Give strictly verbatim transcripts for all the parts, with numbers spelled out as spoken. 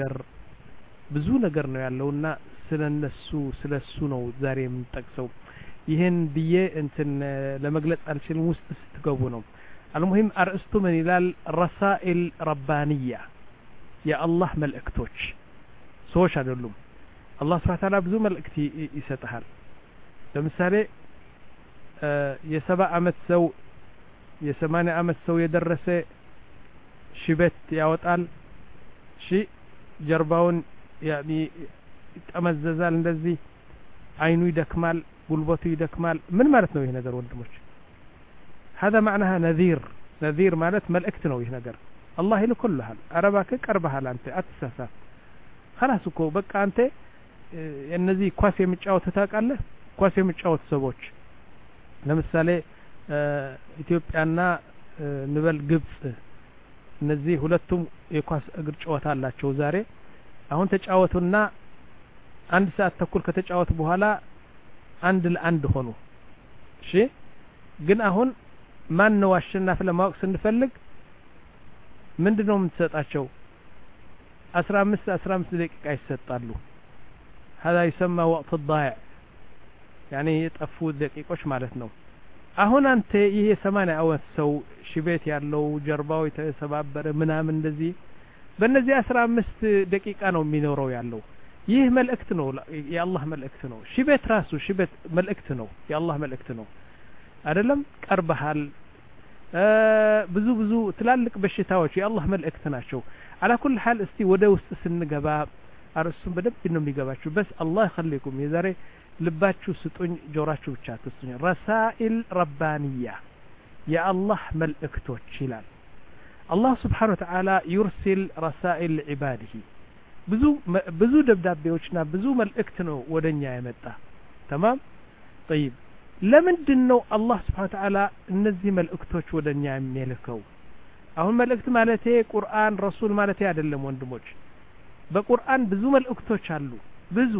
ብዙ ነገር ነው ያለውና ስለነሱ ስለሱ ነው ዛሬ የምንጠቅሰው ይሄን ብዬ እንትን ለመግለጽ አልችልም ውስጥ ስትገቡ ነው المهم አርእስቱ ምን ይላል ረሳኢል ረባንያ የአላህ መልእክቶች ሰዎች አይደሉም አላህ Subhanahu Wa Ta'ala ብዙ መልእክት ይሰጣል ለምሳሌ የሰባ አመት ሰው የሰማንያ አመት ሰው የደረሰ ሽበት ያወጣል ሺ ጀርባውን ያኒ ይጠመዘዛል እንደዚህ አይኑ ይደክማል ጉልበቱ ይደክማል ምን ማለት ነው ይሄ ነገር ወንድሞች هذا معناها نذير نذير ማለት መልእክት ነው ይሄ ነገር አላህ ይልኩልሃል አረባከ ቀርበሃል አንተ አትሳሳት خلاص እኮ በቃ አንተ እነዚህ ኳስ የሚጫወቱ ታውቃለህ ኳስ የሚጫወቱ ሰዎች ለምሳሌ ኢትዮጵያና ንበል ግብጽ እነዚህ ሁለቱም የኳስ እግር ጨዋታ አላቸው ዛሬ አሁን ተጫወቱና አንድ ሰዓት ተኩል ከተጫወቱ በኋላ አንድ ለአንድ ሆኑ እሺ ግን አሁን ማን ነው አሸናፊ ለማወቅ ስንፈልግ ምንድነው የምትሰጣቸው አስራ አምስት አስራ አምስት ደቂቃ ይሰጣሉ هذا يسمى وقت الضائع يعني የጠፉ ደቂቆች ማለት ነው አሁን አንተ ይሄ ሰማንያ አመት ሰው ሽበት ያለው ጀርባው የተሰባበረ ምናምን እንደዚህ በእነዚህ አስራ አምስት ደቂቃ ነው የሚኖረው ያለው ይህ መልእክት ነው የአላህ መልእክት ነው ሽበት ራሱ ሽበት መልእክት ነው የአላህ መልእክት ነው አይደለም ቀርበሃል ብዙ ብዙ ትላልቅ በሽታዎች የአላህ መልእክት ናቸው على كل حال እስቲ ወደ ውስጥ ስንገባ አርሱን በደንብ ነው የሚገባችሁ በስ አላህ ይخليكم የዛሬ ልባችሁ ስጡኝ ጆራችሁ ብቻ ትስጡኝ ረሳኢል ረባንያ የአላህ መልእክቶች ይላል አላህ Subhanahu Wa Ta'ala يرسل رسائل لعباده ብዙ ብዙ ደብዳቤዎችና ብዙ መልእክት ነው ወደኛ የመጣ تمام طيب ለምንድነው አላህ Subhanahu Wa Ta'ala እነዚህ መልእክቶች ወደኛ የሚልከው አሁን መልእክት ማለቴ ቁርአን ረሱል ማለቴ አይደለም ወንድሞች በቁርአን ብዙ መልእክቶች አሉ ብዙ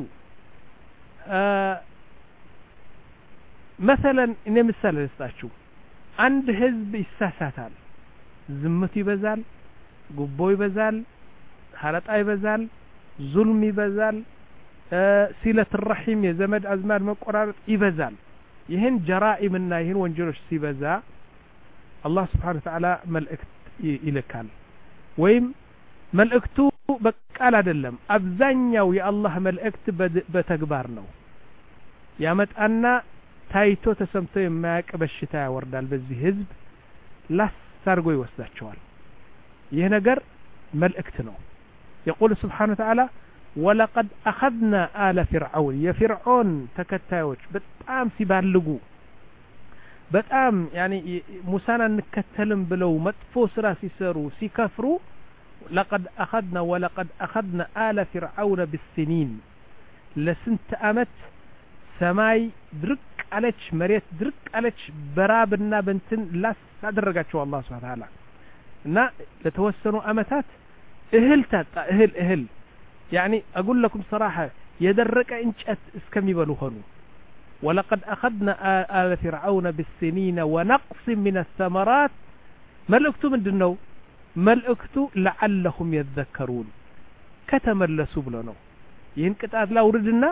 مثلا እኔ ምሳሌ ልስጣችሁ አንድ ህዝብ ይሳሳታል ዝምት ይበዛል ጉቦ ይበዛል ሐረጣ ይበዛል ዙልም ይበዛል ሲለት الرحم የዘመድ አዝማድ መቆራረጥ ይበዛል ይሄን ጀራኢምና ይሄን ወንጀሎች ሲበዛ አላህ Subhanahu Wa Ta'ala መልእክት ይልካል ወይም መልእክቱ በቃል አይደለም አብዛኛው የአላህ መልእክት በተግባር ነው ያመጣና ታይቶ ተሰምቶ የማያውቅ በሽታ ያወርዳል በዚህ ህዝብ ላሳርጎ ይወስዳቸዋል ይሄ ነገር መልእክት ነው يقول سبحانه وتعالى ولقد أخذنا آل فرعون يا فرعون ተከታዮች በጣም ሲባልጉ በጣም يعني ሙሳን እንከተልም ብለው መጥፎ ስራ ሲሰሩ ሲከፍሩ لقد أخذنا ولقد أخذنا آل فرعون بالسنين لسنت أمت سماي درك عليك مريت درك عليك برابنا بنتن لا أدرجت الله سبحانه وتعالى نا لتوسنوا أمتات إهل تات إهل إهل يعني أقول لكم صراحة يدرك إنشأت اسكمي بلوهنو ولقد أخذنا آل فرعون بالسنين ونقص من الثمرات ملكتو من دنو ملكتو لعلهم يذكرون كتملسوا بلنو ينقطعت لا وردنا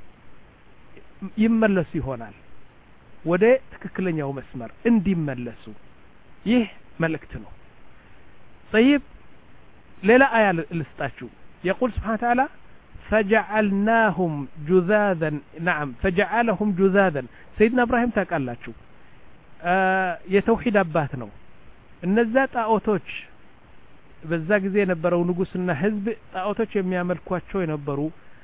يملسوا ይሆናል ወደ ትክክለኛው መስመር እንዲመለሱ ይህ መልእክት ነው طيب ሌላ አያ ልስጣችሁ يقول سبحانه وتعالى فجعلناهم جذاذا نعم فجعلهم جذاذا سيدنا ابراهيم ታውቃላችሁ የተውሂድ አባት ነው እነዛ ጣዖቶች በዛ ጊዜ የነበረው ንጉስና ህዝብ ጣዖቶች የሚያመልኳቸው የነበሩ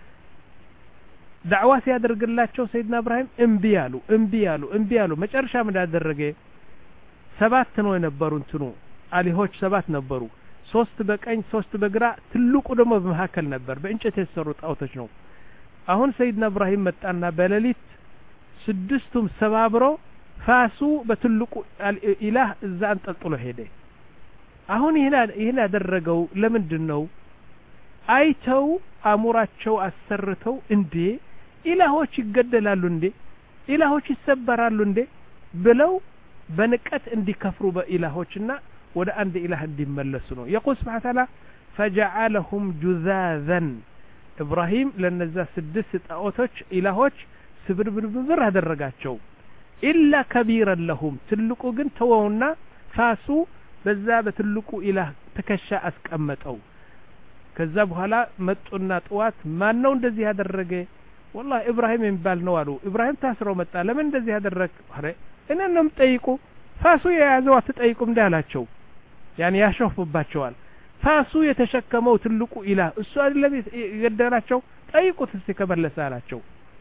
ዳዕዋ ሲያደርግላቸው ሰይድና ኢብራሂም እምቢ ያሉ እምቢ ያሉ እምቢ ያሉ መጨረሻ ምን ያደረገ ሰባት ነው የነበሩ እንትኑ አሊሆች ሰባት ነበሩ ሶስት በቀኝ ሶስት በግራ ትልቁ ደግሞ በመካከል ነበር በእንጨት የተሰሩ ጣዖቶች ነው አሁን ሰይድና ኢብራሂም መጣና በሌሊት ስድስቱም ሰባብሮ ፋሱ በትልቁ ኢላህ እዛ አንጠልጥሎ ሄደ አሁን ይሄን ያደረገው ለምንድነው አይተው አሙራቸው አሰርተው እንዴ ኢላሆች ይገደላሉ እንዴ ኢላሆች ይሰበራሉ እንዴ ብለው በንቀት እንዲከፍሩ በኢላሆችና ወደ አንድ ኢላህ እንዲመለሱ ነው يقول سبحانه وتعالى فجعلهم جذاذا إبراهيم لنزا سدس ጣዖቶች ኢላሆች ስብርብርብር አደረጋቸው إلا كبيرا لهم ትልቁ ግን ተወውና ፋሱ በዛ በትልቁ ኢላህ ተከሻ አስቀመጠው ከዛ በኋላ መጡና ጧት ማን ነው እንደዚህ ያደረገ والله ኢብራሂም የሚባል ነው አሉ ኢብራሂም ታስሮ መጣ ለምን እንደዚህ ያደረክ አረ እነንም ጠይቁ ፋሱ የያዘው አትጠይቁም እንዳላቸው ያኒ ያሾፍባቸዋል ፋሱ የተሸከመው ትልቁ ኢላህ እሱ አይደለም ይገደላቸው ጠይቁት እስቲ ከመለሰ አላቸው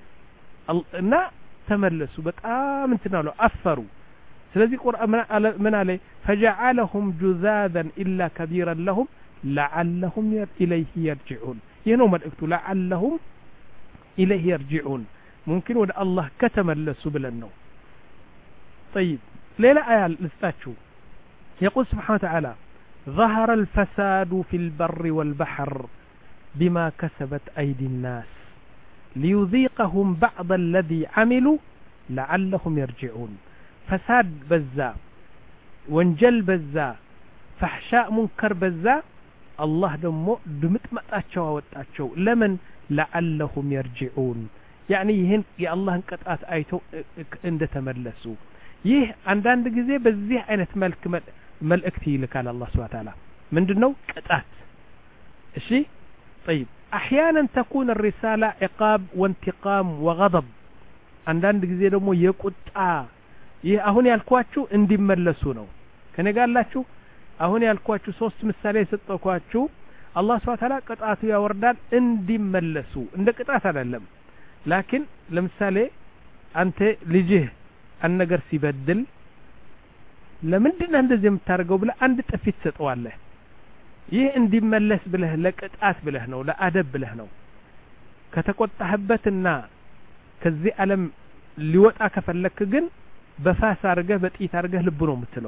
እና ተመለሱ በጣም እንትናሉ አፈሩ ስለዚህ ቁርአን ምን አለ فجعلهم جذاذا إلا كبيرا لهم لعلهم إليه يرجعون ينو መልእክቱ لعلهم إليه يرجعون ممكن ወደ አላህ ከተመለሱ ብለን ነው طيب ሌላ አያ ልስጣችሁ يقول سبحانه وتعالى ظهر الفساد في البر والبحر بما كسبت أيدي الناس ليذيقهم بعض الذي عملوا لعلهم يرجعون فساد بزا وانجل بزا فحشاء منكر بزا الله دمو دمتمطاچو አወጣቸው ለምን لعلهم يرجعون يعني ይህን የአላህን ቅጣት አይተው እንደተመለሱ ይህ አንዳንድ ጊዜ በዚህ አይነት መልክ መልእክት ይልካል አላህ Subhanahu Wa Ta'ala ምንድነው ቅጣት እሺ طيب احيانا تكون الرساله عقاب وانتقام وغضب አንዳንድ ጊዜ ደግሞ የቁጣ ይህ አሁን ያልኳችሁ እንዲመለሱ ነው ከነጋላችሁ አሁን ያልኳችሁ ሶስት ምሳሌ ሰጠኳችሁ አላህ Subhanahu Wa Ta'ala ቅጣቱ ያወርዳል እንዲመለሱ እንደ ቅጣት አይደለም ላኪን ለምሳሌ አንተ ልጅህ አንነገር ሲበድል ለምንድነው እንደዚህ የምታርገው ብለ አንድ ጥፊት ሰጠዋለህ ይህ እንዲመለስ ብለህ ለቅጣት ብለህ ነው ለአደብ ብለህ ነው ከተቆጣህበትና ከዚህ ዓለም ሊወጣ ከፈለክ ግን በፋስ አርገህ በጥይት አርገህ ልብ ነው የምትለው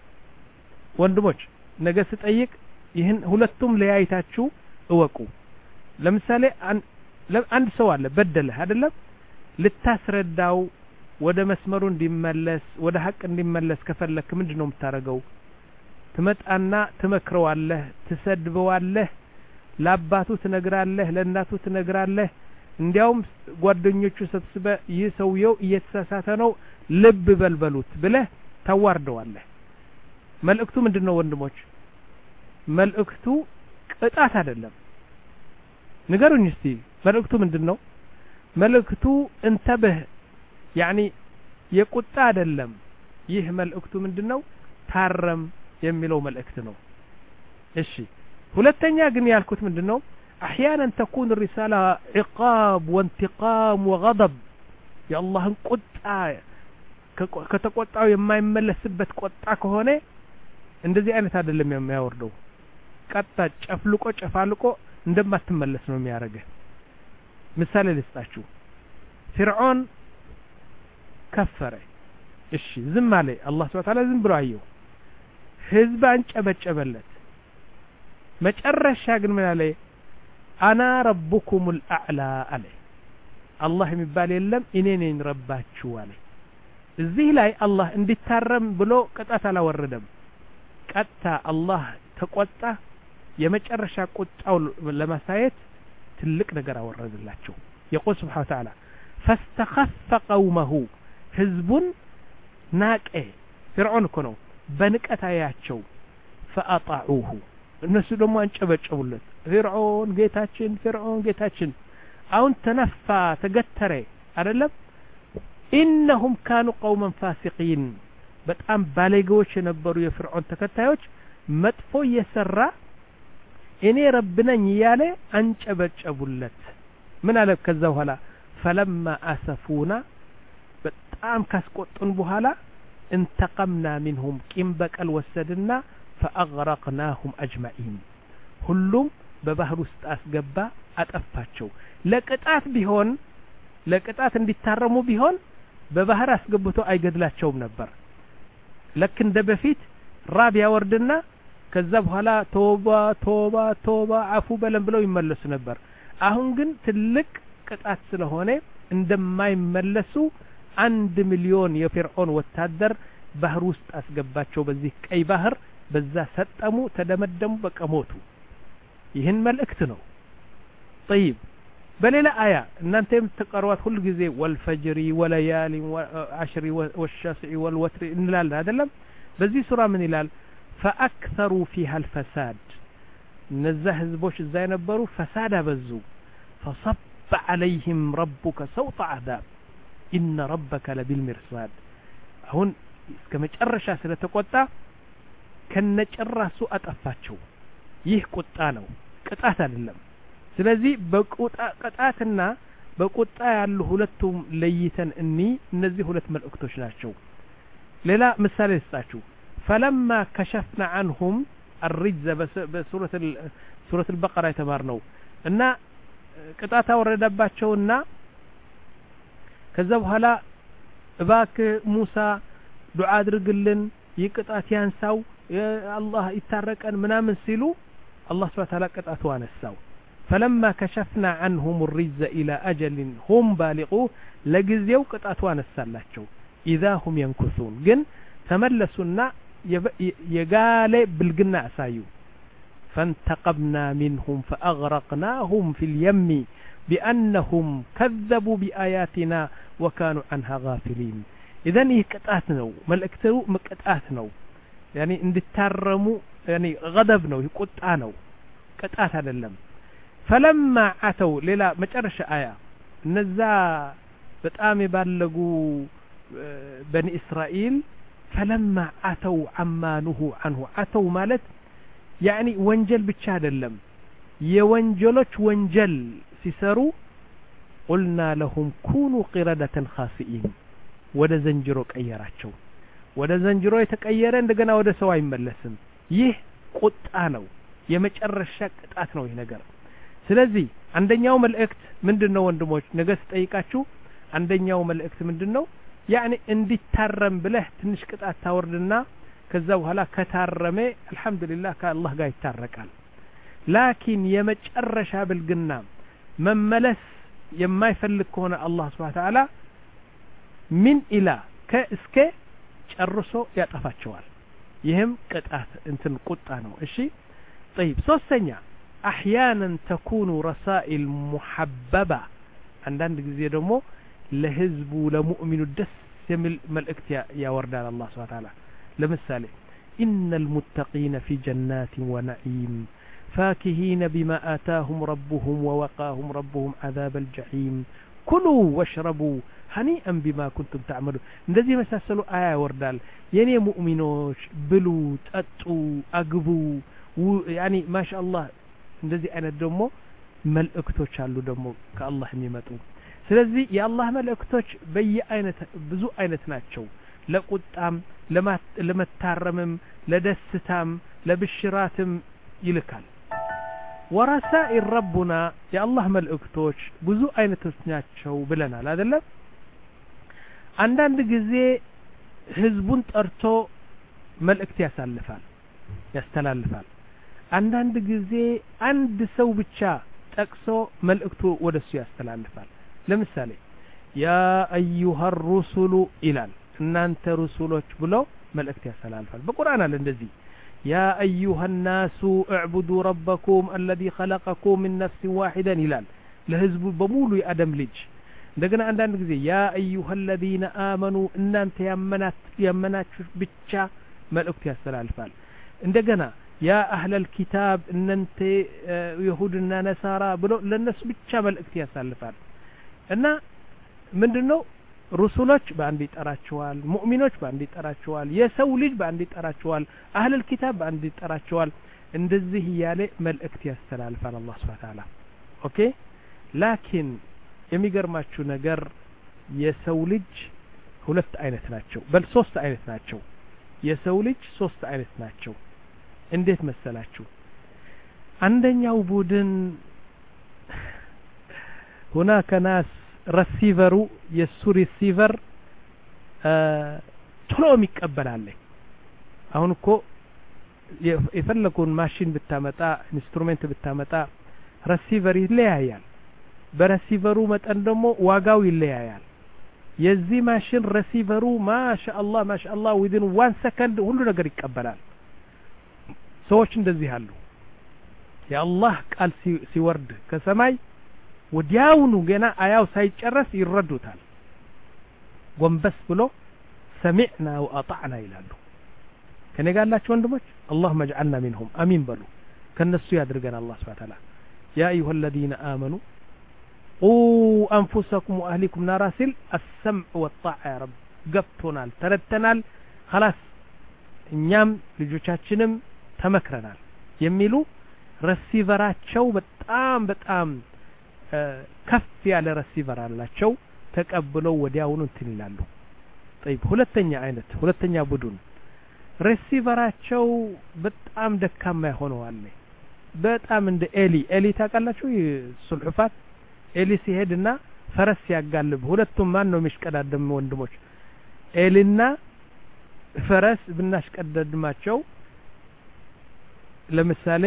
ወንድሞች ነገ ስጠይቅ ይህን ሁለቱም ለያይታችሁ እወቁ ለምሳሌ አንድ ሰው አለ በደለህ አይደለም ልታስረዳው ወደ መስመሩ እንዲመለስ ወደ ሐቅ እንዲመለስ ከፈለክ ምንድነው የምታረገው ትመጣና ትመክረዋለህ ትሰድበዋለህ ለአባቱ ትነግራለህ ለእናቱ ትነግራለህ እንዲያውም ጓደኞቹ ሰብስበ ይህ ሰውየው እየተሳሳተ ነው ልብ በልበሉት ብለህ ታዋርደዋለህ መልእክቱ ምንድነው ወንድሞች መልእክቱ ቅጣት አይደለም ንገሩኝ እስቲ መልእክቱ ምንድነው መልእክቱ እንተበህ يعني የቁጣ አይደለም ይህ መልእክቱ ምንድነው ታረም የሚለው መልእክት ነው እሺ ሁለተኛ ግን ያልኩት ምንድነው احيانا تكون الرساله عقاب وانتقام وغضب يا الله ቁጣ ከተቆጣው የማይመለስበት ቁጣ ከሆነ እንደዚህ አይነት አይደለም የሚያወርደው ቀጣ ጨፍልቆ ጨፋልቆ እንደማትመለስ ነው የሚያረጋው ምሳሌ ልስጣችሁ ፍርዖን ከፈረ እሺ ዝም አለ አላህ Subhanahu Wa Ta'ala ዝም ብሎ አየው ህዝብ አንጨበጨበለት መጨረሻ ግን ምን አለ አና ረብኩም الأعلى አለ አላህ የሚባል የለም እኔ ነኝ ረባችሁ አለ እዚህ ላይ አላህ እንዲታረም ብሎ ቅጣት አላወረደም ቀጣ አላህ ተቆጣ የመጨረሻ ቁጣው ለማሳየት ትልቅ ነገር አወረደላቸው يقول سبحانه وتعالى فاستخف قومه ህዝቡን ናቀ ፍርዖን እኮ ነው በንቀት አያቸው فاطاعوه እነሱ ደግሞ አንጨበጨቡለት ፍርዖን ጌታችን ፍርዖን ጌታችን አሁን ተነፋ ተገተረ አይደለም انهم كانوا قوما فاسقين በጣም ባለጌዎች የነበሩ የፍርዖን ተከታዮች መጥፎ የሰራ እኔ ረብ ነኝ ያለ አንጨበጨቡለት ምን አለ ከዛ በኋላ فلما اسفونا በጣም ካስቆጡን በኋላ انتقمنا منهم ቂም በቀል ወሰድና فاغرقناهم اجمعين ሁሉም በባህር ውስጥ አስገባ አጠፋቸው ለቅጣት ቢሆን ለቅጣት እንዲታረሙ ቢሆን በባህር አስገብቶ አይገድላቸውም ነበር ለክ እንደ በፊት ራብ ያወርድና ከዛ በኋላ ቶባ ቶባ ቶባ አፉ በለም ብለው ይመለሱ ነበር አሁን ግን ትልቅ ቅጣት ስለሆነ እንደማይመለሱ አንድ ሚሊዮን የፍርዖን ወታደር ባህር ውስጥ አስገባቸው በዚህ ቀይ ባህር በዛ ሰጠሙ ተደመደሙ በቀሞቱ ይህን መልእክት ነው طيب በሌላ አያ እናንተ የምትቀርዋት ሁሉ ጊዜ ወልፈጅሪ ወለያሊ ወአሽሪ ወሸፍዒ ወልወትሪ እንላለን አይደለም በዚህ ሱራ ምን ይላል فأكثروا فيها الفساد እነዛ ህዝቦች እዛ የነበሩ ፈሳድ አበዙ فصب عليهم ربك سوط عذاب إن ربك لبالمرصاد አሁን እስከ መጨረሻ ስለተቆጣ ከነጨራሱ አጠፋቸው ይህ ቁጣ ነው ቅጣት አይደለም ስለዚህ በቁጣ ቅጣትና በቁጣ ያሉ ሁለቱም ለይተን እኒ እነዚህ ሁለት መልእክቶች ናቸው ሌላ ምሳሌ ልስጣችሁ فلما كشفنا عنهم الرجز بسورة سورة البقرة የተማርነው እና ቅጣታ ወረደባቸውና ከዛ በኋላ እባክ ሙሳ ዱዓ አድርግልን ይቅጣት ያንሳው አላህ ይታረቀን ምናምን ሲሉ አላህ Subhanahu Wa Ta'ala ቅጣቱ አነሳው فلما كشفنا عنهم الرجز إلى أجل هم بالغوه ለጊዜው ቅጣቱ አነሳላቸው إذا هم ينكثون ግን ተመለሱና የጋለ ብልግና አሳዩ فانتقمنا منهم فأغرقناهم في اليم بأنهم كذبوا بآياتنا وكانوا عنها غافلين إذن ይህ ቅጣት ነው መልእክቱ ቅጣት ነው يعني እንድታረሙ يعني غضب ነው ቁጣ ነው ቅጣት አይደለም فلما عتوا ሌላ መጨረሻ አያ እነዛ በጣም የባለጉ በኒ እስራኤል فلما عتوا عما نهوا عنه عتوا ማለት يعني ወንጀል ብቻ አይደለም የወንጀሎች ወንጀል ሲሰሩ قلنا لهم كونوا قردة خاسئين ወደ ዘንጅሮ ቀየራቸው ወደ ዘንጅሮ የተቀየረ እንደገና ወደ ሰው አይመለስም ይህ ቁጣ ነው የመጨረሻ ቅጣት ነው ይሄ ነገር ስለዚህ አንደኛው መልእክት ምንድነው ወንድሞች ነገ ስጠይቃችሁ አንደኛው መልእክት ምንድነው يعني እንዲታረም ብለህ ትንሽ ቅጣት ታወርድና ከዛ በኋላ ከታረመ አልহামዱሊላህ ከአላህ ጋር ይታረቃል ላኪን የመጨረሻ ብልግና መመለስ የማይፈልግ ከሆነ አላህ Subhanahu Wa Ta'ala ምን ኢላ ከእስከ ጨርሶ ያጠፋቸዋል ይህም ቅጣት እንትን ቁጣ ነው እሺ طيب ሶስተኛ احيانا تكون رسائل محببه عندنا ጊዜ ደግሞ ለህዝቡ ለሙእሚኑ ደስ የሚል መልእክት ያወርዳል አላህ Subhanahu Wa Ta'ala ለምሳሌ ان المتقين في جنات ونعيم فاكهين بما آتاهم ربهم ووقاهم ربهم عذاب الجحيم كلوا واشربوا هنيئا بما كنتم تعملون እንደዚህ መሳሰሉ አያ ያወርዳል የኔ ሙእሚኖች ብሉ ጠጡ አግቡ يعني ما شاء الله እንደዚህ አይነት ደግሞ መልእክቶች አሉ ደግሞ ከአላህ የሚመጡ ስለዚህ የአላህ መልእክቶች በየአይነት ብዙ አይነት ናቸው ለቁጣም ለመታረምም ለደስታም ለብሽራትም ይልካል ወረሳኢል ረቡና የአላህ መልእክቶች ብዙ አይነቶች ናቸው ብለናል አይደለም አንዳንድ ጊዜ ህዝቡን ጠርቶ መልእክት ያሳልፋል ያስተላልፋል አንዳንድ ጊዜ አንድ ሰው ብቻ ጠቅሶ መልእክቱ ወደሱ ያስተላልፋል ለምሳሌ ያ አዩሃ الرسل ኢላል እናንተ ሩሱሎች ብሎ መልእክት ያስተላልፋል በቁርአን አለ እንደዚህ يا أيها الناس اعبدوا ربكم الذي خلقكم من نفس واحدة ይላል ለህዝቡ በሙሉ የአደም ልጅ እንደገና አንዳንድ ጊዜ يا أيها الذين آمنوا እናንተ ያመናት ያመናችሁ ብቻ መልእክት ያስተላልፋል እንደገና يا أهل الكتاب እናንተ ይሁድና ነሳራ ብሎ ለነሱ ብቻ መልእክት ያስተላልፋል እና ምንድነው ሩሱሎች በአንድ ይጠራቸዋል ሙእሚኖች በአንድ ይጠራቸዋል የሰው ልጅ በአንድ ይጠራቸዋል አህለ الكتاب በአንድ ይጠራቸዋል እንደዚህ ያለ መልእክት ያስተላልፋል አላህ Subhanahu Wa Ta'ala ኦኬ ላኪን የሚገርማችሁ ነገር የሰው ልጅ ሁለት አይነት ናቸው በል ሶስት አይነት ናቸው የሰው ልጅ ሶስት አይነት ናቸው እንዴት መሰላችሁ አንደኛው ቡድን هناك ناس ረሲቨሩ የሱ ሪሲቨር ቶሎ የሚቀበላል አሁን እኮ የፈለኩን ማሽን ብታመጣ ኢንስትሩሜንት ብታመጣ ረሲቨር ይለያያል በረሲቨሩ መጠን ደግሞ ዋጋው ይለያያል የዚህ ማሽን ረሲቨሩ ማሻአላህ ማሻአላህ within one second ሁሉ ነገር ይቀበላል ሰዎች እንደዚህ አሉ የአላህ ቃል ሲወርድ ከሰማይ ወዲያውኑ ገና አያው ሳይጨረስ ይረዱታል ጎንበስ ብሎ ሰሚዕና ወአጣዕና ይላሉ ከኔ ጋር ያላችሁ ወንድሞች اللهم اجعلنا منهم አሚን በሉ ከነሱ ያድርገን አላህ Subhanahu Wa Ta'ala يا ايها الذين امنوا قوا انفسكم واهليكم نارا سل السمع والطاعه يا رب ገብቶናል ተረድተናል خلاص እኛም ልጆቻችንም ተመክረናል የሚሉ ረሲቨራቸው በጣም በጣም ከፍ ያለ ረሲቨር አላቸው ተቀብለው ወዲያውኑ እንትን ይላሉ طيب ሁለተኛ አይነት ሁለተኛ ቡድን ረሲቨራቸው በጣም ደካማ ሆነዋል በጣም እንደ ኤሊ ኤሊ ታውቃላችሁ ሱልሑፋት ኤሊ ሲሄድና ፈረስ ያጋልብ ሁለቱም ማን ነው የሚሽቀዳደም ወንድሞች ኤሊና ፈረስ ብናሽቀዳድማቸው ለምሳሌ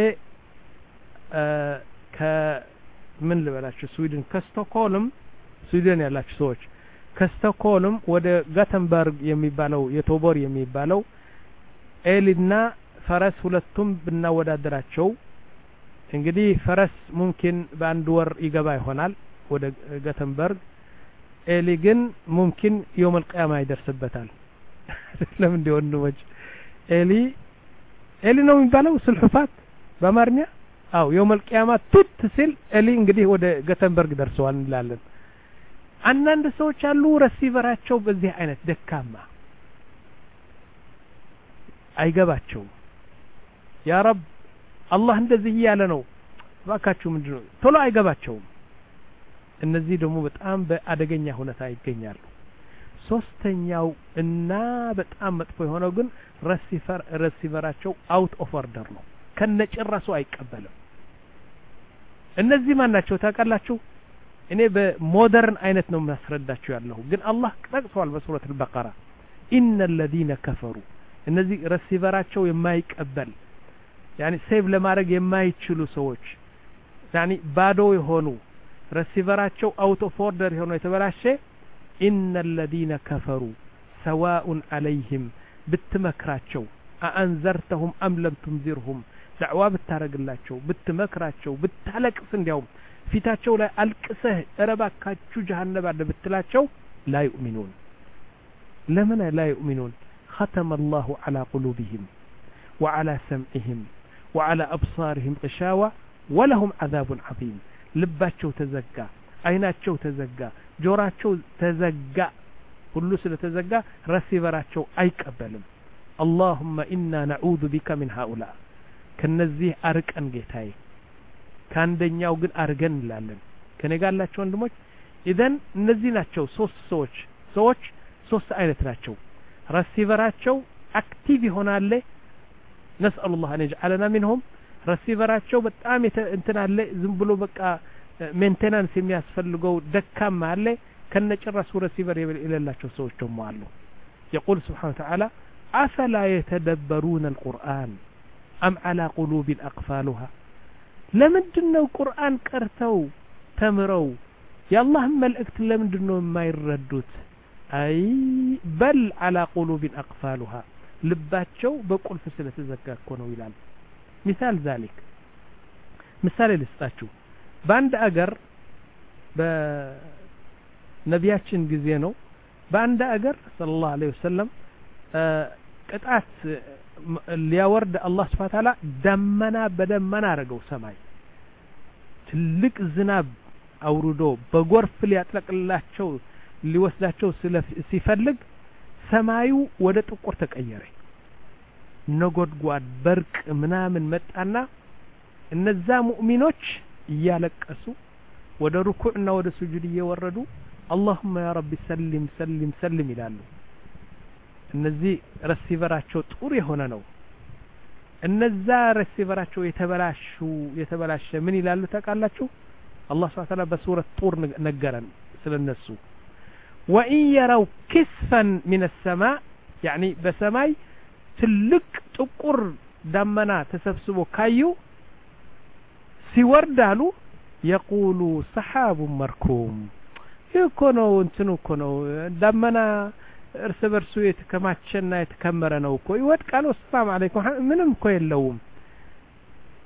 ከምን ልበላችሁ ስዊድን ከስቶክሆልም ስዊድን ያላችሁ ሰዎች ከስቶክሆልም ወደ ጋተንበርግ የሚባለው የቶቦር የሚባለው ኤሊና ፈረስ ሁለቱም ብናወዳደራቸው እንግዲህ ፈረስ ሙምኪን በአንድ ወር ይገባ ይሆናል ወደ ጋተንበርግ ኤሊ ግን ሙምኪን يوم القيامه ይደርስበታል ለምን እንደወንድሞች ኤሊ ኤሊ ነው የሚባለው ስልሑፋት በአማርኛ አው يوم القيامه ቱት ሲል ኤሊ እንግዲህ ወደ ጋተንበርግ ደርሰዋል እንላለን አንዳንድ ሰዎች አሉ ረሲቨራቸው በዚህ አይነት ደካማ አይገባቸው ያ ረብ አላህ እንደዚህ ያለ ነው ባካችሁ ምንድነው ቶሎ አይገባቸው እነዚህ ደግሞ በጣም በአደገኛ ሁኔታ ይገኛሉ ሶስተኛው እና በጣም መጥፎ የሆነው ግን ረሲቨር ረሲቨራቸው አውት ኦፍ ኦርደር ነው ከነጭራሱ አይቀበልም እነዚህ ማን ናቸው ታውቃላችሁ እኔ በሞደርን አይነት ነው ማስረዳችሁ ያለው ግን አላህ ጠቅሷል በሱረት አልበቀራ ኢነ الذين كفروا እነዚህ ረሲቨራቸው የማይቀበል يعني ሴቭ ለማድረግ የማይችሉ ሰዎች يعني ባዶ የሆኑ ረሲቨራቸው አውት ኦፍ ኦርደር የሆኑ የተበላሸ ኢነ الذين كفروا سواء عليهم ብትመክራቸው አአንዘርተሁም አም ለም ትንዚርሁም ዳዕዋ ብታረግላቸው ብትመክራቸው ብታለቅስ እንዲያውም ፊታቸው ላይ አልቅሰህ እረባካችሁ ጀሃነም አለ ብትላቸው لا يؤمنون ለምን لا يؤمنون ختم الله على قلوبهم وعلى سمعهم وعلى أبصارهم غشاوة ولهم عذاب عظيم ልባቸው ተዘጋ አይናቸው ተዘጋ ጆሮአቸው ተዘጋ ሁሉ ስለተዘጋ ረሲቨራቸው አይቀበልም اللهم إنا نعوذ بك من هؤلاء ከነዚህ አርቀን ጌታዬ ካንደኛው ግን አርገን እንላለን ከኔ ጋር ያላችሁ ወንድሞች ኢዘን እነዚህ ናቸው ሶስት ሰዎች ሰዎች ሶስት አይነት ናቸው ረሲቨራቸው አክቲቭ ይሆናል نسأل الله أن يجعلنا منهم ረሲቨራቸው በጣም እንትን አለ ዝም ብሎ በቃ ሜንቴናንስ የሚያስፈልገው ደካማ አለ ከነጭራሱ ረሲቨር የሌላቸው ሰዎች ደግሞ አሉ يقول سبحانه وتعالى أفلا يتدبرون القرآن أم على قلوب أقفالها ለምንድነው ቁርአን ቀርተው ተምረው የአላህ መልእክት ለምንድነው የማይረዱት አይ በል على قلوب أقفالها ልባቸው በቁልፍ ስለተዘጋ እኮ ነው ይላል مثال ذلك ምሳሌ ልስጣችሁ በአንድ አገር በነቢያችን ጊዜ ነው በአንድ አገር ሰለላሁ ዐለይሂ ወሰለም ቅጣት ሊያወርድ አላህ Subhanahu Wa Ta'ala ደመና በደመና አረገው ሰማይ ትልቅ ዝናብ አውርዶ በጎርፍ ሊያጥለቅላቸው ሊወስዳቸው ሲፈልግ ሰማዩ ወደ ጥቁር ተቀየረ ነጎድጓድ በርቅ ምናምን መጣና እነዛ ሙእሚኖች እያለቀሱ ወደ ሩኩዕና ወደ ስጁድ እየወረዱ اللهم يا رب سلم سلم سلم ይላሉ እነዚህ ረሲቨራቸው ጥሩ የሆነ ነው እነዛ ረሲቨራቸው የተበላሹ የተበላሸ ምን ይላሉ ታውቃላችሁ አላህ Subhanahu Wa Ta'ala በሱረት ጡር ነገረን ስለነሱ وإن يروا كسفا من السماء يعني በሰማይ ትልቅ ጥቁር ዳመና ተሰብስቦ ካዩ ሲወርዳሉ يقولوا سحاب مركوم ይኮነው እንትኑ እኮ ነው ዳመና እርስ በርሱ የተከማቸና የተከመረ ነው እኮ ይወድቃል ወሰላም አለይኩም ምንም እኮ የለውም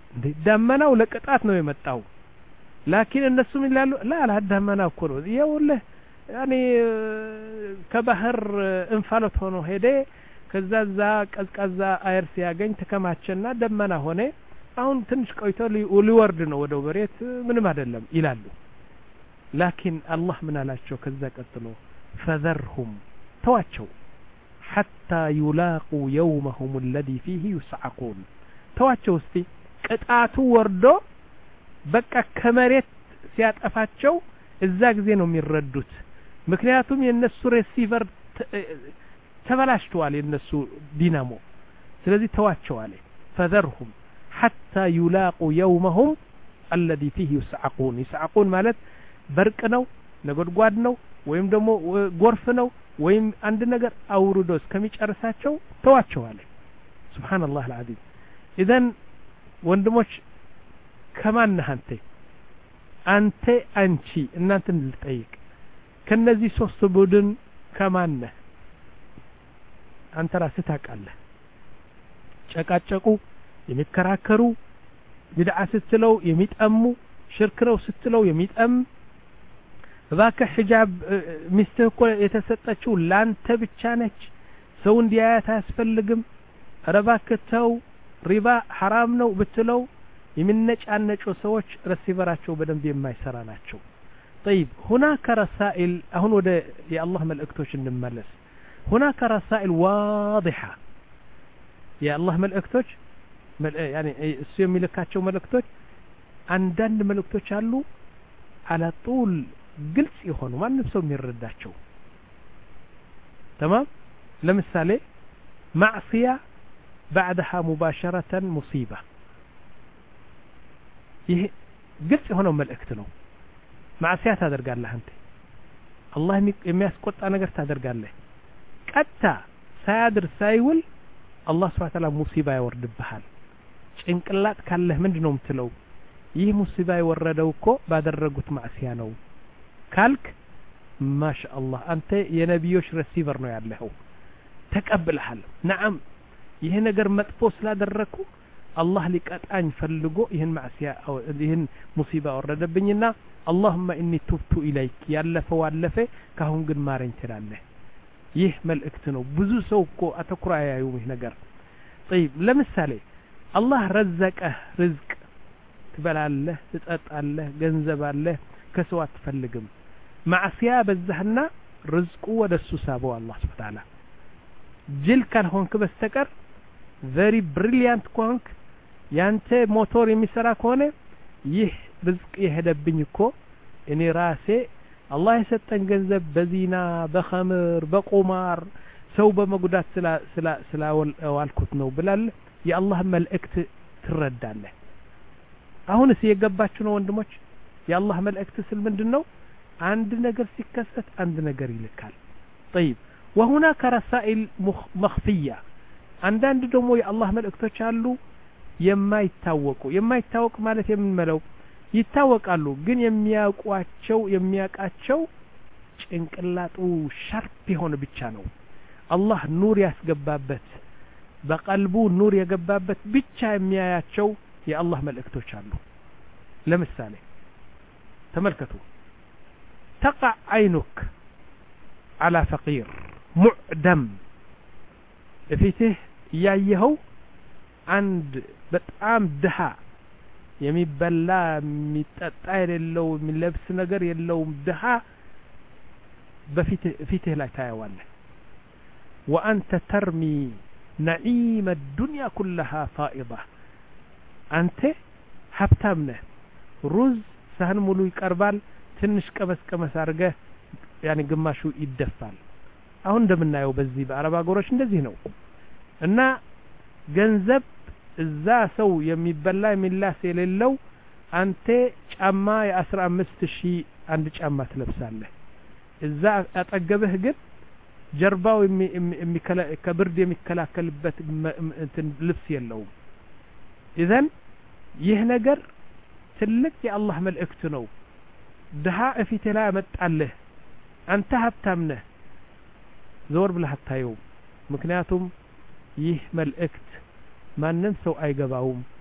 ደመናው ለቅጣት ነው የመጣው ላኪን እነሱም ይላሉ ላ ላ ደመናው እኮ ነው ይኸውልህ ያኔ ከባህር እንፋሎት ሆኖ ሄደ ከዛዛ ቀዝቃዛ አየር ሲያገኝ ተከማቸና ደመና ሆነ አሁን ትንሽ ቆይቶ ሊወርድ ነው ወደ መሬት ምንም አይደለም ይላሉ ላኪን አላህ ምን አላቸው ከዛ ቀጥሎ فذرهم ተዋቸው حتى يلاقوا يومهم الذي فيه يصعقون ተዋቸው እስቲ ቅጣቱ ወርዶ በቃ ከመሬት ሲያጠፋቸው እዛ ጊዜ ነው የሚረዱት ምክንያቱም የነሱ ሪሲቨር ተበላሽቷል የነሱ ዲናሞ ስለዚህ ተዋቸው አለ فذرهم حتى يلاقوا يومهم الذي فيه يصعقون يصعقون ማለት በርቅ ነው ነጎድጓድ ነው ወይም ደግሞ ጎርፍ ነው ወይም አንድ ነገር አውርዶ እስከሚጨርሳቸው ተዋቸው አለ ሱብሃንአላህ العظيم اذا ወንድሞች ከማን ነህ አንተ አንተ አንቺ እናንተን ልጠይቅ ከነዚህ ሶስት ቡድን ከማን ነህ አንተ ራስህ ታውቃለህ ጨቃጨቁ የሚከራከሩ ቢድዓ ስትለው የሚጠሙ ሽርክ ነው ስትለው የሚጠም እባክህ ሒጃብ ሚስትህ እኮ የተሰጠችው ላንተ ብቻ ነች ሰው እንዲያያት አያስፈልግም ኧረ እባክህ ተው ሪባ ሐራም ነው ብትለው የሚነጫነጩ ሰዎች ረሲቨራቸው በደንብ የማይሰራ ናቸው طيب هناك رسائل አሁን ወደ የአላህ መልእክቶች እንመለስ هناك رسائل واضحة የአላህ መልእክቶች يعني እሱ የሚልካቸው መልእክቶች አንዳንድ መልእክቶች አሉ على طول ግልጽ የሆኑ ማንም ሰው የሚረዳቸው تمام ለምሳሌ معصية بعدها مباشرة مصيبة ይሄ ግልጽ የሆነው መልእክት ነው معصية ታደርጋለህ አንተ አላህ የሚያስቆጣ ነገር ታደርጋለህ ቀጥታ ሳያድር ሳይውል አላህ Subhanahu Wa Ta'ala ሙሲባ ያወርድብሃል ጭንቅላት ካለህ ምንድነው የምትለው ይህ ሙሲባ የወረደው እኮ ባደረጉት ማዕሲያ ነው ካልክ ማሻአላህ አንተ የነብዮች ሪሲቨር ነው ያለኸው ተቀበልሃል ነዓም ይሄ ነገር መጥፎ ስላደረኩ አላህ ሊቀጣኝ ፈልጎ ይሄን ማዕሲያ ይሄን ሙሲባ ወረደብኝና اللهم اني تبت اليك ያለፈው አለፈ ካሁን ግን ማረኝ ትላለህ ይህ መልእክት ነው ብዙ ሰው እኮ አተኩራ ያዩም ይሄ ነገር طيب ለምሳሌ አላህ ረዘቀህ ርዝቅ ትበላለህ ትጠጣለህ ገንዘብ አለህ ከሰው አትፈልግም ማዕሲያ በዛህና ርዝቁ ወደሱ ሳበው አላህ Subhanahu Wa Ta'ala ጅል ካልሆንክ በስተቀር very brilliant ኮንክ ያንተ ሞተር የሚሰራ ከሆነ ይህ ርዝቅ የሄደብኝ እኮ እኔ ራሴ አላህ የሰጠን ገንዘብ በዚና በኸምር በቁማር ሰው በመጉዳት ስላ ስላ ስላዋልኩት ነው ብላል የአላህ መልእክት ትረዳለህ አሁንስ የገባችሁ ነው ወንድሞች የአላህ መልእክት ስል ምንድነው አንድ ነገር ሲከሰት አንድ ነገር ይልካል طيب وهناك رسائل مخفية አንዳንድ ደግሞ የአላህ መልእክቶች አሉ የማይታወቁ የማይታወቅ ማለት የምንመለው ይታወቃሉ ግን የሚያውቋቸው የሚያቃቸው ጭንቅላቱ ሻርፕ የሆነ ብቻ ነው አላህ ኑር ያስገባበት በቀልቡ ኑር የገባበት ብቻ የሚያያቸው የአላህ መልእክቶች አሉ ለምሳሌ ተመልከቱ تقع عينك على فقير معدم فيته ያየኸው አንድ በጣም ድሃ የሚበላ የሚጠጣ የሌለው የሚለብስ ነገር የለውም ድሃ በፊትህ ፊትህ ላይ ታያዋለህ وانت ترمي نعيم الدنيا كلها فائضة አንተ ሀብታም ነህ ሩዝ ሳህን ሙሉ ይቀርባል ትንሽ ቀመስ ቀመስ አድርገህ ያኒ ግማሹ ይደፋል አሁን እንደምናየው በዚህ በአረብ አገሮች እንደዚህ ነው እና ገንዘብ እዛ ሰው የሚበላ የሚላስ የሌለው አንተ ጫማ የአስራ አምስት ሺህ አንድ ጫማ ትለብሳለህ እዛ አጠገብህ ግን ጀርባው ከብርድ የሚከላከልበት ልብስ የለውም إذن ይህ ነገር ትልቅ የአላህ መልእክት ነው ድሃ እፊትህ ላይ አመጣለህ አንተ ሀብታም ነህ ዞር ብለህ አታየው ምክንያቱም ይህ መልእክት ማንም ሰው አይገባውም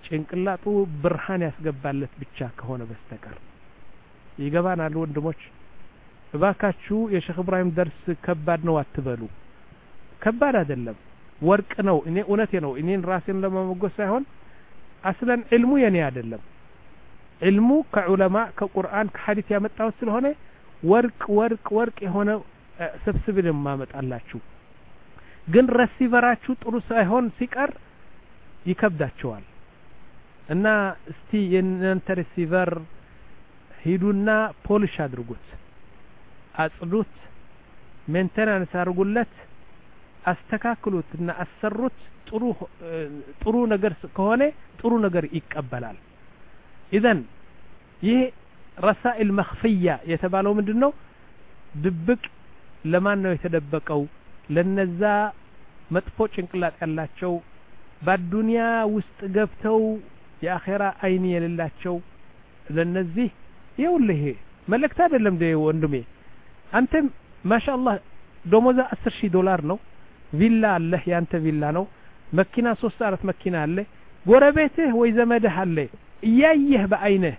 ጭንቅላቱ ብርሃን ያስገባለት ብቻ ከሆነ በስተቀር ይገባናል ወንድሞች እባካችሁ የሼክ ኢብራሂም ደርስ ከባድ ነው አትበሉ ከባድ አይደለም ወርቅ ነው እኔ እውነቴ ነው እኔን ራሴን ለማመጎስ ሳይሆን አስለን ዒልሙ የኔ አይደለም ዒልሙ ከዑለማ ከቁርአን ከሐዲስ ያመጣው ስለሆነ ወርቅ ወርቅ ወርቅ የሆነ ሰብስብልን ማመጣላችሁ ግን ረሲቨራችሁ ጥሩ ሳይሆን ሲቀር ይከብዳቸዋል እና እስቲ የእናንተ ሪሲቨር ሂዱና ፖሊሽ አድርጉት አጽዱት ሜንቴናንስ አድርጉለት አስተካክሉትና አሰሩት ጥሩ ጥሩ ነገር ከሆነ ጥሩ ነገር ይቀበላል ኢዘን ይሄ ረሳኢል መኽፊያ የተባለው ምንድነው ድብቅ ለማን ነው የተደበቀው ለነዛ መጥፎ ጭንቅላት ያላቸው በዱንያ ውስጥ ገብተው የአኺራ አይን የሌላቸው ለነዚህ ይውልህ መልእክት አይደለም ደ ወንድሜ አንተም ማሻአላህ ደሞዛ አስር ሺህ ዶላር ነው ቪላ አለህ ያንተ ቪላ ነው መኪና ሶስት አራት መኪና አለ ጎረቤትህ ወይ ዘመድህ አለ እያየህ በአይነህ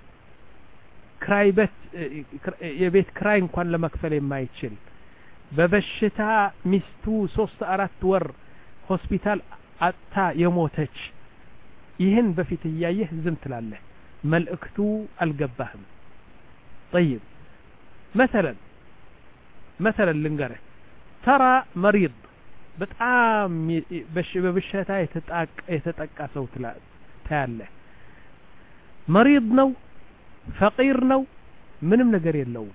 ክራይበት የቤት ክራይ እንኳን ለመክፈል የማይችል በበሽታ ሚስቱ ሶስት አራት ወር ሆስፒታል አጣ የሞተች ይህን በፊት እያየህ ዝም ትላለህ መልእክቱ አልገባህም طيب مثلا مثلا ልንገርህ ترى مريض በጣም በበሽታ የተጣቀ የተጠቃ ሰው ታያለህ مريض ነው فقير ነው ምንም ነገር የለውም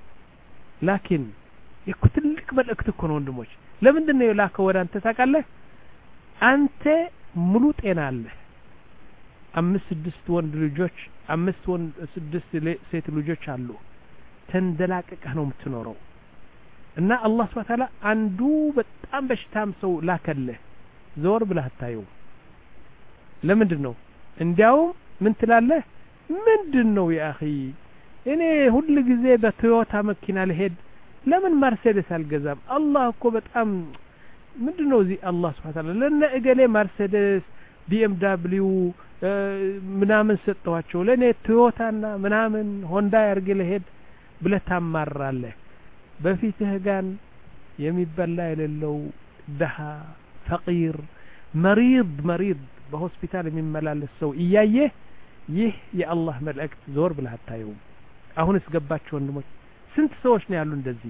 ላኪን የኩትልክ መልእክት እኮ ነው ወንድሞች ለምንድን ነው ላከው ወደ አንተ ታውቃለህ አንተ ሙሉ ጤና አለህ አምስት ስድስት ወንድ ልጆች አምስት ወንድ ስድስት ሴት ልጆች አሉ ተንደላቀቀህ ነው የምትኖረው እና አላህ Subhanahu Ta'ala አንዱ በጣም በሽታም ሰው ላከልህ ዞር ብለህ አታየው ለምንድን ነው እንዲያው ምን ትላለህ ምንድነው ያ اخي እኔ ሁሉ ጊዜ በቶዮታ መኪና ልሄድ ለምን መርሴዲስ አልገዛም አላህ እኮ በጣም ምንድነው እዚ አላህ Subhanahu Ta'ala ለነ እገሌ መርሴዲስ ቢኤምደብሊው ምናምን ሰጠዋቸው ለኔ ቶዮታና ምናምን ሆንዳ ያርግ ለሄድ ብለህ ታማራለህ በፊትህ ጋን የሚበላ የሌለው ደሃ ፈቂር መሪድ መሪድ በሆስፒታል የሚመላለስ ሰው እያየ ይህ የአላህ መልእክት ዞር ብለህ አታየው አሁን እስገባቸው ወንድሞች ስንት ሰዎች ነው ያሉ እንደዚህ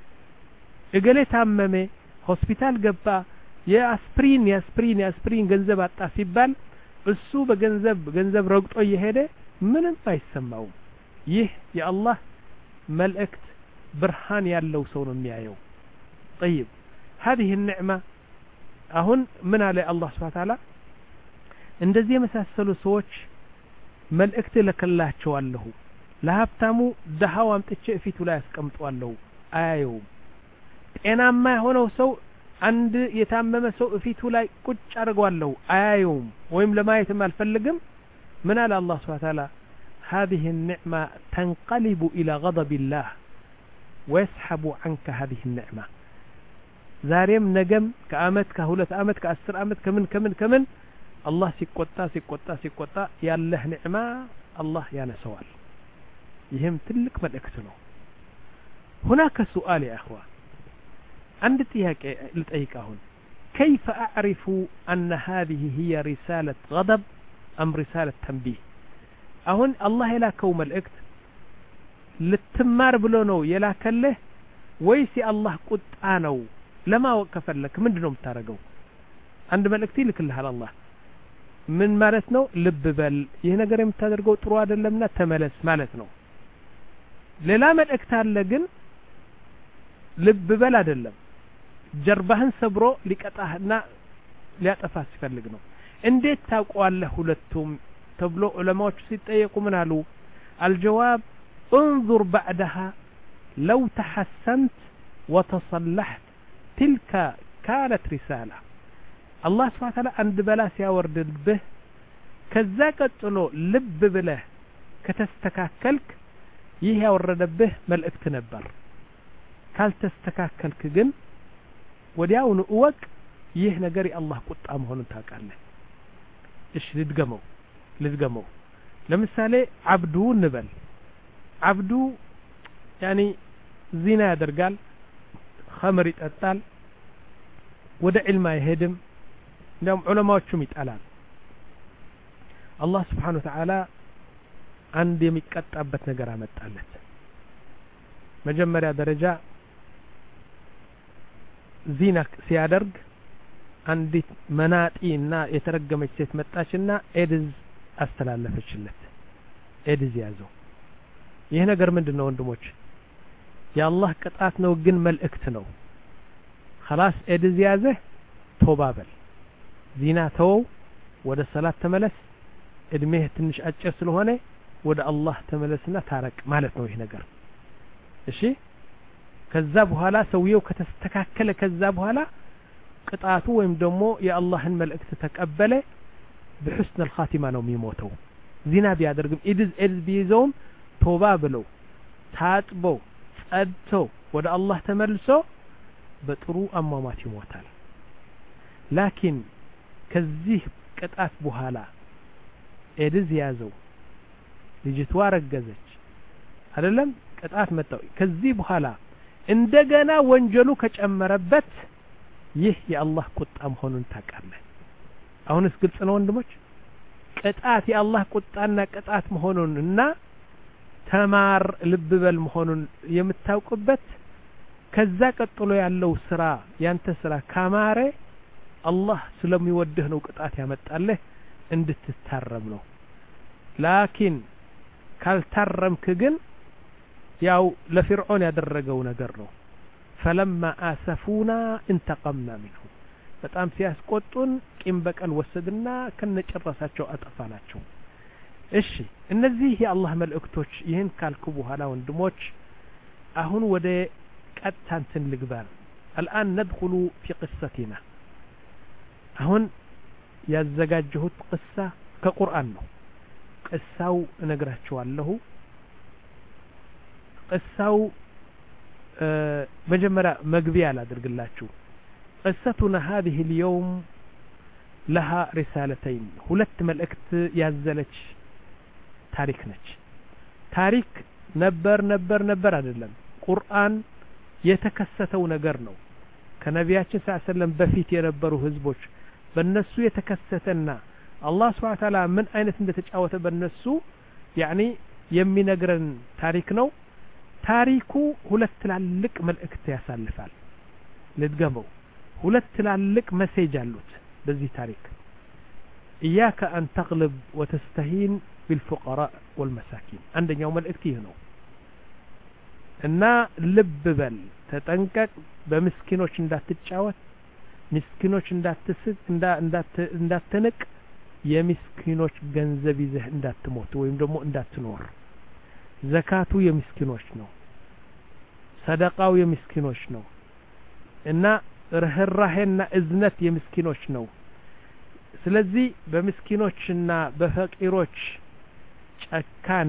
እገሌ ታመመ ሆስፒታል ገባ የአስፕሪን የአስፕሪን የአስፕሪን ገንዘብ አጣ ሲባል እሱ በገንዘብ ገንዘብ ረግጦ እየሄደ ምንም አይሰማው ይህ የአላህ መልእክት ብርሃን ያለው ሰው ነው የሚያየው طيب هذه النعمه አሁን ምን አለ አላህ Subhanahu Ta'ala እንደዚህ የመሳሰሉ ሰዎች መልእክት ለከላቸዋለሁ ለሀብታሙ ደሃው አምጥቼ ፊቱ ላይ አስቀምጧለሁ አያየው ጤናማ የሆነው ሰው አንድ የታመመ ሰው ፊቱ ላይ ቁጭ አድርጓለሁ አያየው ወይም ለማየትም አልፈልግም ምን አለ አላህ Subhanahu Ta'ala هذه النعمه تنقلب الى غضب الله ويسحب عنك هذه النعمه ዛሬም ነገም ከአመት ከሁለት አመት ከአስር አመት ከምን ከምን ከምን አላህ ሲቆጣ ሲቆጣ ሲቆጣ ያለህ ኒዕማ አላህ ያነሰዋል ይሄም ትልቅ መልእክት ነው هناك سؤال يا اخوان عند ጥያቄ ልጠይቅ አሁን كيف اعرف ان هذه هي رساله غضب ام رساله تنبيه አሁን አላህ የላከው መልእክት ልትማር ብሎ ነው የላከልህ ወይስ የአላህ ቁጣ ነው ለማወቅ ከፈለክ ምንድነው የምታረገው አንድ መልእክት ይልክልሃል አላህ ምን ማለት ነው ልብ በል ይሄ ነገር የምታደርገው ጥሩ አይደለምና ተመለስ ማለት ነው ሌላ መልእክት አለ ግን ልብ በል አይደለም ጀርባህን ሰብሮ ሊቀጣህና ሊያጠፋህ ሲፈልግ ነው እንዴት ታውቀዋለህ ሁለቱም ተብሎ ዑለማዎች ሲጠየቁ ምን አሉ الجواب انظر بعدها لو تحسنت وتصلحت تلك كانت رسالة الله سبحانه وتعالى عند بلا سيورد به كذا قطلو لب بله كتستكاكلك ይህ ያወረደብህ መልእክት ነበር ካልተስተካከልክ ግን ወዲያውኑ እወቅ ይህ ነገር የአላህ ቁጣ መሆኑን ታውቃለህ እሺ ልድገመው ልድገመው ለምሳሌ አብዱ እንበል አብዱ ያኒ ዚና ያደርጋል ኸምር ይጠጣል ወደ ዒልም አይሄድም እንደውም ዑለማዎቹም ይጣላል አላህ Subhanahu Wa Ta'ala አንድ የሚቀጣበት ነገር አመጣለት መጀመሪያ ደረጃ ዚና ሲያደርግ አንዲት መናጢና የተረገመች ሴት መጣችና ኤድዝ አስተላለፈችለት ኤድዝ ያዘው ይሄ ነገር ምንድነው ወንድሞች የአላህ ቅጣት ነው ግን መልእክት ነው خلاص ኤድዝ ያዘ ቶባ በል ዚና ተው ወደ ሰላት ተመለስ እድሜህ ትንሽ አጭር ስለሆነ ወደ አላህ ተመለስና ታረቅ ማለት ነው ይሄ ነገር እሺ ከዛ በኋላ ሰውየው ከተስተካከለ ከዛ በኋላ ቅጣቱ ወይም ደግሞ የአላህን መልእክት ተቀበለ بحسن الخاتمه ነው የሚሞተው ዚና ቢያደርግም ኢድዝ ኤድዝ ቢይዘውም ቶባ ብለው ታጥበው ጸድተው ወደ አላህ ተመልሶ በጥሩ አሟሟት ይሞታል ላኪን ከዚህ ቅጣት በኋላ ኤድዝ ያዘው ልጅቷ ረገዘች አይደለም ቅጣት መጣው ከዚህ በኋላ እንደገና ወንጀሉ ከጨመረበት ይህ የአላህ ቁጣ መሆኑን ታውቃለህ አሁንስ ግልጽ ነው ወንድሞች ቅጣት የአላህ ቁጣና ቅጣት መሆኑንና ተማር ልብበል መሆኑን የምታውቁበት ከዛ ቀጥሎ ያለው ስራ ያንተ ስራ ካማረ አላህ ስለሚወድህ ነው ቅጣት ያመጣልህ እንድትታረም ነው ላኪን ካልታረምክ ግን ያው ለፍርዖን ያደረገው ነገር ነው فلما آسفونا انتقمنا منهم በጣም ሲያስቆጡን ቂም በቀል ወሰድና ከነጨረሳቸው አጠፋናቸው እሺ እነዚህ የአላህ መልእክቶች ይህን ካልኩ በኋላ ወንድሞች አሁን ወደ ቀጣንትን ልግባን الآن ندخل في قصتنا አሁን ያዘጋጀሁት ቅሳ ከቁርአን ነው ቅሳው እነግራችኋለሁ ቅሳው መጀመሪያ መግቢያ ላድርግላችሁ قصتنا هذه اليوم لها رسالتين ሁለት መልእክት ያዘለች ታሪክ ነች ታሪክ ነበር ነበር ነበር አይደለም ቁርአን የተከሰተው ነገር ነው ከነቢያችን ሰለላሁ ዐለይሂ ወሰለም በፊት የነበሩ ህዝቦች በእነሱ የተከሰተና አላህ Subhanahu Wa Ta'ala ምን አይነት እንደተጫወተ በእነሱ ያኒ የሚነግረን ታሪክ ነው ታሪኩ ሁለት ትላልቅ መልእክት ያሳልፋል ለድገመው ሁለት ትላልቅ መሴጅ አሉት በዚህ ታሪክ إياك أن تغلب وتستهين بالفقراء والمساكين عندنا መልእክት ይህ ነው እና ልብ በል ተጠንቀቅ በምስኪኖች እንዳትጫወት ምስኪኖች እንዳትስቅ እንዳ እንዳት እንዳትንቅ የምስኪኖች ገንዘብ ይዘህ እንዳትሞት ወይም ደግሞ እንዳትኖር ዘካቱ የምስኪኖች ነው ሰደቃው የምስኪኖች ነው እና ርህራሄና እዝነት የምስኪኖች ነው ስለዚህ በምስኪኖችና በፈቂሮች ጨካን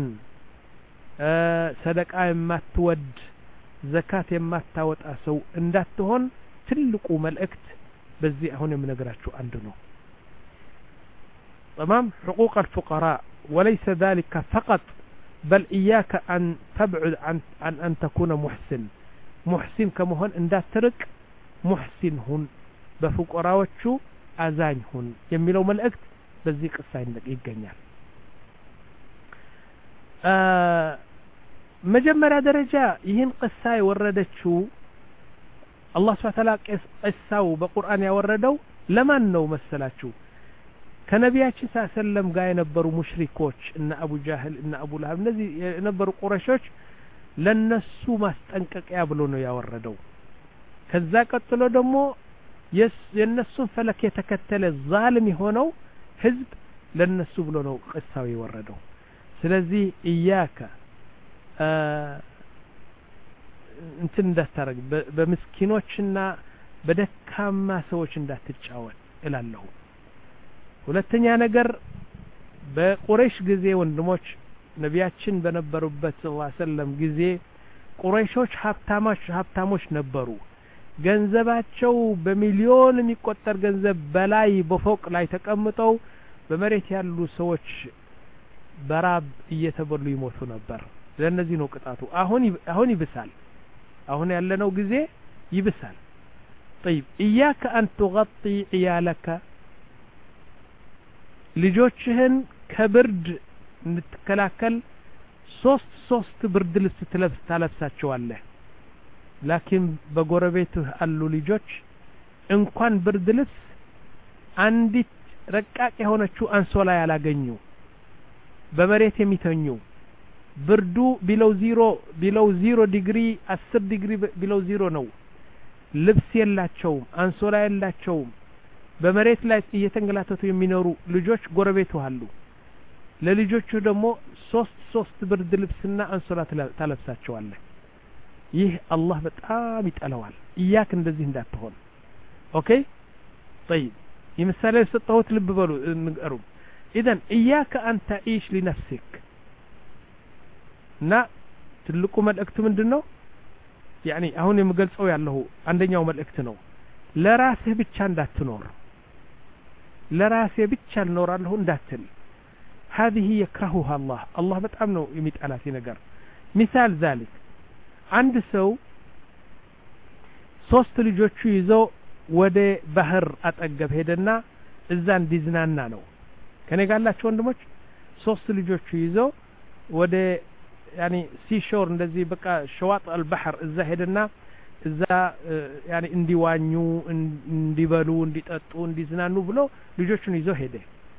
ሰደቃ የማትወድ ዘካት የማታወጣ ሰው እንዳትሆን ትልቁ መልእክት በዚህ አሁን የምነግራችሁ አንዱ ነው تمام حقوق الفقراء وليس ذلك فقط بل إياك أن تبعد عن عن أن تكون محسن محسن كمهن እንዳትርቅ محسن هن በፍقراዎቹ አዛኝ ሁን የሚለው መልእክት በዚህ ቅሳ ይገኛል መጀመሪያ ደረጃ ይህን ቅሳ የወረደችው አላህ Subhanahu Wa Ta'ala ቅሳው በቁርአን ያወረደው ለማን ነው መሰላችሁ ከነቢያችን ሰለላሁ ዐለይሂ ወሰለም ጋር የነበሩ ሙሽሪኮች እና አቡ ጃህል እና አቡ ለሃብ እነዚህ የነበሩ ቁረሾች ለነሱ ማስጠንቀቂያ ብሎ ነው ያወረደው ከዛ ቀጥሎ ደግሞ የነሱን ፈለክ የተከተለ ዛልም የሆነው ህዝብ ለነሱ ብሎ ነው ቅሳው የወረደው ስለዚህ ኢያካ እንትን እንዳታረግ በምስኪኖችና በደካማ ሰዎች እንዳትጫወት እላለሁ ሁለተኛ ነገር በቁረይሽ ጊዜ ወንድሞች ነቢያችን በነበሩበት ሰለላሁ ዐለይሂ ወሰለም ጊዜ ቁረይሾች ሀብታሞች ሀብታሞች ነበሩ ገንዘባቸው በሚሊዮን የሚቆጠር ገንዘብ በላይ በፎቅ ላይ ተቀምጠው በመሬት ያሉ ሰዎች በራብ እየተበሉ ይሞቱ ነበር ለነዚህ ነው ቅጣቱ አሁን አሁን ይብሳል አሁን ያለነው ጊዜ ይብሳል طيب إياك أن تغطي عيالك ልጆችህን ከብርድ እንድትከላከል ሶስት ሶስት ብርድ ልብስ ትለብስ ታለብሳቸዋለህ ላኪን በጎረቤትህ አሉ ልጆች እንኳን ብርድ ልብስ አንዲት ረቃቅ የሆነችው አንሶላ ያላገኙ በመሬት የሚተኙ ብርዱ ቢለው ዜሮ ቢለው ዜሮ ዲግሪ አስር ዲግሪ ቢለው ዜሮ ነው ልብስ የላቸውም አንሶላ የላቸውም በመሬት ላይ እየተንገላተቱ የሚኖሩ ልጆች ጎረቤቱ አሉ ለልጆቹ ደግሞ ሶስት ሶስት ብርድ ልብስና አንሶላ ታለብሳቸዋለህ ይህ አላህ በጣም ይጠላዋል ኢያክ እንደዚህ እንዳትሆን ኦኬ طيب የምሳሌ ሰጠሁት ልብ በሉ ንገሩ اذا إياك أن تعيش لنفسك እና ትልቁ መልእክቱ ምንድነው يعني አሁን የምገልጸው ያለው አንደኛው መልእክት ነው ለራስህ ብቻ እንዳትኖር ለራስህ ብቻ ልኖራለሁ እንዳትል هذه يكرهها الله الله በጣም ነው የሚጠላት ነገር مثال ذلك አንድ ሰው ሶስት ልጆቹ ይዞ ወደ ባህር አጠገብ ሄደና እዛ እንዲዝናና ነው ከኔ ጋላችሁ ወንድሞች ሶስት ልጆቹ ይዞ ወደ يعني سيشور እንደዚህ በቃ ሸዋጥ البحر እዛ ሄደና እዛ يعني እንዲዋኙ እንዲበሉ እንዲጠጡ እንዲዝናኑ ብሎ ልጆቹን ይዞ ሄደ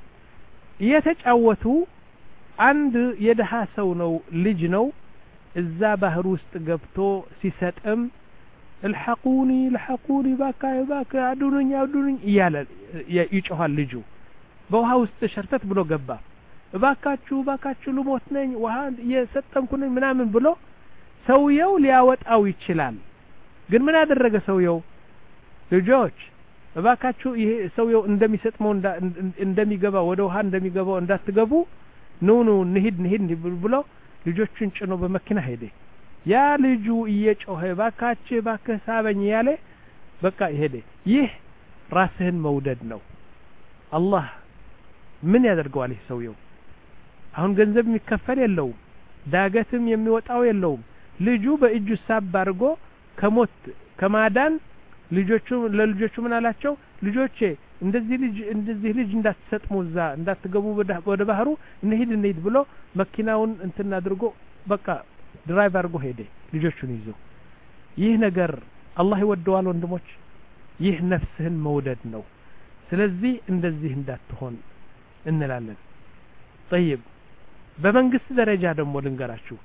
እየተጫወቱ አንድ የደሃ ሰው ነው ልጅ ነው እዛ ባህር ውስጥ ገብቶ ሲሰጥም الحقوني الحقوني ባካ ባካ አዱኑኝ አዱኑኝ እያለ ይጮሃል ልጁ በውሃ ውስጥ ሸርተት ብሎ ገባ ባካችሁ ባካችሁ ልሞት ነኝ ውሃ እየሰጠምኩ ነኝ ምናምን ብሎ ሰውየው ሊያወጣው ይችላል ግን ምን አደረገ ሰውየው ልጆች ባካችሁ ይሄ ሰውየው እንደሚሰጥመው እንደሚገባ ወደ ውሃ እንደሚገባው እንዳትገቡ ኑ ኑ እንሂድ እንሂድ ብሎ ልጆቹን ጭኖ በመኪና ሄደ ያ ልጁ እየጮኸ ባካች ባከህ ሳበኝ ያለ በቃ ሄደ ይህ ራስህን መውደድ ነው አላህ ምን ያደርገዋል ይህ ሰውየው አሁን ገንዘብ የሚከፈል የለውም ዳገትም የሚወጣው የለውም ልጁ በእጁ ሳብ አድርጎ ከሞት ከማዳን ልጆቹ ለልጆቹ ምን አላቸው ልጆቼ እንደዚህ ልጅ እንደዚህ ልጅ እንዳትሰጥሙ እዛ እንዳትገቡ ወደ ባህሩ እንሂድ እንሂድ ብሎ መኪናውን እንትን አድርጎ በቃ ድራይቭ አድርጎ ሄደ ልጆቹን ይዞ ይህ ነገር አላህ ይወደዋል ወንድሞች ይህ ነፍስህን መውደድ ነው ስለዚህ እንደዚህ እንዳትሆን እንላለን طيب በመንግስት ደረጃ ደግሞ ልንገራችሁ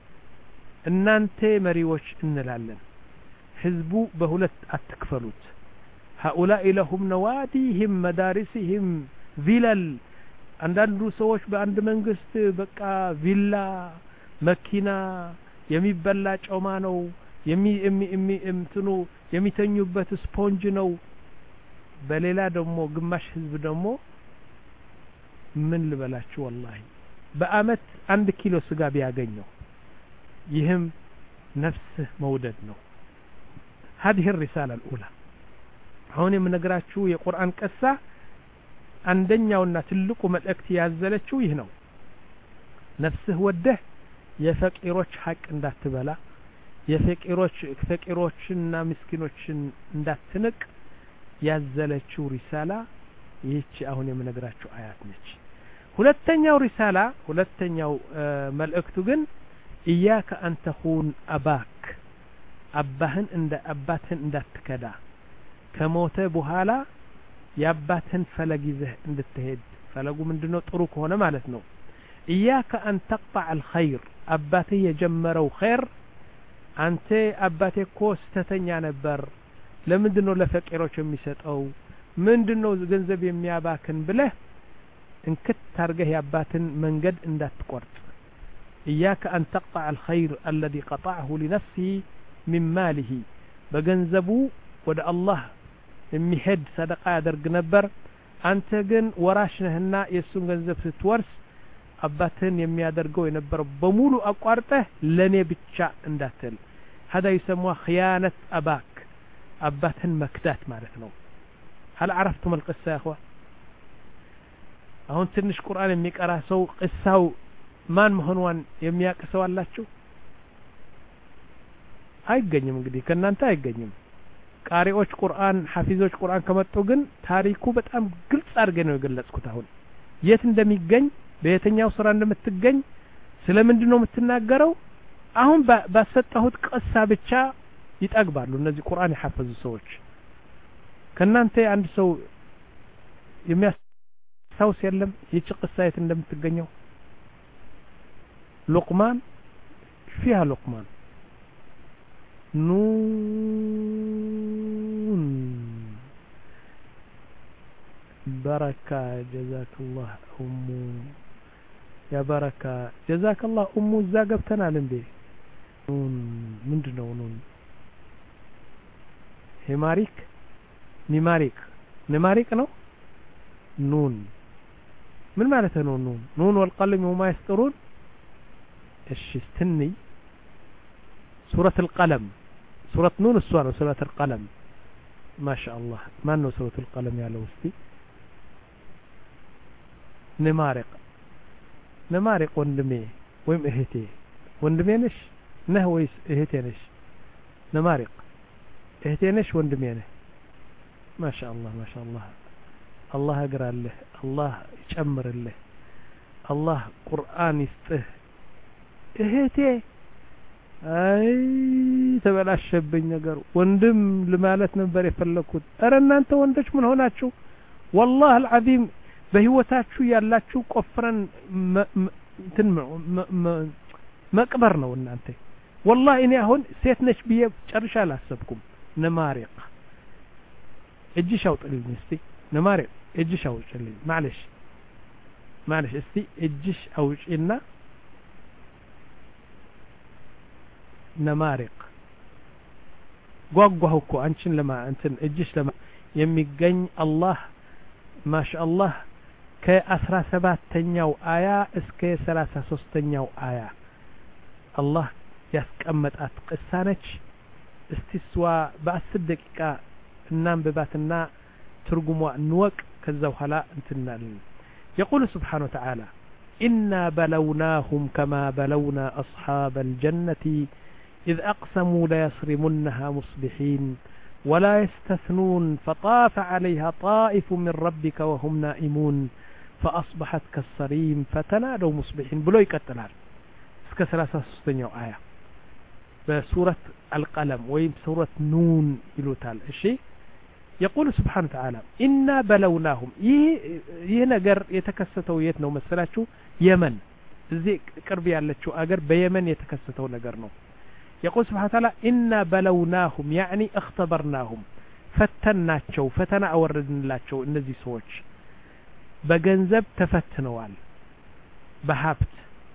እናንተ መሪዎች እንላለን ህዝቡ በሁለት አትክፈሉት هؤلاء لهم نواديهم مدارسهم ቪላል አንዳንዱ ሰዎች በአንድ መንግስት በቃ ቪላ መኪና የሚበላ ጮማ ነው የሚ የሚ እንትኑ የሚተኙበት ስፖንጅ ነው በሌላ ደግሞ ግማሽ ህዝብ ደግሞ ምን ልበላችሁ والله በአመት አንድ ኪሎ ስጋ ቢያገኘው ይህም ነፍስህ መውደድ ነው هذه الرسالة الأولى አሁን የምነግራችሁ የቁርአን ቀሳ አንደኛውና ትልቁ መልእክት ያዘለችው ይህ ነው ነፍስህ ወደህ የፈቂሮች ሐቅ እንዳትበላ የፈቂሮች ፈቂሮችና ምስኪኖችን እንዳትንቅ ያዘለችው ሪሳላ ይህች አሁን የምነግራችሁ አያት ነች ሁለተኛው ሪሳላ ሁለተኛው መልእክቱ ግን ኢያከ አን ተኹን አባክ አባህን እንደ አባትህን እንዳትከዳ ከሞተ በኋላ ያባትህን ፈለግ ይዘህ እንድትሄድ ፈለጉ ምንድነው ጥሩ ከሆነ ማለት ነው ኢያከ አን ተቅጣዕ الخير አባትህ የጀመረው ኸይር አንተ አባቴ እኮ ስተተኛ ነበር ለምንድነው ለፈቂሮች የሚሰጠው ምንድነው ገንዘብ የሚያባክን ብለህ እንክት ታርገህ ያባትን መንገድ እንዳትቆርጥ ኢያከ አን ተቅጣዕ الخير الذي قطعه لنفسه من ماله በገንዘቡ ወደ አላህ የሚሄድ ሰደቃ ያደርግ ነበር አንተ ግን ወራሽ ነህና የሱን ገንዘብ ስትወርስ አባትን የሚያደርገው የነበረው በሙሉ አቋርጠህ ለኔ ብቻ እንዳትል هذا يسمى خيانة أباك أباتن مكدات مالتنا هل عرفتم القصة يا أخوة አሁን ትንሽ ቁርአን የሚቀራ ሰው ቅሳው ማን መሆኑን የሚያቅሰው አላችሁ አይገኝም እንግዲህ ከናንተ አይገኝም ቃሪዎች ቁርአን ሐፊዞች ቁርአን ከመጡ ግን ታሪኩ በጣም ግልጽ አድርገ ነው የገለጽኩት አሁን የት እንደሚገኝ በየትኛው ስራ እንደምትገኝ ስለምንድነው የምትናገረው አሁን ባሰጣሁት ቅሳ ብቻ ይጠግባሉ እነዚህ ቁርአን የሐፈዙ ሰዎች ከናንተ አንድ ሰው የሚያስታውስ የለም ይህች ቅሳ የት እንደምትገኘው ሉቅማን فيها لقمان نون بركة جزاك الله أمو يا بركة جزاك الله أمو زاقبتنا لنبي نون من دنو نون هماريك نماريك نماريك نو نون من معناتها نون نون نون والقلم وما يسطرون ايش استني سورة القلم سورة نون السورة سورة القلم ما شاء الله ما انه سورة القلم يا لوستي نمارق نمارق وندمي ويم اهتي وندمي نش نهويس اهتي نش نمارق اهتي نش وندمي نه ما شاء الله ما شاء الله الله اقرأ له الله يشمر له الله قرآن يسته اهتي አይ ተበላሸብኝ ነገር ወንድም ለማለት ነበር የፈለኩት አረ እናንተ ወንዶች ምን ሆናችሁ والله العظيم በህይወታችሁ ያላችሁ ቆፍረን እንትን መቅበር ነው እናንተ والله እኔ አሁን ሴት ነች ብዬ ጨርሻ አላሰብኩም ነማሪቅ እጅሽ አውጥልኝ እስቲ ነማሪቅ እጅሽ አውጭልኝ معلش معلش እስቲ እጅሽ አውጪና نمارق ጓጓሁ እኮ አንቺን ለማ እንትን እጅሽ ለማ የሚገኝ አላህ ማሻአላህ ከ17ኛው አያ እስከ ሰላሳ ሶስተኛው አያ አላህ ያስቀመጣት ቅሳ ነች እስቲስዋ በ10 ደቂቃ እናንብባትና ትርጉሟ እንወቅ ከዛ በኋላ እንትናለን يقول سبحانه وتعالى إنا بلوناهم كما بلونا أصحاب الجنة إذ أقسموا لا يصرمنها مصبحين ولا يستثنون فطاف عليها طائف من ربك وهم نائمون فأصبحت كالصريم فتنادوا مصبحين بلو يكتلال اسك ثلاثة ستنيو آية بسورة القلم ويم سورة نون يلوتال الشيء يقول سبحانه وتعالى إنا بلوناهم يه نقر يتكستوا يتنو مسلاتشو يمن زي قربي يالتشو أقر بيمن يتكستوا نقرنو يقول سبحانه وتعالى إنا بلوناهم يعني اختبرناهم فتناتشو فتنا أوردنلاتشو النزي سوتش بجنزب تفتنوال بحبت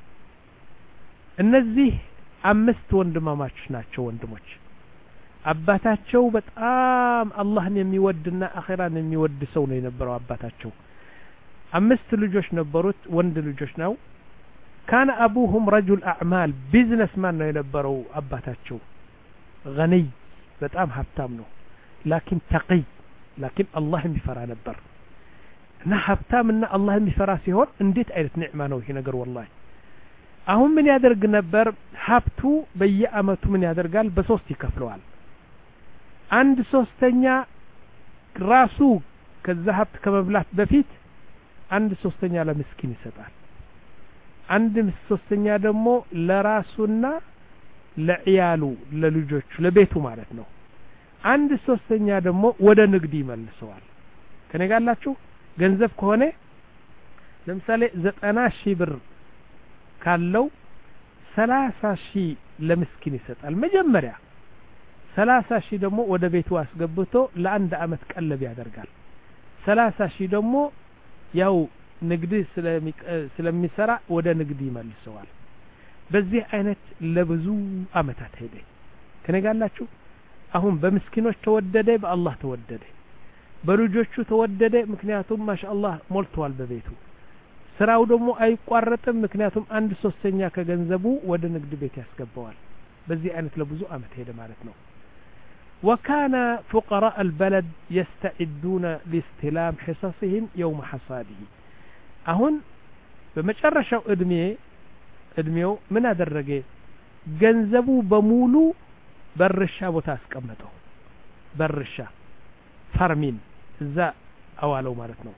النزي أمست وندماماتش ناتشو وندموش አባታቸው በጣም አላህን የሚወድና አኺራን የሚወድ ሰው ነው የነበረው አባታቸው አምስት ልጆች ነበሩት ወንድ ልጆች ነው كان ابوهم رجل اعمال بزنس مان ነው የነበረው አባታቸው غني በጣም ሀብታም ነው لكن تقي لكن الله የሚፈራ ነበር እና ሀብታምና አላህ የሚፈራ ሲሆን እንዴት አይነት ኒዕማ ነው ይሄ ነገር والله አሁን ምን ያደርግ ነበር ሀብቱ በየአመቱ ምን ያደርጋል በሶስት ይከፍለዋል አንድ ሶስተኛ ራሱ ከዛ ሀብት ከመብላት በፊት አንድ ሶስተኛ ለምስኪን ይሰጣል አንድ ሶስተኛ ደግሞ ለራሱና ለዕያሉ ለልጆቹ ለቤቱ ማለት ነው አንድ ሶስተኛ ደግሞ ወደ ንግድ ይመልሰዋል ከነጋላችሁ ገንዘብ ከሆነ ለምሳሌ ዘጠና ሺህ ብር ካለው ሰላሳ ሺህ ለምስኪን ይሰጣል መጀመሪያ ሰላሳ ሺህ ደግሞ ወደ ቤቱ አስገብቶ ለአንድ አመት ቀለብ ያደርጋል ሰላሳ ሺህ ደግሞ ያው ንግድ ስለሚሰራ ወደ ንግድ ይመልሰዋል በዚህ አይነት ለብዙ አመታት ሄደ ከነጋላችሁ አሁን በምስኪኖች ተወደደ በአላህ ተወደደ በልጆቹ ተወደደ ምክንያቱም ማሻአላህ ሞልቷል በቤቱ ስራው ደግሞ አይቋረጥም ምክንያቱም አንድ ሶስተኛ ከገንዘቡ ወደ ንግድ ቤት ያስገባዋል በዚህ አይነት ለብዙ አመት ሄደ ማለት ነው وكان فقراء البلد يستعدون لاستلام حصصهم يوم حصاده አሁን በመጨረሻው እድሜ እድሜው ምን አደረገ ገንዘቡ በሙሉ በርሻ ቦታ አስቀመጠው በርሻ ፋርሚን እዛ አዋለው ማለት ነው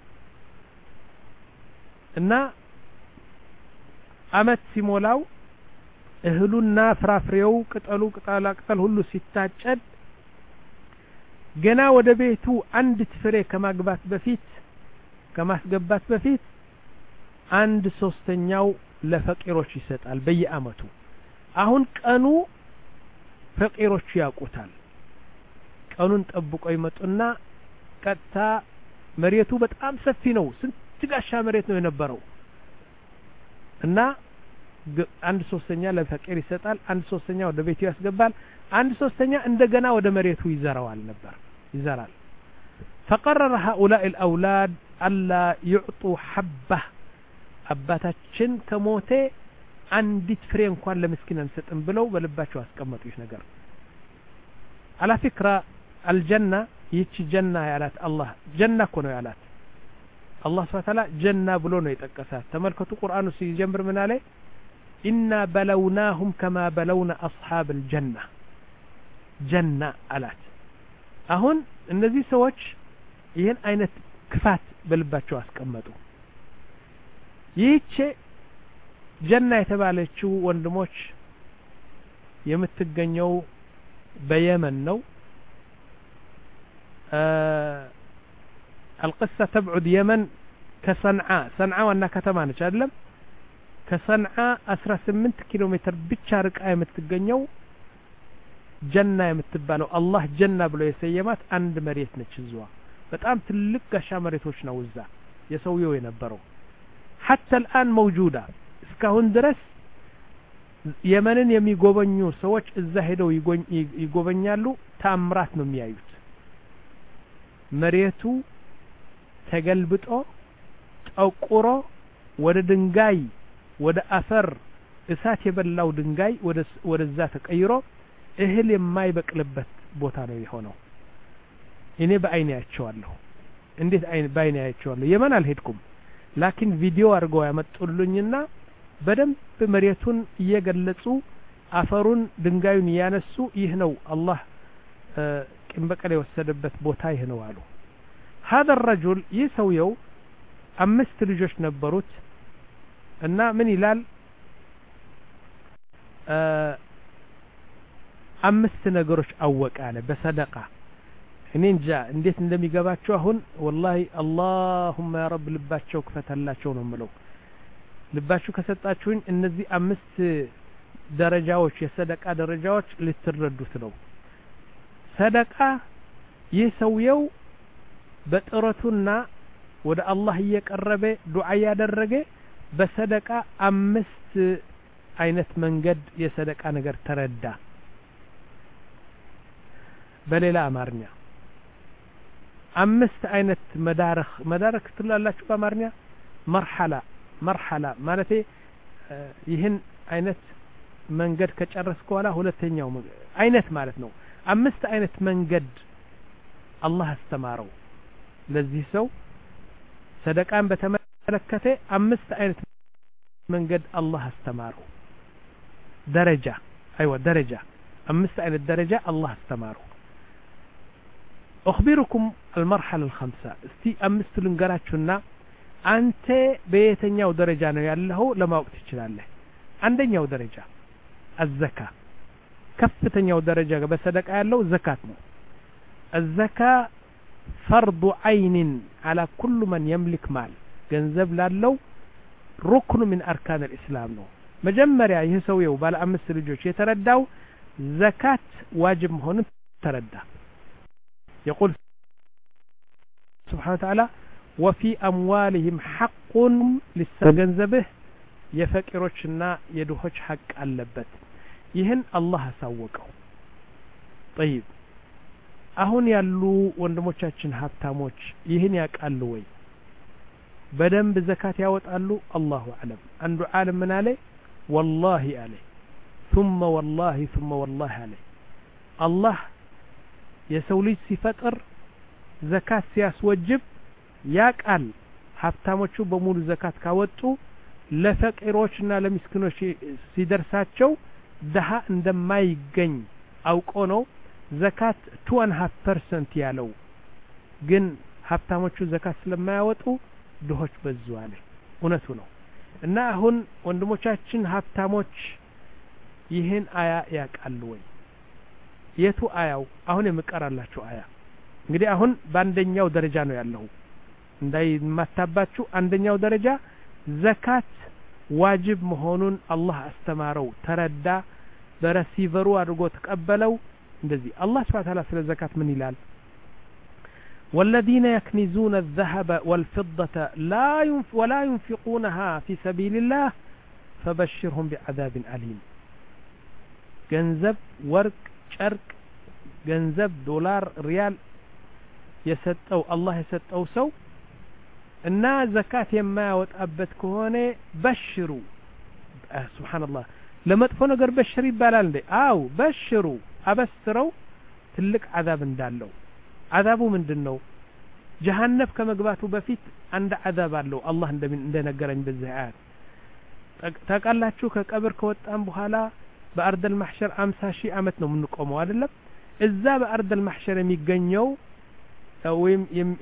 እና አመት ሲሞላው እህሉና ፍራፍሬው ቅጠሉ ቅጠላ ቅጠል ሁሉ ሲታጨድ ገና ወደ ቤቱ አንድ ፍሬ ከማግባት በፊት ከማስገባት በፊት አንድ ሶስተኛው ለፈቂሮች ይሰጣል በየአመቱ አሁን ቀኑ ፈቂሮች ያውቁታል ቀኑን ጠብቆ ይመጡና ቀጥታ መሬቱ በጣም ሰፊ ነው ስንት ጋሻ መሬት ነው የነበረው እና አንድ ሶስተኛ ለፈቂር ይሰጣል አንድ ሶስተኛ ወደ ቤቱ ያስገባል አንድ ሶስተኛ እንደገና ወደ መሬቱ ይዘራዋል ነበር ይዘራል فقرر هؤلاء الأولاد ألا يعطوا حبة አባታችን ከሞተ አንዲት ፍሬ እንኳን ለምስኪን አንሰጥም ብለው በልባቸው አስቀመጡ ይህ ነገር على فكرة الجنة ይቺ ጀና ያላት አላህ ጀና እኮ ነው ያላት አላህ Subhanahu Wa Ta'ala ጀና ብሎ ነው የጠቀሳት ተመልከቱ ቁርአኑ ሲጀምር ምን አለ إنا بلوناهم كما بلونا أصحاب الجنة جنة አላት አሁን እነዚህ ሰዎች ይሄን አይነት ክፋት በልባቸው አስቀመጡ ይህች ጀና የተባለችው ወንድሞች የምትገኘው በየመን ነው القصة تبعد يمن كصنعاء صنعاء وانا ከተማ ነች አይደለም ከصنعاء አስራ ስምንት ኪሎ ሜትር ብቻ ርቃ የምትገኘው ጀና የምትባለው አላህ ጀና ብሎ የሰየማት አንድ መሬት ነች እዛው በጣም ትልቅ ጋሻ መሬቶች ነው እዛ የሰውየው የነበረው حتى الآن موجودة እስካሁን ድረስ የመንን የሚጎበኙ ሰዎች እዛ ሄደው ይጎበኛሉ ታምራት ነው የሚያዩት መሬቱ ተገልብጦ ጠቁሮ ወደ ድንጋይ ወደ አፈር እሳት የበላው ድንጋይ ወደ ወደዛ ተቀይሮ እህል የማይበቅልበት ቦታ ነው የሆነው እኔ በአይኔ ያቸዋለሁ እንዴት አይን በአይኔ ያቸዋለሁ የመን አልሄድኩም ላኪን ቪዲዮ አድርገው ያመጡልኝና በደንብ መሬቱን እየገለጹ አፈሩን ድንጋዩን ያነሱ ይህ ነው አላህ ቅን በቀል የወሰደበት ቦታ ይህ ነው አሉ هذا الرجل يسويው አምስት ልጆች ነበሩት እና ምን ይላል አምስት ነገሮች አወቀ አለ በሰደቃ እኔ እንጃ እንዴት እንደሚገባቸው አሁን والله اللهم يا رب ልባቸው ክፈተላቸው ነው የምለው ልባችሁ ከሰጣችሁኝ እነዚህ አምስት ደረጃዎች የሰደቃ ደረጃዎች ልትረዱት ነው ሰደቃ ይሰውየው በጥረቱና ወደ አላህ እየቀረበ ዱዓ ያደረገ በሰደቃ አምስት አይነት መንገድ የሰደቃ ነገር ተረዳ በሌላ አማርኛ አምስት አይነት መዳረክ መዳረክ ትላላችሁ በአማርኛ መርሐላ መርሐላ ማለት ይህን አይነት መንገድ ከጨረስኩ በኋላ ሁለተኛው አይነት ማለት ነው አምስት አይነት መንገድ አላህ አስተማረው ለዚህ ሰው ሰደቃን በተመለከተ አምስት አይነት መንገድ አላህ አስተማረው ደረጃ አይዋ ደረጃ አምስት አይነት ደረጃ አላህ አስተማረው أخبركم المرحلة الخامسة استي أمست لنقراتشنا أنت بيتنياو درجة يالله لما وقت تشلالله عندنياو درجة الزكاة كفتنياو درجة بسدك يالله زكاة الزكاة فرض عين على كل من يملك مال جنزب لالله ركن من أركان الإسلام نو مجمّر يعني يسويه بالا أمست لجوش يترداو زكاة واجب هون تردى يقول سبحانه وتعالى وفي أموالهم حق للسجنزبه يفكروشنا يدوهش حق اللبت يهن الله سوقه طيب أهون يالو وندموشاتشن هاتاموش يهن يقالوا وي بدن بزكاة ياوت قالوا الله أعلم عنده عالم من عليه والله عليه ثم والله ثم والله عليه الله የሰው ልጅ ሲፈጥር ዘካት ሲያስወጅብ ያቃል ሀብታሞቹ በሙሉ ዘካት ካወጡ ለፈቂሮችና ለሚስኪኖች ሲደርሳቸው ደሃ እንደማይገኝ አውቆ ነው ዘካት two and a half percent ያለው ግን ሀብታሞቹ ዘካት ስለማያወጡ ድሆች በዙ አለ እውነቱ ነው እና አሁን ወንድሞቻችን ሀብታሞች ይሄን አያ ያቃሉ ወይ የቱ አያው አሁን የምቀራላችሁ አያ እንግዲህ አሁን በአንደኛው ደረጃ ነው ያለው እንዳይማታባችሁ አንደኛው ደረጃ ዘካት ዋጅብ መሆኑን አላህ አስተማረው ተረዳ በረሲቨሩ አድርጎ ተቀበለው እንደዚህ አላህ Subhanahu Wa Ta'ala ስለ ዘካት ምን ይላል والذين يكنزون الذهب والفضة لا ينف ولا ينفقونها في سبيل الله فبشرهم بعذاب أليم ገንዘብ ወርቅ ጨርቅ ገንዘብ ዶላር ሪያል የሰጠው አላህ የሰጠው ሰው እና ዘካት የማያወጣበት ከሆነ በሽሩ ሱብሃንአላህ ለመጥፎ ነገር በሽር ይባላል እንዴ አው በሽሩ አበስረው ትልቅ አዛብ እንዳለው አዛቡ ምንድነው ጀሃነም ከመግባቱ በፊት አንድ አዛብ አለው አላህ እንደነገረኝ በዚህ አያት ታቃላችሁ ከቀብር ከወጣን በኋላ በአርደል ማህሸር ሃምሳ ሺህ አመት ነው የምንቆመው አይደለም እዛ በአርደል ማህሸር የሚገኘው ወይም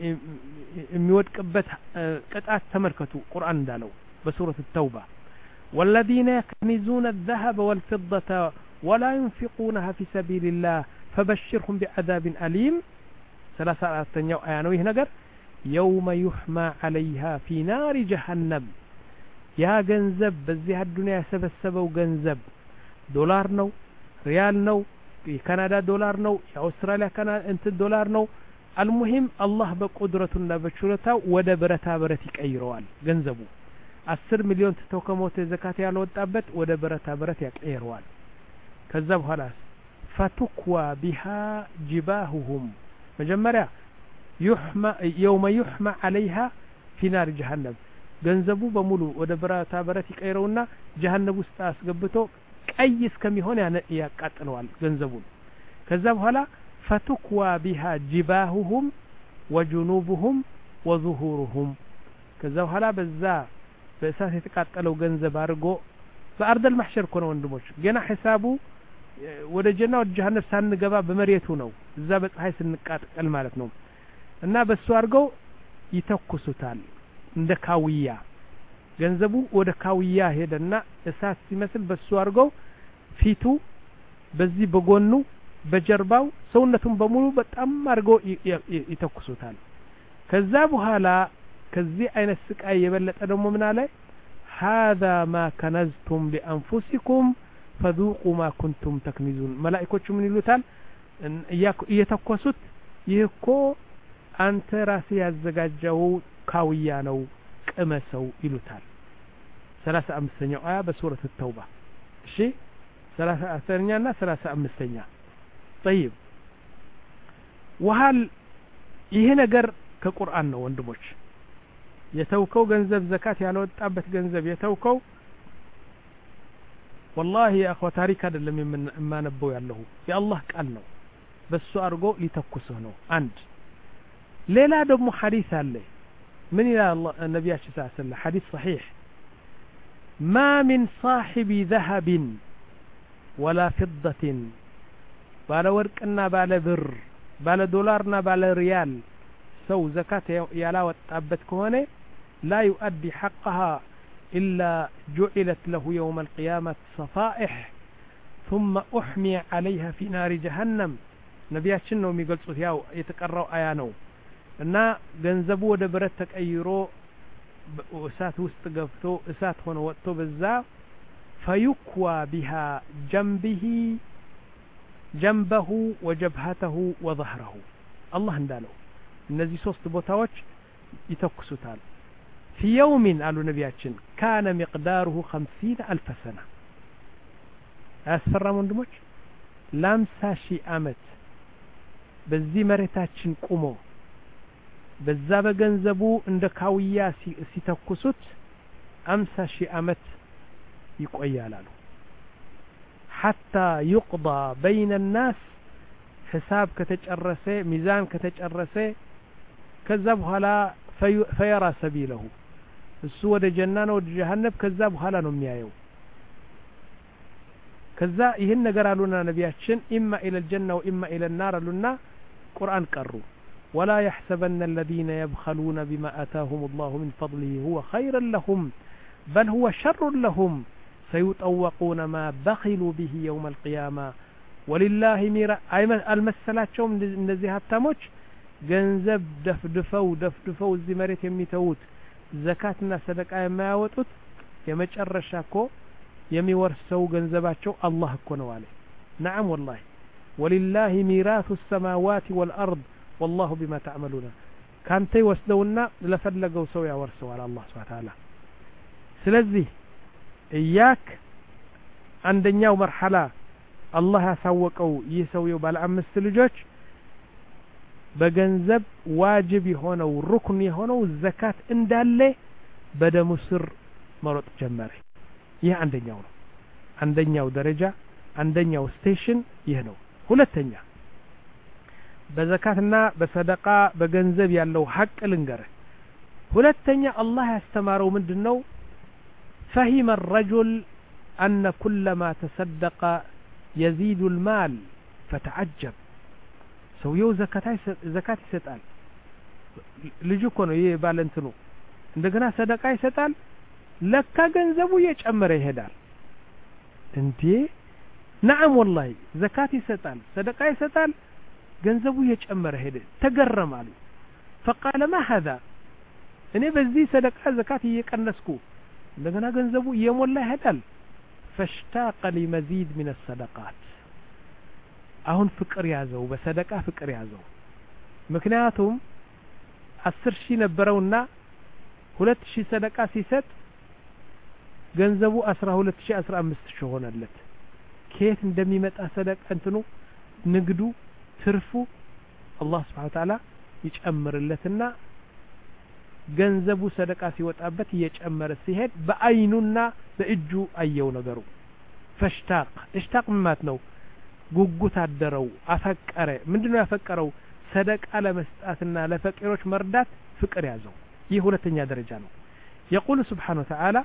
የሚወድቅበት ቅጣት ተመልከቱ ቁርአን እንዳለው በሱረቱ ተውባ والذين يكنزون الذهب والفضة ولا ينفقونها في سبيل الله فبشرهم بعذاب أليم ثلاثة آيات آية ነው ይህ ነገር يوم يحمى عليها في نار جهنم ያ ገንዘብ በዚህ አዱንያ ያሰበሰበው ገንዘብ ዶላር ነው ሪያል ነው የካናዳ ዶላር ነው የአውስትራሊያ ካናዳ እንት ዶላር ነው المهم الله በቁድረቱና በችሎታው ወደ ብረታ ብረት ይቀይረዋል ገንዘቡ አስር ሚሊዮን ተተከሞተ ዘካት ያልወጣበት ወደ ብረታ ብረት ያቀይረዋል ከዛ በኋላ فتكوى بها جباههم መጀመሪያ يحمى يوم يحمى عليها في نار جهنم ገንዘቡ በሙሉ ወደ ብረታ ብረት ይቀይረውና ጀሃነም ውስጥ አስገብቶ ቀይ እስከሚሆን ያቃጥለዋል ገንዘቡን ከዛ በኋላ فتكوى بها جباههم وجنوبهم وظهورهم ከዛ በኋላ በዛ በእሳት የተቃጠለው ገንዘብ አድርጎ በአርደል ማህሸር ኮነ ወንድሞች ገና ሒሳቡ ወደ ጀና ወደ ጀሃነም ሳንገባ በመሬቱ ነው እዛ በፀሐይ ስንቃጠል ማለት ነው እና በሱ አድርገው ይተኩሱታል እንደ ካውያ ገንዘቡ ወደ ካውያ ሄደና እሳት ሲመስል በሱ አድርገው ፊቱ በዚህ በጎኑ በጀርባው ሰውነቱን በሙሉ በጣም አድርገው ይተኩሱታል ከዛ በኋላ ከዚህ አይነት ስቃይ የበለጠ ደግሞ ምን አለ هذا ما كنزتم لانفسكم فذوقوا ما كنتم تكنزون መላእክቶቹ ምን ይሉታል እየተኮሱት ይህኮ አንተ ራስህ ያዘጋጀው ካውያ ነው ቅመሰው ይሉታል ثلاثة وخمسين አያ በሱረቱ ተውባ እሺ ثلاثة وخمسين እና ثلاثة وخمسين طيب وهل ይሄ ነገር ከቁርአን ነው ወንድሞች የተውከው ገንዘብ ዘካት ያልወጣበት ገንዘብ የተውከው والله يا اخو ታሪክ አይደለም የማነበው ያለው የአላህ ቃል ነው በሱ አርጎ ሊተኩሰው ነው አንድ ሌላ ደግሞ ሐዲስ አለ ምን ይላል አላህ ነብያችን ሰለላሁ ዐለይሂ ወሰለም ሐዲስ صحيح ما من صاحب ذهب ولا فضة ባለ ወርቅና ባለ ብር ባለ ዶላርና ባለ ሪያል ሰው ዘካት ያላወጣበት ከሆነ لا يؤدي حقها إلا جعلت له يوم القيامة صفائح ثم أحمي عليها في نار جهنم ነብያችን ነው የሚገልጹት ያው የተቀራው አያ ነው እና ገንዘቡ ወደ ብረት ተቀይሮ እሳት ውስጥ ገብቶ እሳት ሆኖ ወጥቶ በዛ فيكوى بها جنبه جنبه وجبهته وظهره الله እንዳለው እነዚህ ሶስት ቦታዎች ይተኩሱታል في يوم قالوا نبياتችን كان مقداره خمسين ألف سنة አስፈራም ወንድሞች ለአምሳ ሺህ አመት በዚህ መሬታችን ቆሞ በዛ በገንዘቡ እንደ ካውያ ሲተኩሱት አምሳ ሺህ አመት ይቆያል አሉ حتى يقضى بين الناس حساب ከተጨረሰ ሚዛን ከተጨረሰ ከዛ በኋላ فيرى سبيله እሱ ወደ ጀና ነው ወደ ጀሃነም ከዛ በኋላ ነው የሚያየው ከዛ ይሄን ነገር አሉና ነቢያችን إما إلى الجنة وإما إلى النار አሉና ቁርአን ቀሩ ولا يحسبن الذين يبخلون بما آتاهم الله من فضله هو خيرا لهم بل هو شر لهم سيطوقون ما بخلوا به يوم القيامة ولله ميراث المسلاቸውም እነዚህ ሀብታሞች ገንዘብ ደፍድፈው ደፍድፈው እዚህ መሬት የሚተውት ዘካትና ሰደቃ የማያወጡት የመጨረሻ እኮ የሚወርሰው ገንዘባቸው አላህ እኮ ነው አለ نعم والله ولله ميراث السماوات والأرض والله بما تعملون ካንተ ይወስደውና ለፈለገው ሰው ያወርሰዋል አላህ Subhanahu Wa Ta'ala ስለዚህ እያክ አንደኛው መርሐላ አላህ ያሳወቀው ይህ ሰውየው ባለ አምስት ልጆች በገንዘብ ዋጅብ የሆነው ሩክን የሆነው ዘካት እንዳለ በደሙ ስር መሮጥ ጀመረ ይህ አንደኛው ነው አንደኛው ደረጃ አንደኛው ስቴሽን ይህ ነው ሁለተኛ በዘካትና በሰደቃ በገንዘብ ያለው ሐቅ ልንገር ሁለተኛ አላህ ያስተማረው ምንድነው فهم الرجل أن كلما تصدق يزيد المال فتعجب ሰውየው ዘካት ዘካት ይሰጣል ልጅ እኮ ነው ይሄ ባለንትኑ እንደገና ሰደቃ ይሰጣል ለካ ገንዘቡ እየጨመረ ይሄዳል እንዴ نعم والله ዘካት ይሰጣል ሰደቃ ይሰጣል ገንዘቡ እየጨመረ ሄደ ተገረማሉ فقال ما هذا እኔ በዚህ ሰደቃ ዘካት እየቀነስኩ እንደገና ገንዘቡ እየሞላ ይሄዳል فاشتاق لمزيد من الصدقات አሁን ፍቅር ያዘው በሰደቃ ፍቅር ያዘው ምክንያቱም አስር ሺህ ነበረውና ሁለት ሺህ ሰደቃ ሲሰጥ ገንዘቡ አስራ ሁለት ሺህ አስራ አምስት ሺህ ሆነለት ከየት እንደሚመጣ ሰደቃ እንትኑ ንግዱ ትርፉ አላህ Subhanahu Wa Ta'ala ይጨምርለትና ገንዘቡ ሰደቃ ሲወጣበት እየጨመረ ሲሄድ በአይኑና በእጁ አየው ነገሩ ፈሽታቅ እሽታቅ ማለት ነው ጉጉት አደረው አፈቀረ ምንድነው ያፈቀረው ሰደቃ ለመስጣትና ለፈቂሮች መርዳት ፍቅር ያዘው ይህ ሁለተኛ ደረጃ ነው يقول سبحانه وتعالى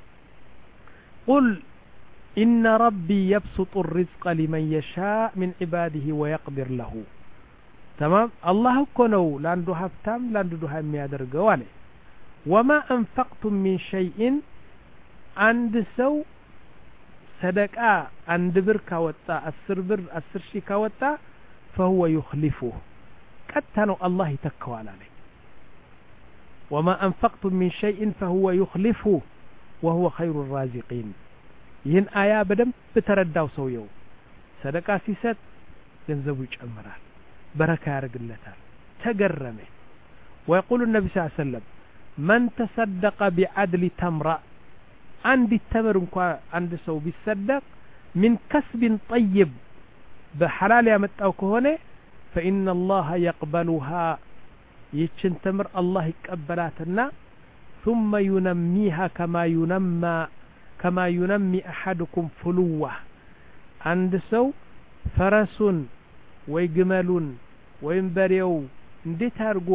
قل إن ربي يبسط الرزق لمن يشاء من عباده ويقدر له تمام الله እኮ ነው ለአንዱ ሀብታም ለአንዱ ድሃ የሚያደርገው አለ وما أنفقتم من شيء አንድ ሰው ሰደቃ አንድ ብር ካወጣ አስር ብር አስር ሺህ ካወጣ فهو يخلفه ቀጥታ ነው አላህ ይተካዋል አለ وما أنفقتم من شيء فهو يخلفه وهو خير الرازقين ይህን አያ በደንብ ተረዳው ሰውየው ሰደቃ ሲሰጥ ገንዘቡ ይጨምራል በረካ ያርግለታል ተገረመ ويقول النبي صلى الله عليه وسلم من تصدق بعدل تمرة عند التمر እንኳን አንድ ሰው ቢሰደቅ من كسب طيب بحلال ያመጣው ከሆነ فإن الله يقبلها ይችን ተምር አላህ ይቀበላትና ثم ينميها كما ينمى كما ينمي أحدكم فلوة عند ሰው ፈረሱን ወይ ግመሉን ወይም በሬው እንዴት አርጎ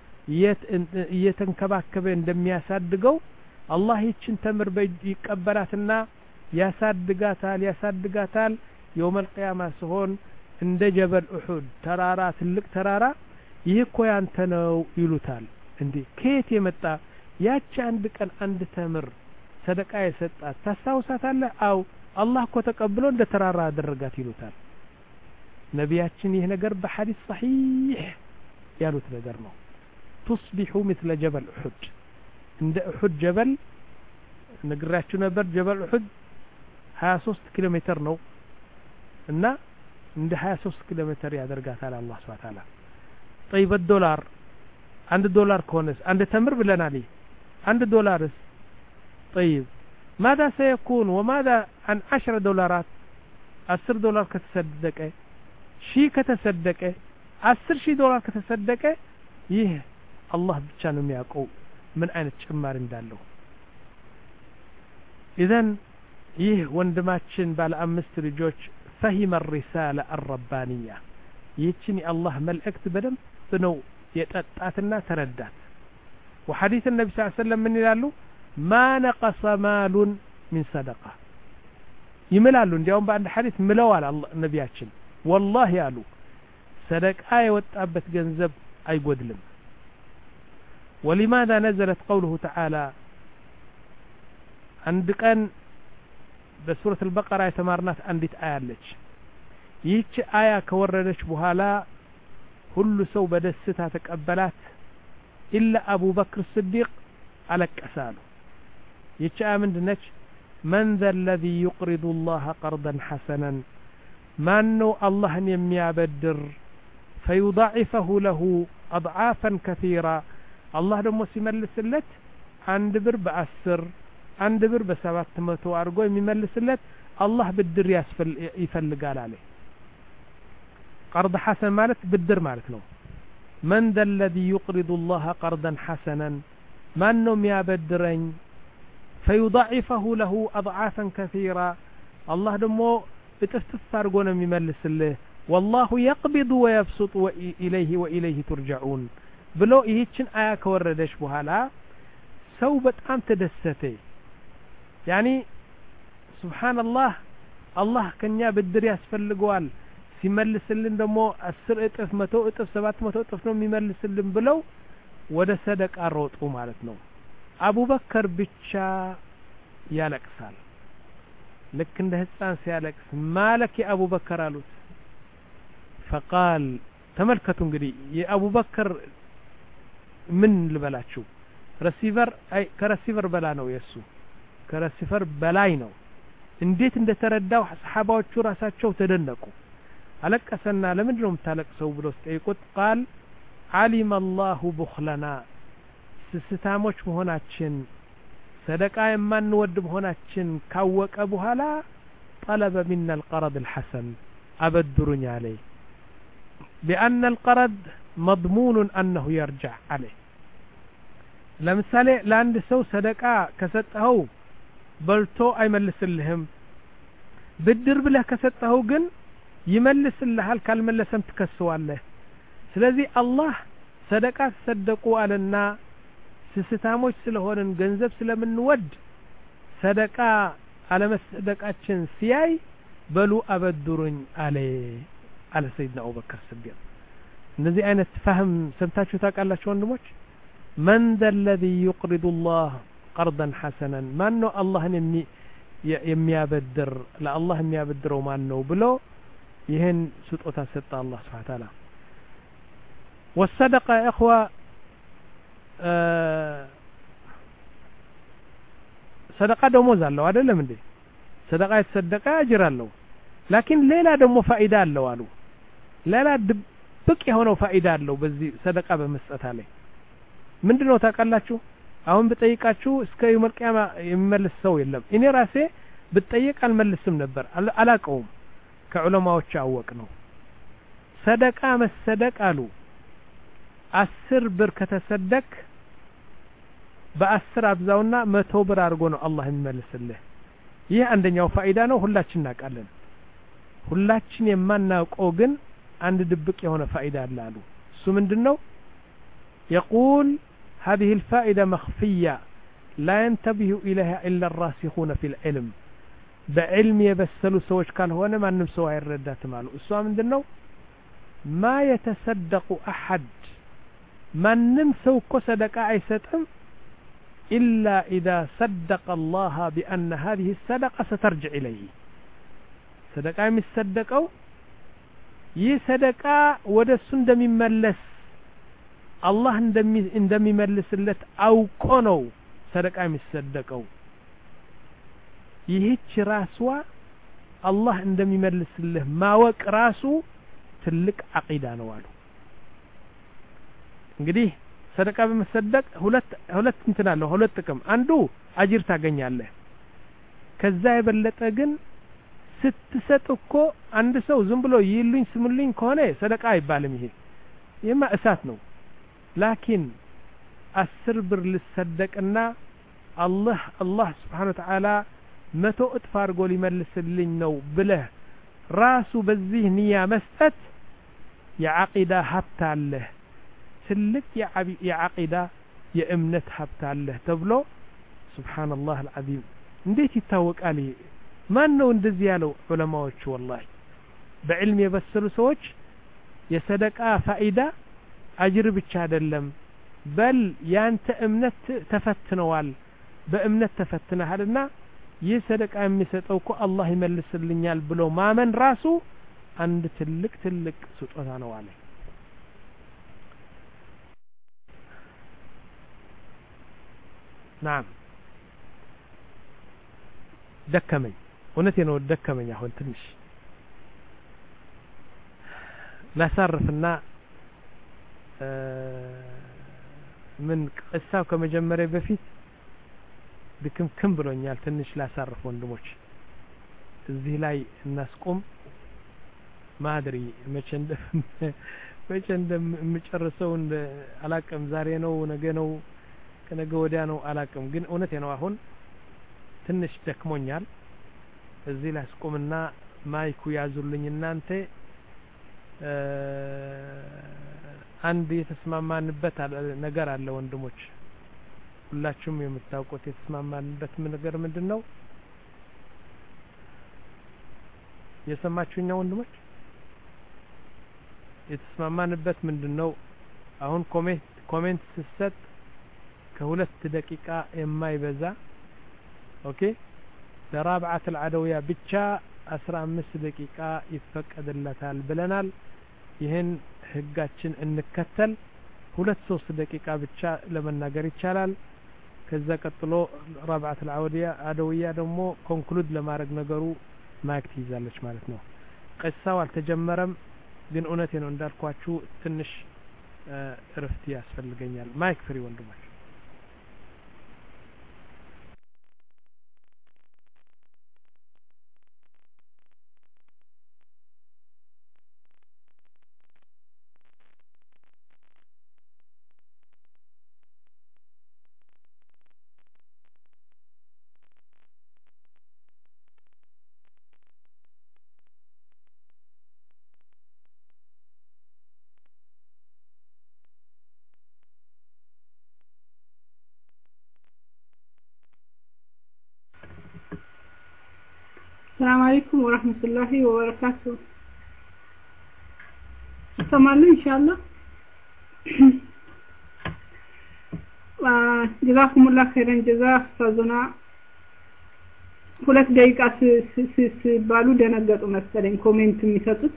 እየተንከባከበ እንደሚያሳድገው አላህ ይችን ተምር ይቀበላትና ያሳድጋታል ያሳድጋታል يوم القيامة ሲሆን እንደ ጀበል ኡሁድ ተራራ ትልቅ ተራራ ይህ እኮ ያንተ ነው ይሉታል እንዴ ከየት የመጣ ያቺ አንድ ቀን አንድ ተምር ሰደቃ የሰጣት ታስታውሳታለህ አው አላህ እኮ ተቀብሎ እንደ ተራራ አደረጋት ይሉታል ነቢያችን ይህ ነገር በሐዲስ صحيح ያሉት ነገር ነው تصبح مثل جبل أحد عند أحد جبل نقراችሁ ነበር جبل أحد ሀያ ሶስት ኪሎ ሜትር ነው እና እንደ ሀያ ሶስት ኪሎ ሜትር ያደርጋታል አላህ Subhanahu Wa Ta'ala طيب الدولار አንድ ዶላር ከሆነስ አንድ ተምር ብለናል አንድ ዶላርስ طيب ماذا سيكون وماذا عن عشر دولارات عشر دولار كتصدق شي كتصدق عشر شي دولار كتصدق ይህ አላህ ብቻ ነው የሚያውቀው ምን አይነት ጭማሪ እንዳለው اذا ይህ ወንድማችን ባለ አምስት ልጆች فهم الرسالة الربانية ይህችን የአላህ መልእክት በደንብ ነው የጠጣትና ተረዳት وحديث النبي صلى الله عليه وسلم من يلالو ما نقص مال من صدقة يملالو እንዲያውም በአንድ ሐዲስ ምለዋል ነብያችን والله ያሉ ሰደቃ የወጣበት ገንዘብ አይጎድልም ولماذا نزلت قوله تعالى عند ቀን በሱረة البقرة የተማርናት አንዲት አያ አለች ይህች አያ ከወረደች በኋላ ሁሉ ሰው በደስታ ተቀበላት إلا أبو بكر الصديق አለቀሳሉ ይህች አያ ምንድነች من ذا الذي يقرض الله قرضا حسنا من نو الله يميابدر فيضاعفه له أضعافا كثيرا الله دمو سيملسلت عند بر بأسر عند بر بسبات متو أرقو يملسلت الله بدر يسفل يفلقال عليه قرض حسن مالت بدر مالت نو من ذا الذي يقرض الله قرضا حسنا من نو يابدرين فيضاعفه له أضعافا كثيرا الله دمو بتفتف أرقونا يملسله والله يقبض ويبسط إليه وإليه ترجعون بلو إيهتشن آية كوردش بهالا سوبت أم تدستي يعني سبحان الله الله كان يا بدر يسفل قوال سيملسلن دمو أسر إتف متو إتف سبات متو إتف نوم يملسلن بلو ودا صدق أروت ومالتنو أبو بكر بيتشا يالكسال لكن ده السان سيالكس مالك يا أبو بكر قالوت فقال تملكتون قدي يا أبو بكر من البلاتشو رسيفر أي كرسيفر بلانو يسو كرسيفر بلاينو انديت اند ترداو صحاباوچو راساچو تدنقو አለቀሰና ለምንድነው የምታለቅሰው ብሎ ሲጠይቁት قال علم الله بخلنا ስስታሞች መሆናችን ሰደቃ የማንወድ መሆናችን ካወቀ በኋላ طلب منا القرض الحسن أبدرني عليه بأن القرض مضمون أنه يرجع عليه ለምሳሌ ለአንድ ሰው ሰደቃ ከሰጠው በልቶ አይመልስልህም ብድር ብለህ ከሰጠው ግን ይመልስልሃል ካልመለሰም ትከስዋለህ ስለዚህ አላህ ሰደቃ ተሰደቁ አለና ስስታሞች ስለሆነን ገንዘብ ስለምንወድ ሰደቃ አለመሰደቃችን ሲያይ በሉ አበድሩኝ አለ አለ ሰይድና አቡበከር ሲዲቅ እንደዚህ አይነት فهم ሰምታችሁ ታውቃላችሁ ወንድሞች من ذا الذي يقرض الله قرضا حسنا ማን ነው አላህን የሚያበድር ለአላህ የሚያበድረው ማን ነው ብሎ ይሄን ስጦታ ሰጠ አላህ Subhanahu Wa Ta'ala والصدقه يا اخوه صدقه ደሞዝ አለው አይደለም እንዴ صدقه የተሰደቀ አጅር አለው لكن ሌላ ደግሞ ፋይዳ አለው አሉ ሌላ ድብቅ የሆነው ፋይዳ አለው በዚህ صدقه በመስጠት ላይ ምንድነው ታውቃላችሁ አሁን በጠይቃችሁ እስከ የውመል ቂያማ የሚመልስ ሰው የለም እኔ ራሴ በጠይቅ አልመልስም ነበር አላቀውም ከዑለማዎች አወቅ ነው ሰደቃ መሰደቅ አሉ አስር ብር ከተሰደቅ በአስር አብዛውና መቶ ብር አድርጎ ነው አላህ የሚመልስልህ ይህ አንደኛው ፋይዳ ነው ሁላችን እናውቃለን ሁላችን የማናውቀው ግን አንድ ድብቅ የሆነ ፋይዳ አለ አሉ እሱ ምንድነው يقول هذه الفائدة مخفية لا ينتبه إليها إلا الراسخون في العلم بعلم يبسلوا سوش كان هو ما نمسوا الردات ماله السؤال من دنو ما يتصدق أحد ما نمسوا كصدق عيستهم إلا إذا صدق الله بأن هذه الصدقة سترجع إليه صدقاء يصدقوا يصدقاء ودسون دم يملس الله እንደሚ እንደሚመልስለት አውቆ ነው ሰደቃ የሚሰደቀው ይህች ራስዋ አላህ እንደሚመልስልህ ማወቅ ራሱ ትልቅ አቂዳ ነው አሉ እንግዲህ ሰደቃ በመሰደቅ ሁለት ሁለት እንትን አለው ሁለት ጥቅም አንዱ አጅር ታገኛለህ ከዛ የበለጠ ግን ስትሰጥ እኮ አንድ ሰው ዝም ብሎ ይልኝ ስሙልኝ ከሆነ ሰደቃ አይባልም ይሄ የማ እሳት ነው لكن አስር ብር ልሰደቅና አላህ አላህ Subhanahu Wa Ta'ala መቶ እጥፍ አድርጎ ሊመልስልኝ ነው ብለህ ራሱ በዚህ ንያ መስጠት የዓቂዳ ሀብት አለ ትልቅ የዓቂዳ የእምነት ሀብት አለህ ተብሎ ሱብሃንአላህ አልዓዚም እንዴት ይታወቃል ማን ነው እንደዚህ ያለው ዑለማዎቹ ወላሂ በዕልም የበሰሉ ሰዎች የሰደቃ ፋኢዳ አጅር ብቻ አይደለም በል ያንተ እምነት ተፈትነዋል በእምነት ተፈትነሃልና ይህ ሰደቃ የሚሰጠው እኮ አላህ ይመልስልኛል ብሎ ማመን ራሱ አንድ ትልቅ ትልቅ ስጦታ ነው አለ نعم ደከመኝ እውነቴ ነው ደከመኝ አሁን ትንሽ ላሳርፍና ምን ቀሳው ከመጀመሪያ በፊት ድክምክም ብሎኛል ትንሽ ላሳርፍ ወንድሞች እዚህ ላይ እናስቆም ማድሪ መቼ እንደ መቼ እንደምጨርሰው እንደ አላቀም ዛሬ ነው ነገ ነው ከነገ ወዲያ ነው አላቀም ግን እውነቴ ነው አሁን ትንሽ ደክሞኛል እዚህ ላይ አስቆምና ማይኩ ያዙልኝ እናንተ አንድ የተስማማንበት ነገር አለ ወንድሞች ሁላችሁም የምታውቁት የተስማማንበት ነገር ምንድነው የሰማችሁኝ ወንድሞች የተስማማንበት ምንድነው አሁን ኮሜንት ኮሜንት ሲሰጥ ከሁለት ደቂቃ የማይበዛ ኦኬ ለራብዓት العدوية ብቻ አስራ አምስት ደቂቃ ይፈቀድለታል ብለናል ይሄን ህጋችን እንከተል ሁለት ሶስት ደቂቃ ብቻ ለመናገር ይቻላል ከዛ ቀጥሎ ራብዓት العدوية አደውያ ደግሞ ኮንክሉድ ለማድረግ ነገሩ ማክት ይዛለች ማለት ነው ቀሳው አልተጀመረም ግን እውነቴ ነው እንዳልኳችሁ ትንሽ እረፍት ያስፈልገኛል ማይክ ፍሪ ወንድሞች السلام عليكم ورحمة الله وبركاته استمعنا إن شاء الله جزاكم الله خيرا جزاء أستاذنا ሁለት ደቂቃ ሲባሉ ደነገጡ መሰለኝ ኮሜንት የሚሰጡት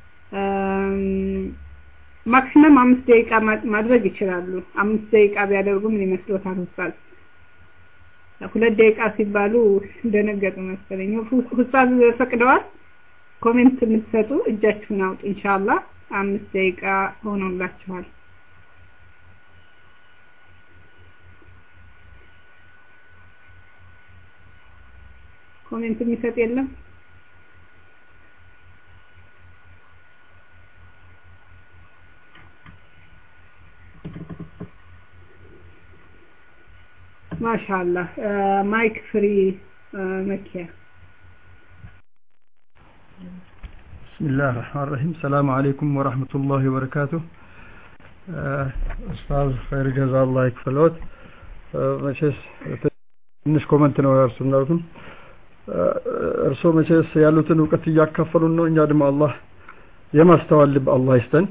ማክሲመም አምስት ደቂቃ ማድረግ ይችላሉ አምስት ደቂቃ ቢያደርጉ ምን ይመስሎታል ኡስታዝ ሁለት ደቂቃ ሲባሉ ደነገጡ መሰለኝ ኡስታዝ ፈቅደዋል ኮሜንት የምትሰጡ እጃችሁን አውጡ ኢንሻአላህ አምስት ደቂቃ ሆኖላችኋል ኮሜንት የሚሰጥ የለም ማሻአላህ ማይክ ፍሪ መኪያ بسم الله الرحمن الرحيم السلام عليكم ورحمة الله وبركاته أستاذ خير جزاه الله يكفلوت ماشيس ትንሽ ኮሜንት ነው ያርሱናሉት እርሶ መቼስ ያሉትን ዕውቀት ያካፈሉን ነው እኛ ደግሞ አላህ የማስተዋል ልብ አላህ ይስጠን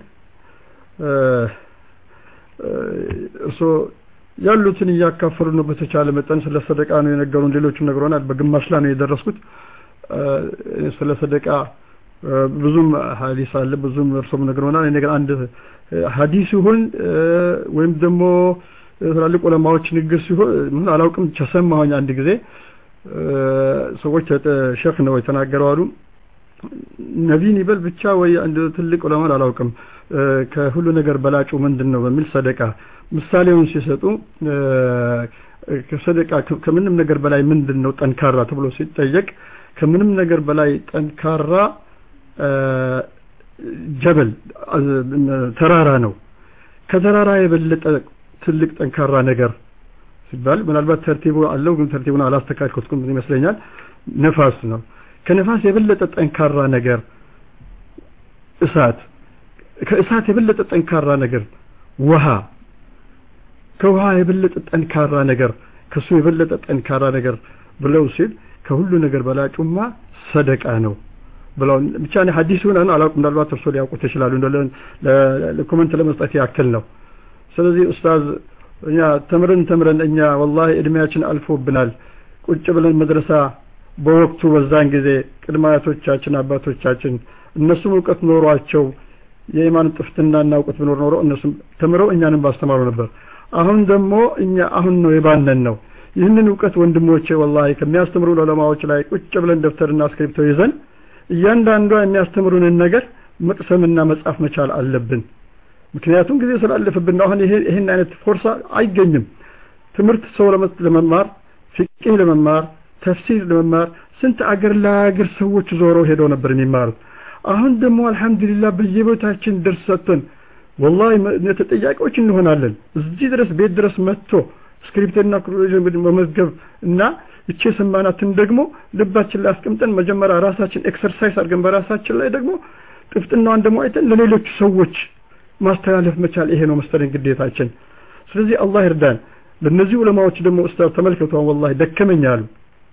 እርሶ ያሉትን ያካፈሉን ነው በተቻለ መጠን ስለ ሰደቃ ነው የነገሩን ሌሎችም ነግሮናል በግማሽ ላይ ነው የደረስኩት ስለ ሰደቃ ብዙም ሐዲስ አለ ብዙም እርሶም ነግሮናል እኔ ግን አንድ ሐዲስ ይሁን ወይም ደግሞ ትላልቅ ዑለማዎች ንግግር ሲሆን ምን አላውቅም ተሰማኝ አንድ ጊዜ ሰዎች ሼክ ነው የተናገረው አሉ ነብይን ይበል ብቻ ወይ አንድ ትልቅ ዑለማ አላውቅም ከሁሉ ነገር በላጩ ምንድነው በሚል ሰደቃ ምሳሌውን ሲሰጡ ከሰደቃ ከምንም ነገር በላይ ምንድነው ጠንካራ ተብሎ ሲጠየቅ ከምንም ነገር በላይ ጠንካራ ጀበል ተራራ ነው ከተራራ የበለጠ ትልቅ ጠንካራ ነገር ሲባል ምናልባት ተርቲቡ አለው ግን ተርቲቡን አላስተካከልኩም ይመስለኛል ነፋስ ነው ከነፋስ የበለጠ ጠንካራ ነገር እሳት ከእሳት የበለጠ ጠንካራ ነገር ውሃ ከውሃ የበለጠ ጠንካራ ነገር ከሱ የበለጠ ጠንካራ ነገር ብለው ሲል ከሁሉ ነገር በላጩማ ሰደቃ ነው ብለው ብቻ ነው ሐዲሱን አና አላውቅም እንዳልባት እርሶ ሊያውቁት ይችላሉ እንደለን ለኮሜንት ለመስጠት ያክል ነው ስለዚህ ኡስታዝ እኛ ተምረን ተምረን እኛ والله እድሜያችን አልፎብናል ቁጭ ብለን መድረሳ በወቅቱ በዛን ጊዜ ቅድማያቶቻችን አባቶቻችን እነሱም ዕውቀት ኖሯቸው የኢማን ጥፍትናና ዕውቀት ቢኖር ኖሮ እነሱም ተምረው እኛንም ባስተማሩ ነበር አሁን ደግሞ እኛ አሁን ነው የባነን ነው ይህንን ዕውቀት ወንድሞቼ والله ከሚያስተምሩ ዑለማዎች ላይ ቁጭ ብለን ደፍተርና ስክሪፕቶ ይዘን እያንዳንዱ የሚያስተምሩንን ነገር መቅሰምና መጻፍ መቻል አለብን ምክንያቱም ጊዜ ስላለፈብን አሁን ይሄ ይሄን አይነት ፎርሳ አይገኝም ትምህርት ሰው ለመማር ፍቅህ ለመማር ተፍሲር ለመማር ስንት አገር ለአገር ሰዎች ዞረው ሄደው ነበር የሚማሩት አሁን ደግሞ አልহামዱሊላህ በየቦታችን ደርሰተን والله ተጠያቂዎች እንሆናለን እዚህ ድረስ ቤት ድረስ መጥቶ ስክሪፕትና ክሮሎጂ በመዝገብ እና እቺ ሰማናትን ደግሞ ልባችን ላይ አስቀምጠን መጀመሪያ ራሳችን ኤክሰርሳይዝ አድርገን በራሳችን ላይ ደግሞ ጥፍጥናውን ደግሞ አይተን ለሌሎች ሰዎች ማስተላለፍ መቻል ይሄ ነው መስተረን ግዴታችን ስለዚህ አላህ ይርዳን ለነዚህ ዑለማዎች ደግሞ ኡስታዝ ተመልከቱ والله ደከመኛሉ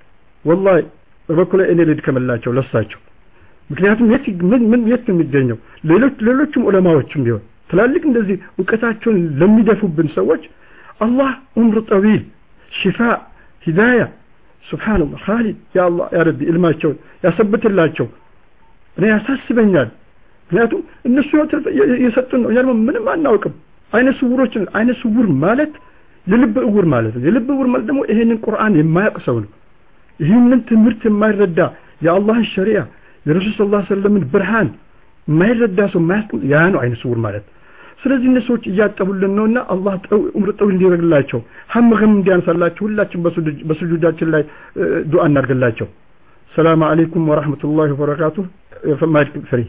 والله በበኩሌ እኔ ልድከመላቸው ለሳቸው ምክንያቱም የት ምን ምን የት የሚገኘው ሌሎች ሌሎችም ዑለማዎችም ቢሆን ትላልቅ እንደዚህ ዕውቀታቸውን ለሚደፉብን ሰዎች አላህ ዑምር ጠዊል ሽፋ ሂዳያ ሱብሃንአላህ ኻሊድ ያ አላህ ያ ረቢ ilmaቸውን ያሰብትላቸው እኔ ያሳስበኛል ምክንያቱም እነሱ የሰጡን ነው ያለው ምንም አናውቅም አይነ ስውሮች አይነ ስውር ማለት የልብ እውር ማለት ነው የልብ እውር ማለት ደግሞ ይሄንን ቁርአን የማያውቅ ሰው ነው ይሄንን ትምህርት የማይረዳ የአላህን ሸሪዓ የረሱል ሰለላሁ ዐለይሂ ወሰለም ብርሃን የማይረዳ ሰው ማያውቅ ያ ነው አይነ ስውር ማለት ስለዚህ እነሱዎች እያጠቡልን ነውና አላህ ዑምር ጠዊል እንዲያደርግላቸው ሐምገም እንዲያንሳላቸው ሁላችን በሱጁዳችን ላይ ዱዓ እናድርግላቸው ሰላም አለይኩም ወራህመቱላሂ ወበረካቱሁ ፈማድ ፍሪ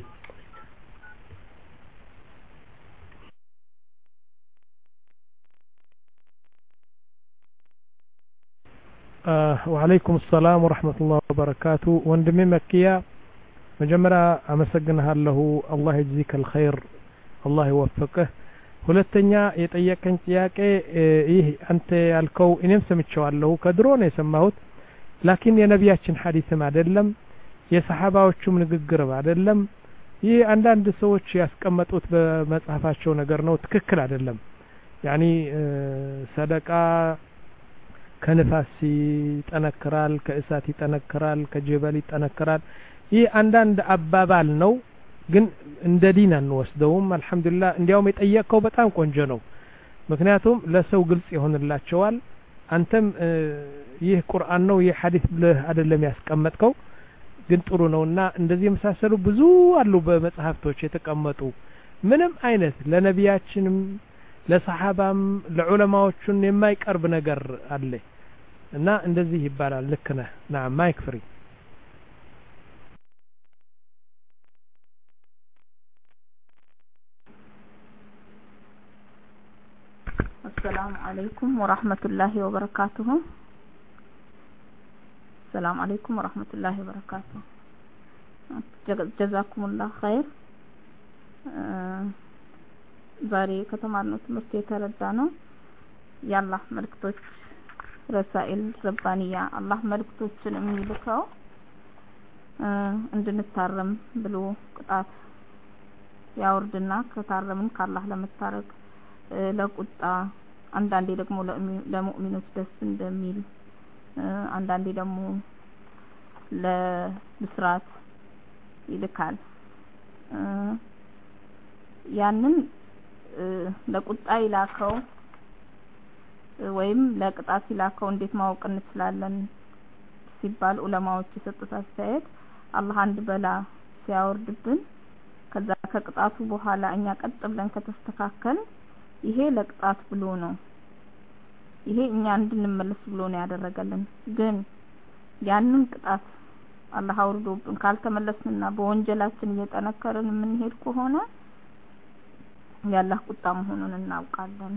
وعليكم السلام ورحمة الله وبركاته وندمي مكية مجمرة أمسجنها الله يجزيك الخير الله يوفقه ሁለተኛ የጠየቀኝ ጥያቄ ይህ አንተ ያልከው እኔም ሰምቼዋለሁ ከድሮ ነው የሰማሁት ላኪን የነቢያችን ሐዲስም አይደለም የሰሃባዎቹም ንግግር አይደለም ይህ አንዳንድ ሰዎች ያስቀመጡት በመጽሐፋቸው ነገር ነው ትክክል አይደለም ያኒ ሰደቃ ከነፋስ ይጠነክራል ከእሳት ይጠነክራል ከጀበል ይጠነክራል ይህ አንዳንድ አባባል ነው ግን እንደ ዲን አንወስደውም አልহামዱሊላህ እንዲያውም የጠየቀው በጣም ቆንጆ ነው ምክንያቱም ለሰው ግልጽ ይሆንላቸዋል አንተም ይህ ቁርአን ነው ይህ ሐዲስ ብለህ አይደለም ያስቀመጥከው ግን ጥሩ ነውና እንደዚህ የመሳሰሉ ብዙ አሉ በመጽሐፍቶች የተቀመጡ ምንም አይነት ለነቢያችንም ለሰሃባም ለዑለማዎቹን የማይቀርብ ነገር አለ እና እንደዚህ ይባላል ልክ ነህ ናም ማይክ ፍሪ السلام عليكم ورحمة الله وبركاته السلام عليكم ورحمة الله وبركاته جزاكم الله خير ዛሬ ከተማርነው ትምህርት የተረዳነው የአላህ መልእክቶች ረሳኢል ረባንያ አላህ መልእክቶችን የሚልከው እንድንታረም ብሎ ቅጣት ያወርድና ከታረምን ካላህ ለመታረቅ ለቁጣ አንዳንዴ ደግሞ ለሙእሚኖች ደስ እንደሚል አንዳንዴ ደግሞ ለብስራት ይልካል ያንን ለቁጣ ይላከው ወይም ለቅጣት ይላከው እንዴት ማወቅ እንችላለን ሲባል ዑለማዎች የሰጡት አስተያየት አላህ አንድ በላ ሲያወርድብን ከዛ ከቅጣቱ በኋላ እኛ ቀጥ ብለን ከተስተካከል ይሄ ለቅጣት ብሎ ነው ይሄ እኛ እንድንመለስ ብሎ ነው ያደረገልን ግን ያንን ቅጣት አላህ አውርዶብን ካልተመለስንና በወንጀላችን እየጠነከርን ምን ሄድ ከሆነ ያላህ ቁጣ መሆኑን እናውቃለን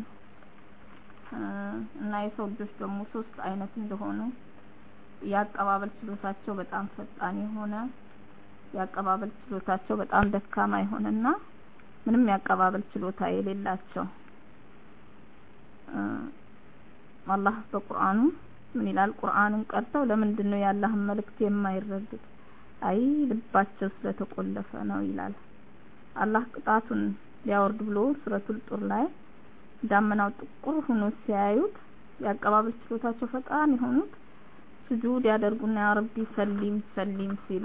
እና የሰው ልጆች ደግሞ ሶስት አይነት እንደሆኑ ያቀባበል ችሎታቸው በጣም ፈጣን የሆነ ያቀባበል ችሎታቸው በጣም ደካማ የሆነና ምንም ያቀባበል ችሎታ የሌላቸው አላህ በቁርአኑ ምን ይላል? ቁርአኑን ቀርተው ለምንድነው ያላህን መልእክት የማይረዱት? አይ ልባቸው ስለተቆለፈ ነው ይላል። አላህ ቅጣቱን ሊያወርድ ብሎ ሱረቱል ጡር ላይ ዳመናው ጥቁር ሆኖ ሲያዩት ያቀባበል ችሎታቸው ፈጣን የሆኑት ስጁድ ያደርጉና ያ ረቢ ሰሊም ሰሊም ሲሉ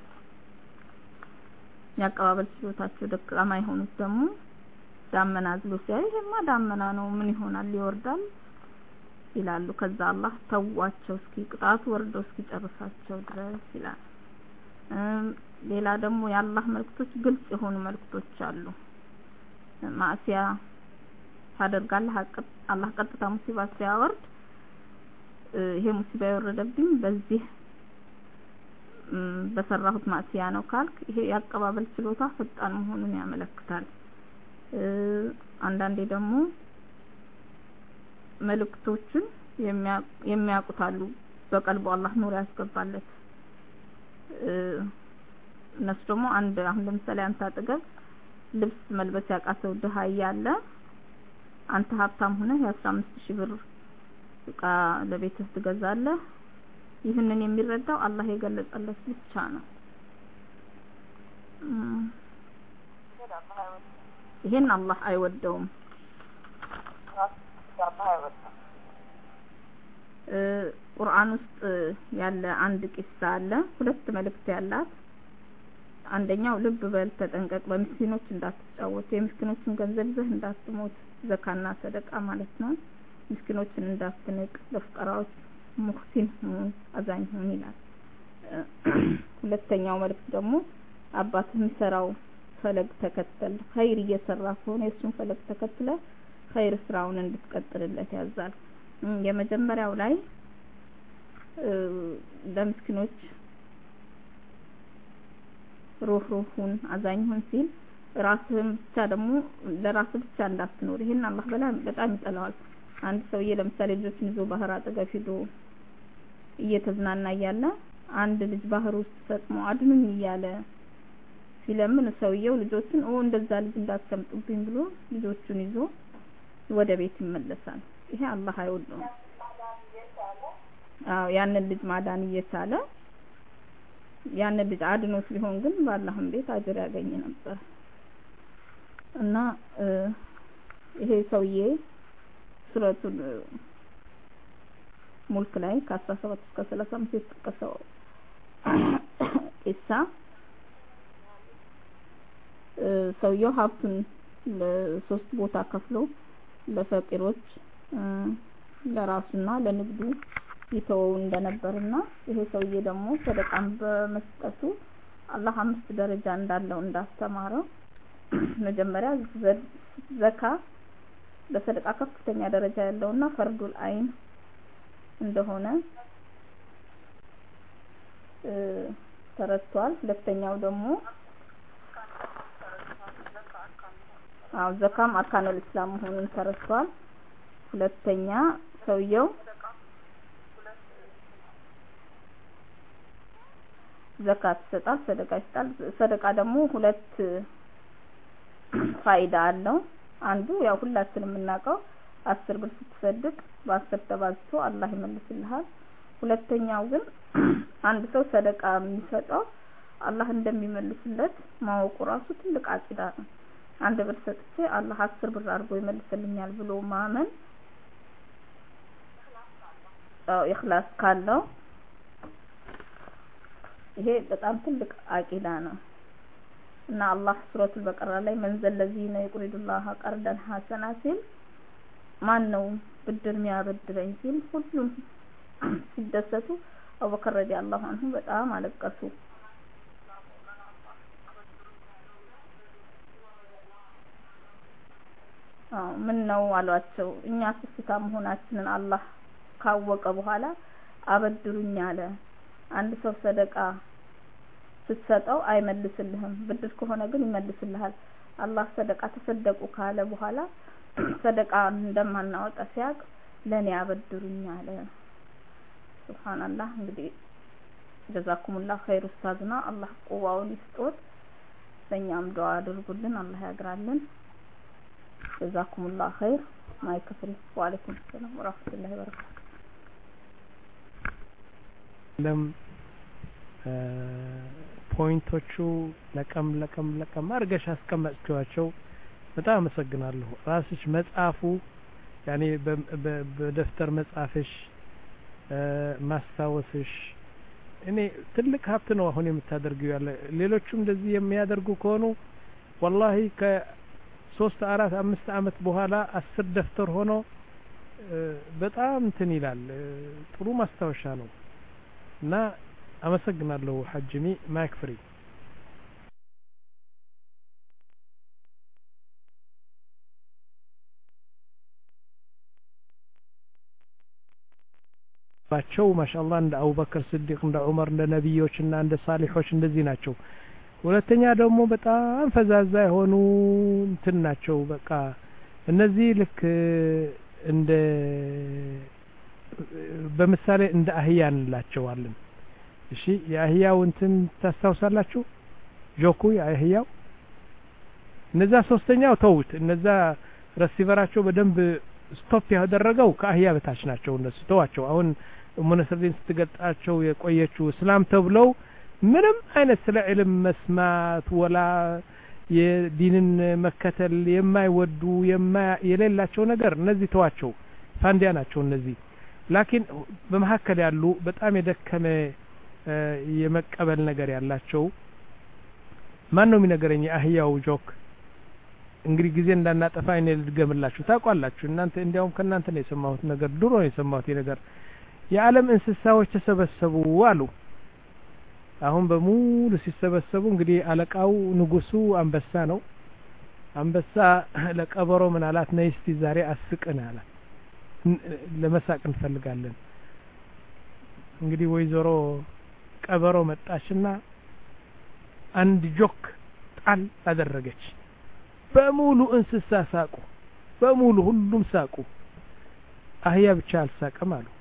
ያቀባበል ችሎታቸው ደካማ የሆኑት ደግሞ ዳመና ዝሎ ሲያዩ ይሄማ ዳመና ነው ምን ይሆናል ይወርዳል ይላሉ። ከዛ አላህ ተዋቸው እስኪ ቅጣቱ ወርዶ እስኪ ጨርሳቸው ድረስ ይላል። ሌላ ደግሞ የአላህ መልእክቶች ግልጽ የሆኑ መልእክቶች አሉ። ማዕሲያ ታደርጋለህ አላህ ቀጥታ ሙሲባ ሲያወርድ ይሄ ሙሲባ የወረደብኝ በዚህ በሰራሁት ማዕሲያ ነው ካልክ ይሄ ያቀባበል ችሎታ ፈጣን መሆኑን ያመለክታል። አንዳንዴ ደግሞ መልእክቶችን የሚያውቁታሉ በቀልቡ አላህ ኑር ያስገባለት እነሱ ደግሞ አንድ አሁን ለምሳሌ አንተ አጠገብ ልብስ መልበስ ያቃተው ድሃ ያለ አንተ ሀብታም ሆነህ የአስራ አምስት ሺህ ብር ዕቃ ለቤትህ ትገዛለህ። ይህንን የሚረዳው አላህ የገለጸለት ብቻ ነው። ይሄን አላህ አይወደውም። ቁርአን ውስጥ ያለ አንድ ቂሳ አለ ሁለት መልእክት ያላት። አንደኛው ልብ በል ተጠንቀቅ፣ በምስኪኖች እንዳትጫወት፣ የምስኪኖችን ገንዘብ ይዘህ እንዳትሞት፣ ዘካና ሰደቃ ማለት ነው። ምስኪኖችን እንዳትንቅ፣ ለፍቀራዎች ሙህሲን ሁን፣ አዛኝ ሁን ይላል። ሁለተኛው መልእክት ደግሞ አባትህ የሚሰራው ፈለግ ተከተል፣ ኸይር እየሰራ ከሆነ የሱን ፈለግ ተከትለ ኸይር ስራውን እንድትቀጥልለት ያዛል። የመጀመሪያው ላይ ለምስኪኖች ሩህ ሩሁን አዛኝሁን ሲል ራስህም ብቻ ደግሞ ለራስህ ብቻ እንዳትኖር ይሄን አላህ በጣም ይጠላዋል። አንድ ሰውዬ ለምሳሌ ልጆችን ይዞ ባህር አጠገብ ሄዶ እየተዝናና እያለ አንድ ልጅ ባህር ውስጥ ሰጥሞ አድኑኝ እያለ ሲለምን ሰውየው ልጆችን ኦ እንደዛ ልጅ እንዳትሰምጡብኝ ብሎ ልጆቹን ይዞ ወደ ቤት ይመለሳል። ይሄ አላህ አይወደውም። አዎ ያንን ልጅ ማዳን እየቻለ ያንን ልጅ አድኖት ቢሆን ግን በአላህም ቤት አጅር ያገኝ ነበር። እና ይሄ ሰውዬ ሱረቱል ሙልክ ላይ ከአስራ ሰባት እስከ ሰላሳ አምስት የተጠቀሰው ቂሳ ሰውየው ሀብቱን ለሶስት ቦታ ከፍሎ ለፈቂሮች ለራሱና ለንግዱ ይተወው እንደነበርና ይሄ ሰውዬ ደግሞ ሰደቃን በመስጠቱ አላህ አምስት ደረጃ እንዳለው እንዳስተማረው መጀመሪያ ዘካ በሰደቃ ከፍተኛ ደረጃ ያለውና ፈርዱል አይን እንደሆነ ተረድቷል። ሁለተኛው ደግሞ አው ዘካም አርካኑል እስላም መሆኑን ተረድቷል። ሁለተኛ ሰውየው ዘካት ይሰጣል፣ ሰደቃ ይሰጣል። ሰደቃ ደግሞ ሁለት ፋይዳ አለው። አንዱ ያው ሁላችንም የምናውቀው አስር ብር ስትሰድቅ በአስር ተባዝቶ አላህ ይመልስልሃል። ሁለተኛው ግን አንድ ሰው ሰደቃ የሚሰጠው አላህ እንደሚመልስለት ማወቁ ራሱ ትልቅ አቂዳ ነው። አንድ ብር ሰጥቼ አላህ አስር ብር አድርጎ ይመልስልኛል ብሎ ማመን አው ኢኽላስ ካለው ይሄ በጣም ትልቅ አቂዳ ነው። እና አላህ ሱረቱል በቀራ ላይ መንዘል ለዚነ ይቁሪዱላህ ቀርደን ሐሰና ሲል ማን ነው ብድር የሚያበድረኝ ሲል ሁሉም ሲደሰቱ አቡበከር ረዲየላሁ ዐንሁ በጣም አለቀሱ። አው ምን ነው አሏቸው እኛ ስስታ መሆናችንን አላህ ካወቀ በኋላ አበድሩኝ አለ። አንድ ሰው ሰደቃ ስትሰጠው አይመልስልህም፣ ብድር ከሆነ ግን ይመልስልሃል። አላህ ሰደቃ ተሰደቁ ካለ በኋላ ሰደቃ እንደማናወጣ ሲያቅ ለኔ አበድሩኝ አለ። ሱብሃንአላህ። እንግዲህ ጀዛኩሙላህ ኸይር ኡስታዝና አላህ ቁዋውን ይስጦት። ለኛም ዱዓ አድርጉልን፣ አላህ ያግራልን። ጀዛኩሙላህ ኸይር። ማይክ ፍሪ ወአለይኩም ሰላም ወራህመቱላሂ ወበረካቱ ለም ፖይንቶቹ ለቀም ለቀም ለቀም አርገሽ አስቀመጥቷቸው በጣም አመሰግናለሁ ራስሽ መጻፉ ያኔ በደፍተር መጻፍሽ ማስታወስሽ እኔ ትልቅ ሀብት ነው አሁን የምታደርጊው ያለ ሌሎችም እንደዚህ የሚያደርጉ ከሆኑ والله ከ3 4 5 አመት በኋላ አስር ደፍተር ሆኖ በጣም እንትን ይላል ጥሩ ማስታወሻ ነው እና አመሰግናለሁ ሐጅሚ ማይክ ፍሪ ባቸው ማሻአላህ እንደ አቡበከር ሲዲቅ እንደ ዑመር እንደ ነብዮችና እንደ ሳሊሖች እንደዚህ ናቸው ሁለተኛ ደግሞ በጣም ፈዛዛ የሆኑ እንትን ናቸው በቃ እነዚህ ልክ እንደ በመሳሌ እንደ አህያ እንላቸዋለን እሺ የአህያው እንትን ታስታውሳላችሁ ጆኩ የአህያው እነዛ ሶስተኛው ተውት እነዛ ረሲቨራቸው በደንብ ስቶፕ ያደረገው ከአህያ በታች ናቸው እነሱ ተዋቸው አሁን ሙነሰሪን ስትገጣቸው የቆየችው እስላም ተብለው ምንም አይነት ስለ ዒልም መስማት ወላ የዲንን መከተል የማይወዱ የሌላቸው ነገር እነዚህ ተዋቸው ፋንዲያ ናቸው እነዚህ ላኪን በመሐከል ያሉ በጣም የደከመ የመቀበል ነገር ያላቸው ማን ነው የሚነገረኝ አህያው ጆክ እንግዲህ ጊዜ እንዳናጠፋ እኔ ልድገምላችሁ ታቋላችሁ እናንተ እንዲያውም ከናንተ ነው የሰማሁት ነገር ድሮ ነው የሰማሁት ነገር የዓለም እንስሳዎች ተሰበሰቡ አሉ አሁን በሙሉ ሲሰበሰቡ እንግዲህ አለቃው ንጉሱ አንበሳ ነው አንበሳ ለቀበሮ ምን አላት ነይስቲ ዛሬ አስቀና አላት ለመሳቅ እንፈልጋለን እንግዲህ ወይዘሮ ቀበሮ መጣችና አንድ ጆክ ጣል አደረገች በሙሉ እንስሳ ሳቁ በሙሉ ሁሉም ሳቁ አህያ ብቻ አልሳቀም አሉ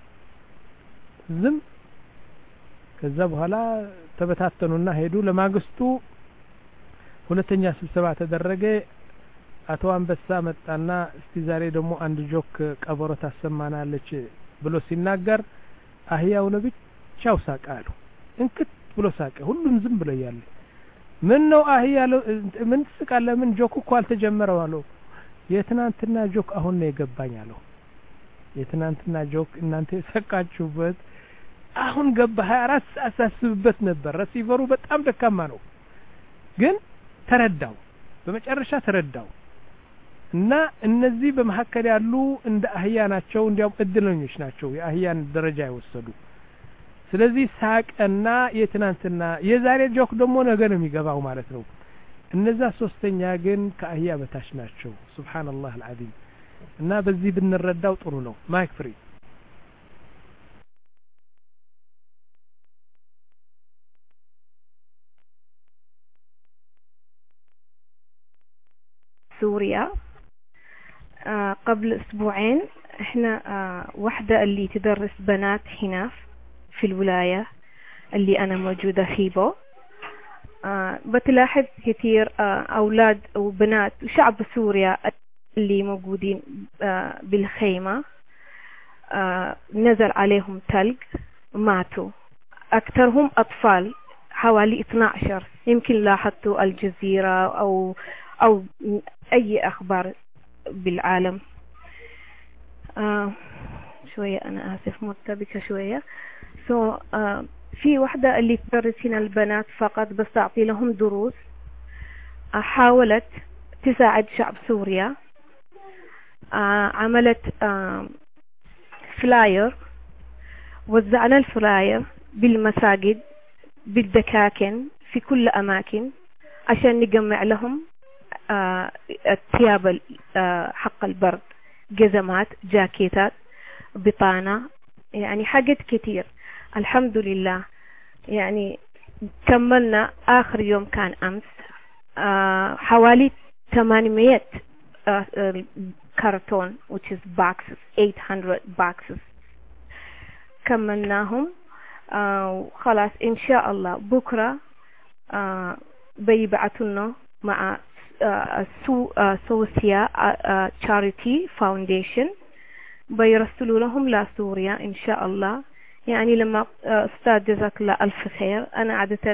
ዝም ከዛ በኋላ ተበታተኑና ሄዱ ለማግስቱ ሁለተኛ ስብሰባ ተደረገ አቶ አንበሳ መጣና እስቲ ዛሬ ደግሞ አንድ ጆክ ቀበሮ ታሰማናለች ብሎ ሲናገር አህያው ለብቻው ሳቀ አሉ እንክት ብሎ ሳቀ ሁሉም ዝም ብሎ ያለ ምን ነው አህያ ምን ትስቃለ ምን ጆክ እኮ አልተጀመረው አለው የትናንትና ጆክ አሁን ነው የገባኝ አለው የትናንትና ጆክ እናንተ ሰቃችሁበት አሁን ገባ ሃያ አራት ሰዓት ሳስብበት ነበር ረሲቨሩ በጣም ደካማ ነው ግን ተረዳው በመጨረሻ ተረዳው እና እነዚህ በመሐከል ያሉ እንደ አህያ ናቸው እንዲያውም እድለኞች ናቸው የአህያን ደረጃ ይወሰዱ ስለዚህ ሳቀና የትናንትና የዛሬ ጆክ ደግሞ ነገ ነው የሚገባው ማለት ነው እነዛ ሶስተኛ ግን ከአህያ በታች ናቸው ሱብሃንአላህ አልዓዚም እና በዚህ ብንረዳው ጥሩ ነው ማይክ ፍሪ سوريا آه قبل أسبوعين إحنا آه واحدة اللي تدرس بنات هنا في الولاية اللي أنا موجودة فيه آه بتلاحظ كثير آه أولاد وبنات وشعب سوريا اللي موجودين آه بالخيمة آه نزل عليهم ثلج ماتوا أكثرهم أطفال حوالي اثنا عشر يمكن لاحظتوا الجزيرة أو أو أي أخبار بالعالم آه شوية أنا آسف مرتبكة شوية سو so, آه في واحدة اللي تدرس هنا البنات فقط بس تعطي لهم دروس آه حاولت تساعد شعب سوريا آه عملت آه فلاير وزعنا الفلاير بالمساجد بالدكاكن في كل أماكن عشان نجمع لهم آه الثياب آه حق البرد جزمات جاكيتات بطانة يعني حاجات كتير الحمد لله يعني كملنا آخر يوم كان أمس آه حوالي ثمانمية آه كرتون which is boxes eight hundred boxes كملناهم آه خلاص إن شاء الله بكرة آه بيبعتونا مع سوسيا تشاريتي فاونديشن بيرسلوا لهم لسوريا إن شاء الله. يعني لما أستاذ جزاك الله ألف خير، أنا عادة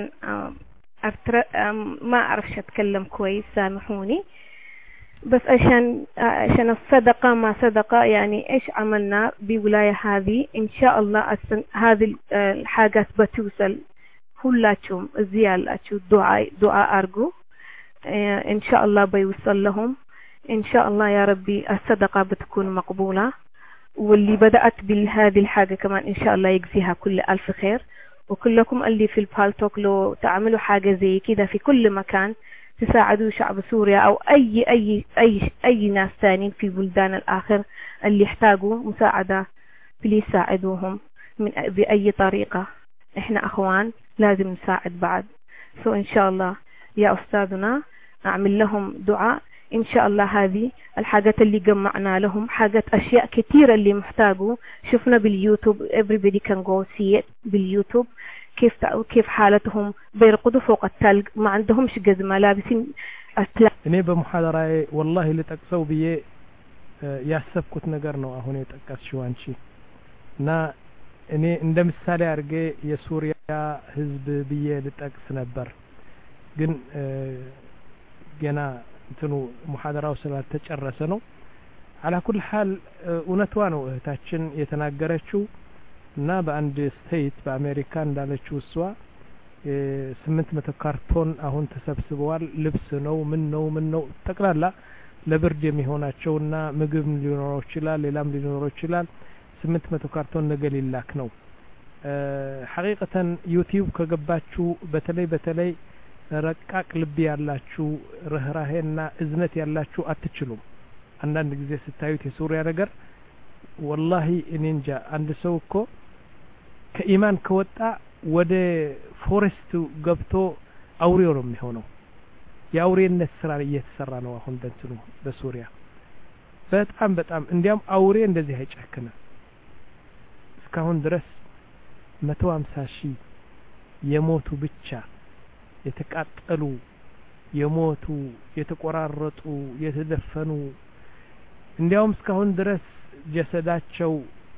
ما أعرفش أتكلم كويس، سامحوني، بس عشان عشان الصدقة ما صدقة، يعني إيش عملنا بولاية هذه إن شاء الله هذه الحاجات بتوصل كلاتهم زيالاتشو دعاء دعاء أرجو إن شاء الله بيوصل لهم إن شاء الله يا ربي. الصدقة بتكون مقبولة، واللي بدأت بهذه الحاجة كمان إن شاء الله يجزيها كل ألف خير. وكلكم اللي في البالتوك لو تعملوا حاجة زي كده في كل مكان تساعدوا شعب سوريا أو أي أي أي أي ناس ثانيين في بلدان الآخر اللي يحتاجوا مساعدة، بليز ساعدوهم من بأي طريقة. إحنا أخوان لازم نساعد بعض. سو إن شاء الله يا أستاذنا أعمل لهم دعاء إن شاء الله. هذه الحاجات اللي جمعنا لهم حاجات أشياء كثيرة اللي محتاجوا، شفنا باليوتيوب everybody can go see it باليوتيوب كيف كيف حالتهم بيرقدوا فوق الثلج، ما عندهمش جزمة، لابسين أسلاك. እኔ በመሐደራዬ والله ልጠቅሰው ብዬ ያሰብኩት ነገር ነው አሁን የጠቀስሽው አንቺ እና እኔ እንደ ምሳሌ አድርጌ የሱሪያ ህዝብ ብዬ ልጠቅስ ነበር፣ ግን ገና እንትኑ ሙሐደራው ስላልተጨረሰ ነው። على كل حال እውነቷ ነው እህታችን የተናገረችው እና በአንድ ስቴት በአሜሪካ እንዳለችው እሷ ስምንት መቶ ካርቶን አሁን ተሰብስበዋል። ልብስ ነው ምን ነው ምን ነው ጠቅላላ ለብርድ የሚሆናቸውና ምግብ ሊኖረው ይችላል ሌላም ሊኖረው ይችላል። ስምንት መቶ ካርቶን ነገ ሊላክ ነው። ሐቂቀተን ዩቲዩብ ከገባችሁ በተለይ በተለይ ረቃቅ ልብ ያላችሁ ርህራሄና እዝነት ያላችሁ አትችሉም። አንዳንድ ጊዜ ስታዩት የሱሪያ ነገር والله እኔ እንጃ አንድ ሰው እኮ ከኢማን ከወጣ ወደ ፎረስት ገብቶ አውሬው ነው የሚሆነው። የአውሬነት ስራ እየተሰራ ነው አሁን በእንትኑ በሱሪያ በጣም በጣም እንዲያም አውሬ እንደዚህ አይጨክንም። እስካሁን ድረስ መቶ ሃምሳ ሺህ የሞቱ ብቻ የተቃጠሉ የሞቱ የተቆራረጡ የተደፈኑ እንዲያውም እስካሁን ድረስ ጀሰዳቸው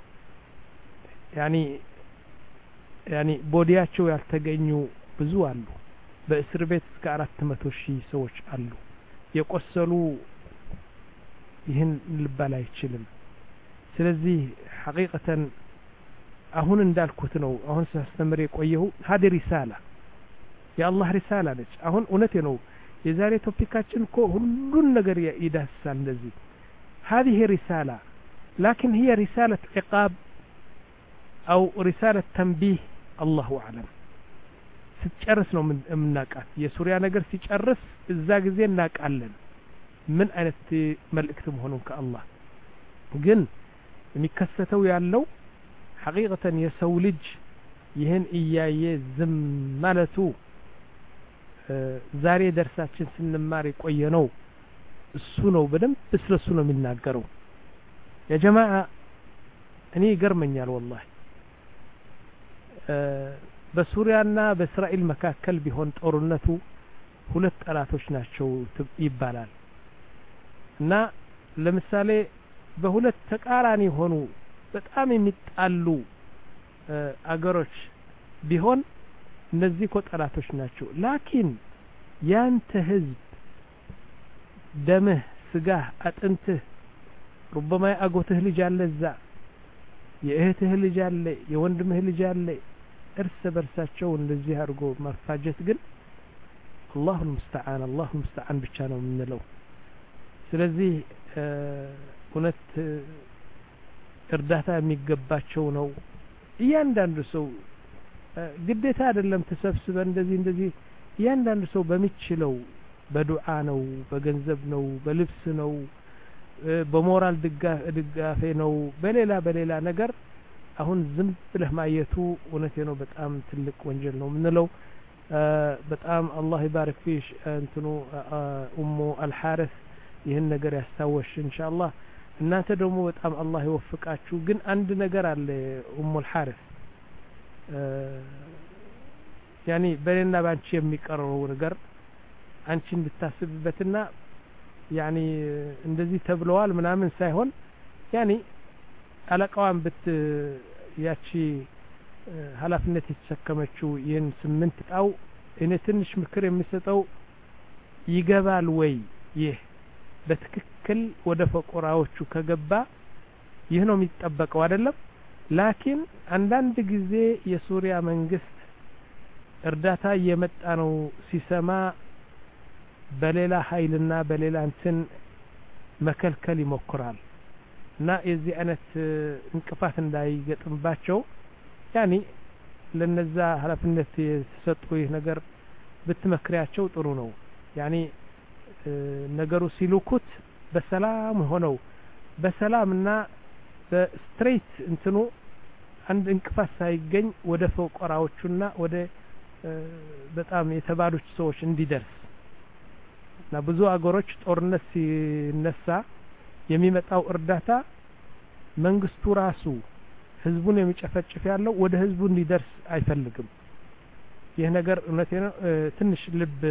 ያኒ ያኒ ቦዲያቸው ያልተገኙ ብዙ አሉ። በእስር ቤት እስከ አራት መቶ ሺህ ሰዎች አሉ። የቆሰሉ ይህን ልባል አይችልም። ስለዚህ ሐቂቀተን አሁን እንዳልኩት ነው አሁን ሳስተምር የቆየው ሀዲ ሪሳላ የአላህ ሪሳላ ነች። አሁን እውነቴ ነው የዛሬ ቶፒካችን እኮ ሁሉን ነገር ይዳስሳል እንደዚህ هذه رسالة لكن هي رسالة عقاب أو رسالة تنبيه الله أعلم. ስትጨርስ ነው ምናቃት የሱሪያ ነገር ሲጨርስ እዛ ጊዜ እናቃለን ምን አይነት መልእክት መሆኑን ከአላህ። ግን የሚከሰተው ያለው ሐቂቀተን የሰው ልጅ ይህን እያየ ዝም ማለቱ ዛሬ ደርሳችን ስንማር የቆየ ነው። እሱ ነው በደንብ ስለሱ ነው የሚናገረው። ያ ጀማዓ እኔ ይገርመኛል والله በሱሪያና በእስራኤል መካከል ቢሆን ጦርነቱ ሁለት ጠላቶች ናቸው ይባላል እና ለምሳሌ በሁለት ተቃራኒ ሆኑ በጣም የሚጣሉ አገሮች ቢሆን እነዚህ እኮ ጠላቶች ናቸው። ላኪን ያንተ ህዝብ ደምህ ስጋህ አጥንትህ ربما ያጎትህ ልጅ አለ እዛ የእህትህ ልጅ አለ የወንድምህ ልጅ አለ እርስ በርሳቸው እንደዚህ አድርጎ መፋጀት ግን الله المستعان الله المستعان ብቻ ነው የምንለው። ስለዚህ እውነት እርዳታ የሚገባቸው ነው። እያንዳንዱ ሰው ግዴታ አይደለም ተሰብስበን እንደዚህ እንደዚህ እያንዳንዱ ሰው በሚችለው በዱዓ ነው በገንዘብ ነው በልብስ ነው በሞራል ድጋፌ ነው በሌላ በሌላ ነገር አሁን ዝም ብለህ ማየቱ እውነቴ ነው በጣም ትልቅ ወንጀል ነው ምንለው። በጣም አላህ ይባርክ ፊሽ እንትኑ ኡሙ አልሐሪስ ይህን ነገር ያስታወሽ ኢንሻአላህ። እናንተ ደግሞ በጣም አላህ ይወፍቃችሁ። ግን አንድ ነገር አለ ኡሙ አልሐሪስ ያኒ በሌና ባንቺ የሚቀረው ነገር አንቺ እንድታስብበትና ያኒ እንደዚህ ተብለዋል ምናምን ሳይሆን ያኒ አለቃዋን ብት ያቺ ኃላፊነት የተሸከመችው ይህን ስምንት ጣው እኔ ትንሽ ምክር የሚሰጠው ይገባል ወይ ይህ በትክክል ወደ ፈቆራዎቹ ከገባ ይህ ነው የሚጠበቀው አይደለም ላኪን አንዳንድ ጊዜ የሱሪያ መንግስት እርዳታ እየመጣ ነው ሲሰማ በሌላ ኃይልና በሌላ እንትን መከልከል ይሞክራል እና የዚህ አይነት እንቅፋት እንዳይገጥምባቸው ያኒ ለነዛ ኃላፊነት የተሰጡ ይህ ነገር ብትመክሪያቸው ጥሩ ነው ያኒ ነገሩ ሲሉኩት በሰላም ሆነው በሰላምና በስትሬት እንትኑ አንድ እንቅፋት ሳይገኝ ወደ ፈቆራዎቹና ወደ በጣም የተባሉት ሰዎች እንዲደርስ እና ብዙ አገሮች ጦርነት ሲነሳ የሚመጣው እርዳታ መንግስቱ ራሱ ህዝቡን የሚጨፈጭፍ ያለው ወደ ህዝቡ እንዲደርስ አይፈልግም ይህ ነገር እውነቴ ነው ትንሽ ልብ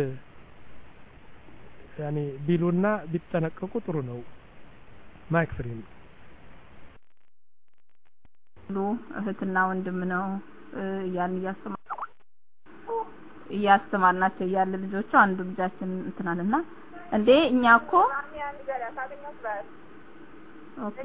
ያኒ ቢሉና ቢጠነቀቁ ጥሩ ነው ማይክ ፍሪ ሉ እህትና ወንድም ነው ያን ያስተማ ያስተማርናቸው ያለ ልጆቹ አንዱ ልጃችን እንትናልና እንዴ እኛኮ ኦኬ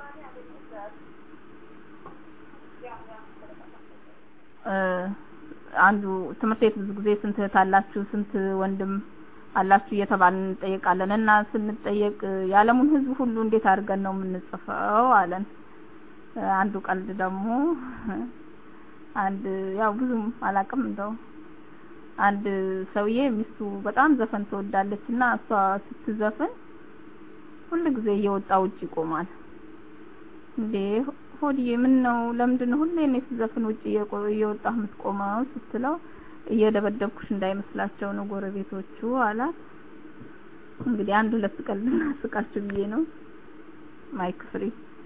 አንዱ ትምህርት ቤት ብዙ ጊዜ ስንት ታላችሁ ስንት ወንድም አላችሁ እየተባልን እንጠይቃለን እና ስንጠየቅ ያለሙን ህዝብ ሁሉ እንዴት አድርገን ነው የምንጽፈው አለን አንዱ ቀልድ ደግሞ አንድ ያው ብዙም አላቅም እንደው አንድ ሰውዬ ሚስቱ በጣም ዘፈን ተወዳለችና እሷ ስትዘፍን ሁሉ ጊዜ እየወጣ ውጪ ይቆማል እንዴ ሆዲዬ ምን ነው ለምንድን ነው ሁሌ እኔ ስዘፍን ውጪ እየወጣ የምትቆመው ስትለው እየደበደብኩሽ እንዳይመስላቸው ነው ጎረቤቶቹ አላት እንግዲህ አንድ ሁለት ቀልድ እናስቃችሁ ብዬ ነው ማይክ ፍሪ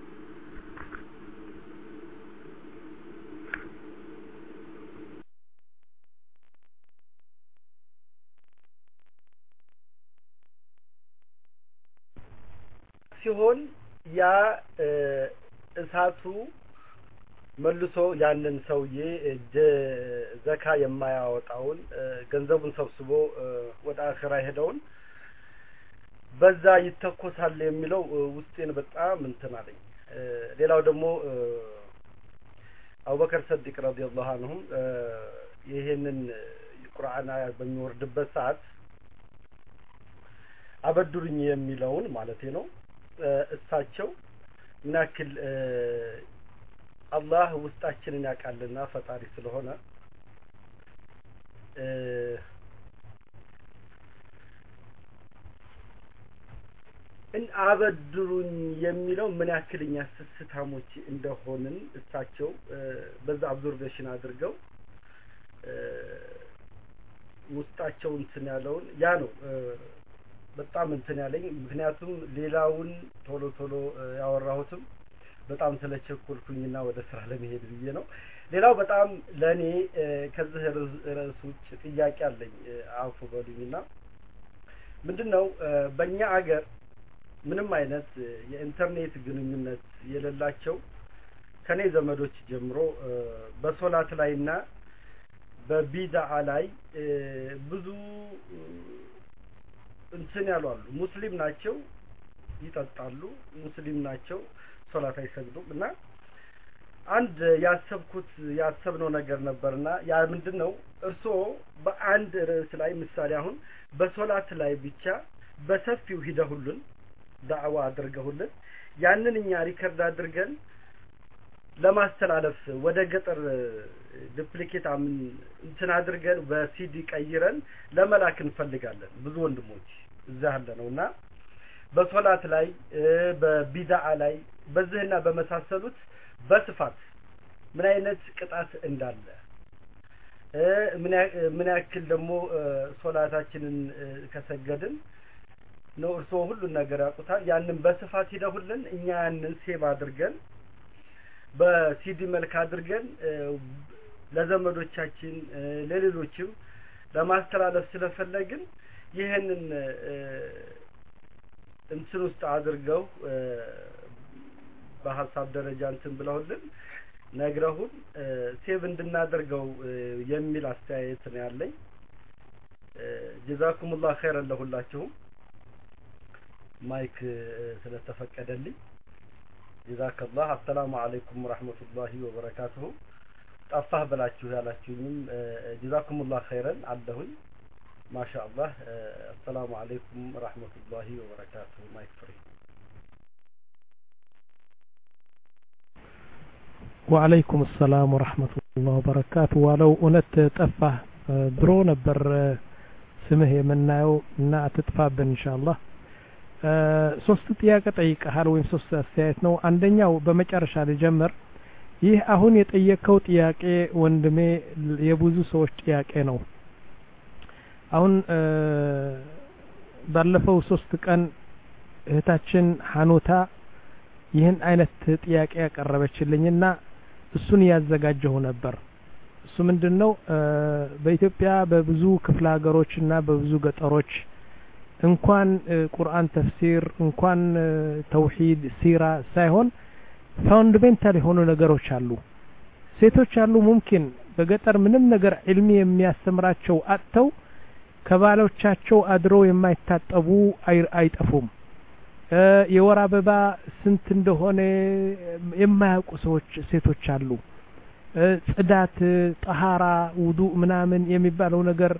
ሲሆን ያ እሳቱ መልሶ ያንን ሰውዬ ዘካ የማያወጣውን ገንዘቡን ሰብስቦ ወደ አኺራ ሄደውን በዛ ይተኮሳል የሚለው ውስጤን በጣም እንትን አለኝ ሌላው ደግሞ አቡበከር ሰዲቅ ረዲየላሁ ዐንሁ ይሄንን ቁርአን አያት በሚወርድበት ሰዓት አበድሩኝ የሚለውን ማለት ነው እሳቸው ምናክል አላህ ውስጣችንን ያቃልና ፈጣሪ ስለሆነ እን አበድሩኝ የሚለው ምን ያክልኛ ስስታሞች እንደሆንን እሳቸው በዛ አብዞርቬሽን አድርገው ውስጣቸው እንትን ያለውን ያ ነው በጣም እንትን ያለኝ ምክንያቱም ሌላውን ቶሎ ቶሎ ያወራሁትም በጣም ስለቸኮልኩኝና ወደ ስራ ለመሄድ ብዬ ነው ሌላው በጣም ለኔ ከዚህ ርዕስ ውጭ ጥያቄ አለኝ አፉ በሉኝና ምንድነው በእኛ ሀገር ምንም አይነት የኢንተርኔት ግንኙነት የሌላቸው ከኔ ዘመዶች ጀምሮ በሶላት ላይና በቢድዓ ላይ ብዙ እንትን ያሏሉ ሙስሊም ናቸው ይጠጣሉ ሙስሊም ናቸው ሶላት አይሰግዱም እና አንድ ያሰብኩት ያሰብነው ነገር ነበርና ያ ምንድነው እርሶ በአንድ ርዕስ ላይ ምሳሌ አሁን በሶላት ላይ ብቻ በሰፊው ሂደውልን ዳዕዋ አድርገውልን ያንን እኛ ሪከርድ አድርገን ለማስተላለፍ ወደ ገጠር ዱፕሊኬት አምን እንትን አድርገን በሲዲ ቀይረን ለመላክ እንፈልጋለን ብዙ ወንድሞች እዛ አለነውና በሶላት ላይ በቢድዓ ላይ በዚህና በመሳሰሉት በስፋት ምን አይነት ቅጣት እንዳለ ምን ምን ያክል ደግሞ ሶላታችንን ከሰገድን ነው እርሶ ሁሉ ነገር ያቁታል ያንን በስፋት ሂደውልን እኛ ያንን ሴቭ አድርገን በሲዲ መልክ አድርገን ለዘመዶቻችን ለሌሎችም ለማስተላለፍ ስለፈለግን ይሄንን እንትን ውስጥ አድርገው በሐሳብ ደረጃ እንትን ብለውልን ነግረሁን ሴቭ እንድናደርገው የሚል አስተያየት ነው ያለኝ። ጀዛኩሙላህ ኸይረን ለሁላችሁም ማይክ ስለተፈቀደልኝ ጀዛከላህ። አሰላሙ አለይኩም ወራህመቱላሂ ወበረካቱሁ። ጠፋህ ብላችሁ ያላችሁኝም ጀዛኩሙላህ ኸይረን አለሁኝ። ማሻአላህ። አሰላሙ አለይኩም ወራህመቱላሂ ወበረካቱሁ። ማይክ ፍሪ። ወአለይኩም ሰላም ወራህመቱላሂ ወበረካቱ። ዋለው እውነት ጠፋህ ድሮ ነበር ስምህ የምናየው እና አትጥፋብን ኢንሻአላህ። ሶስት ጥያቄ ጠይቀሃል ወይም ሶስት አስተያየት ነው። አንደኛው በመጨረሻ ልጀምር። ይህ አሁን የጠየቀው ጥያቄ ወንድሜ የብዙ ሰዎች ጥያቄ ነው። አሁን ባለፈው ሶስት ቀን እህታችን ሐኑታ ይህን አይነት ጥያቄ ያቀረበችልኝና እሱን ያዘጋጀው ነበር። እሱ ምንድነው በኢትዮጵያ በብዙ ክፍለ ሀገሮችና በብዙ ገጠሮች እንኳን ቁርአን ተፍሲር እንኳን ተውሂድ ሲራ ሳይሆን ፋውንዳሜንታል የሆኑ ነገሮች አሉ። ሴቶች አሉ ሙምኪን በገጠር ምንም ነገር ዕልሚ የሚያስተምራቸው አጥተው ከባሎቻቸው አድረው የማይታጠቡ አይጠፉም። የወር አበባ ስንት እንደሆነ የማያውቁ ሰዎች ሴቶች አሉ። ጽዳት ጠሃራ ውዱእ ምናምን የሚባለው ነገር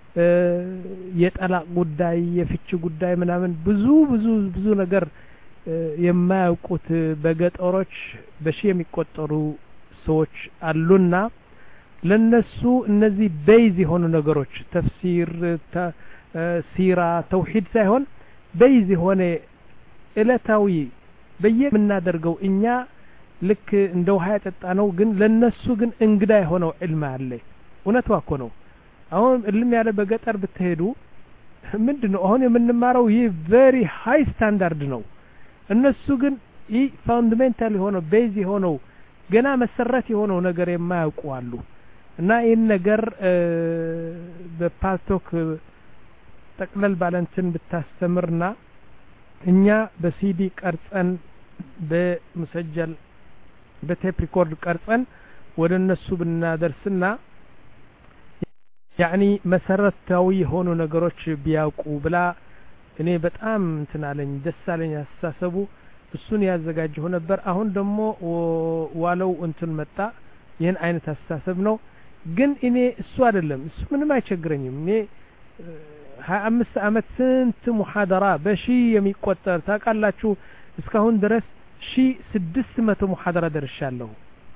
የጠላቅ ጉዳይ የፍቺ ጉዳይ ምናምን ብዙ ብዙ ብዙ ነገር የማያውቁት በገጠሮች በሺ የሚቆጠሩ ሰዎች አሉና ለነሱ እነዚህ ቤዝ የሆኑ ነገሮች ተፍሲር ሲራ ተውሂድ ሳይሆን ቤዝ የሆነ እለታዊ በየምናደርገው እኛ ልክ እንደ ውሃ ያጠጣ ነው ግን ለነሱ ግን እንግዳ የሆነው ዕልም አለ። እውነቱ እኮ ነው። አሁን ዕልም ያለ በገጠር ብትሄዱ ምንድነው አሁን የምንማረው ይህ ቬሪ ሃይ ስታንዳርድ ነው። እነሱ ግን ይህ ፋውንዳሜንታል የሆነው ቤዝ የሆነው ገና መሰረት የሆነው ነገር የማያውቁ አሉ። እና ይህን ነገር በፓልቶክ ጠቅለል ባለንትን ብታስተምርና እኛ በሲዲ ቀርጸን በመሰጀል በቴፕ ሪኮርድ ቀርጸን ወደ እነሱ ብናደርስና ያኒ መሰረታዊ የሆኑ ነገሮች ቢያውቁ ብላ እኔ በጣም እንትን አለኝ ደስ አለኝ አስተሳሰቡ። እሱን ያዘጋጀው ነበር። አሁን ደግሞ ዋለው እንትን መጣ። ይህን አይነት አስተሳሰብ ነው ግን እኔ እሱ አይደለም እሱ ምንም አይቸግረኝም። እኔ ሀያ አምስት አመት ስንት ሙሐደራ በሺ የሚቆጠር ታውቃላችሁ እስካሁን ድረስ ሺ ስድስት መቶ ሙሐደራ ደርሻለሁ።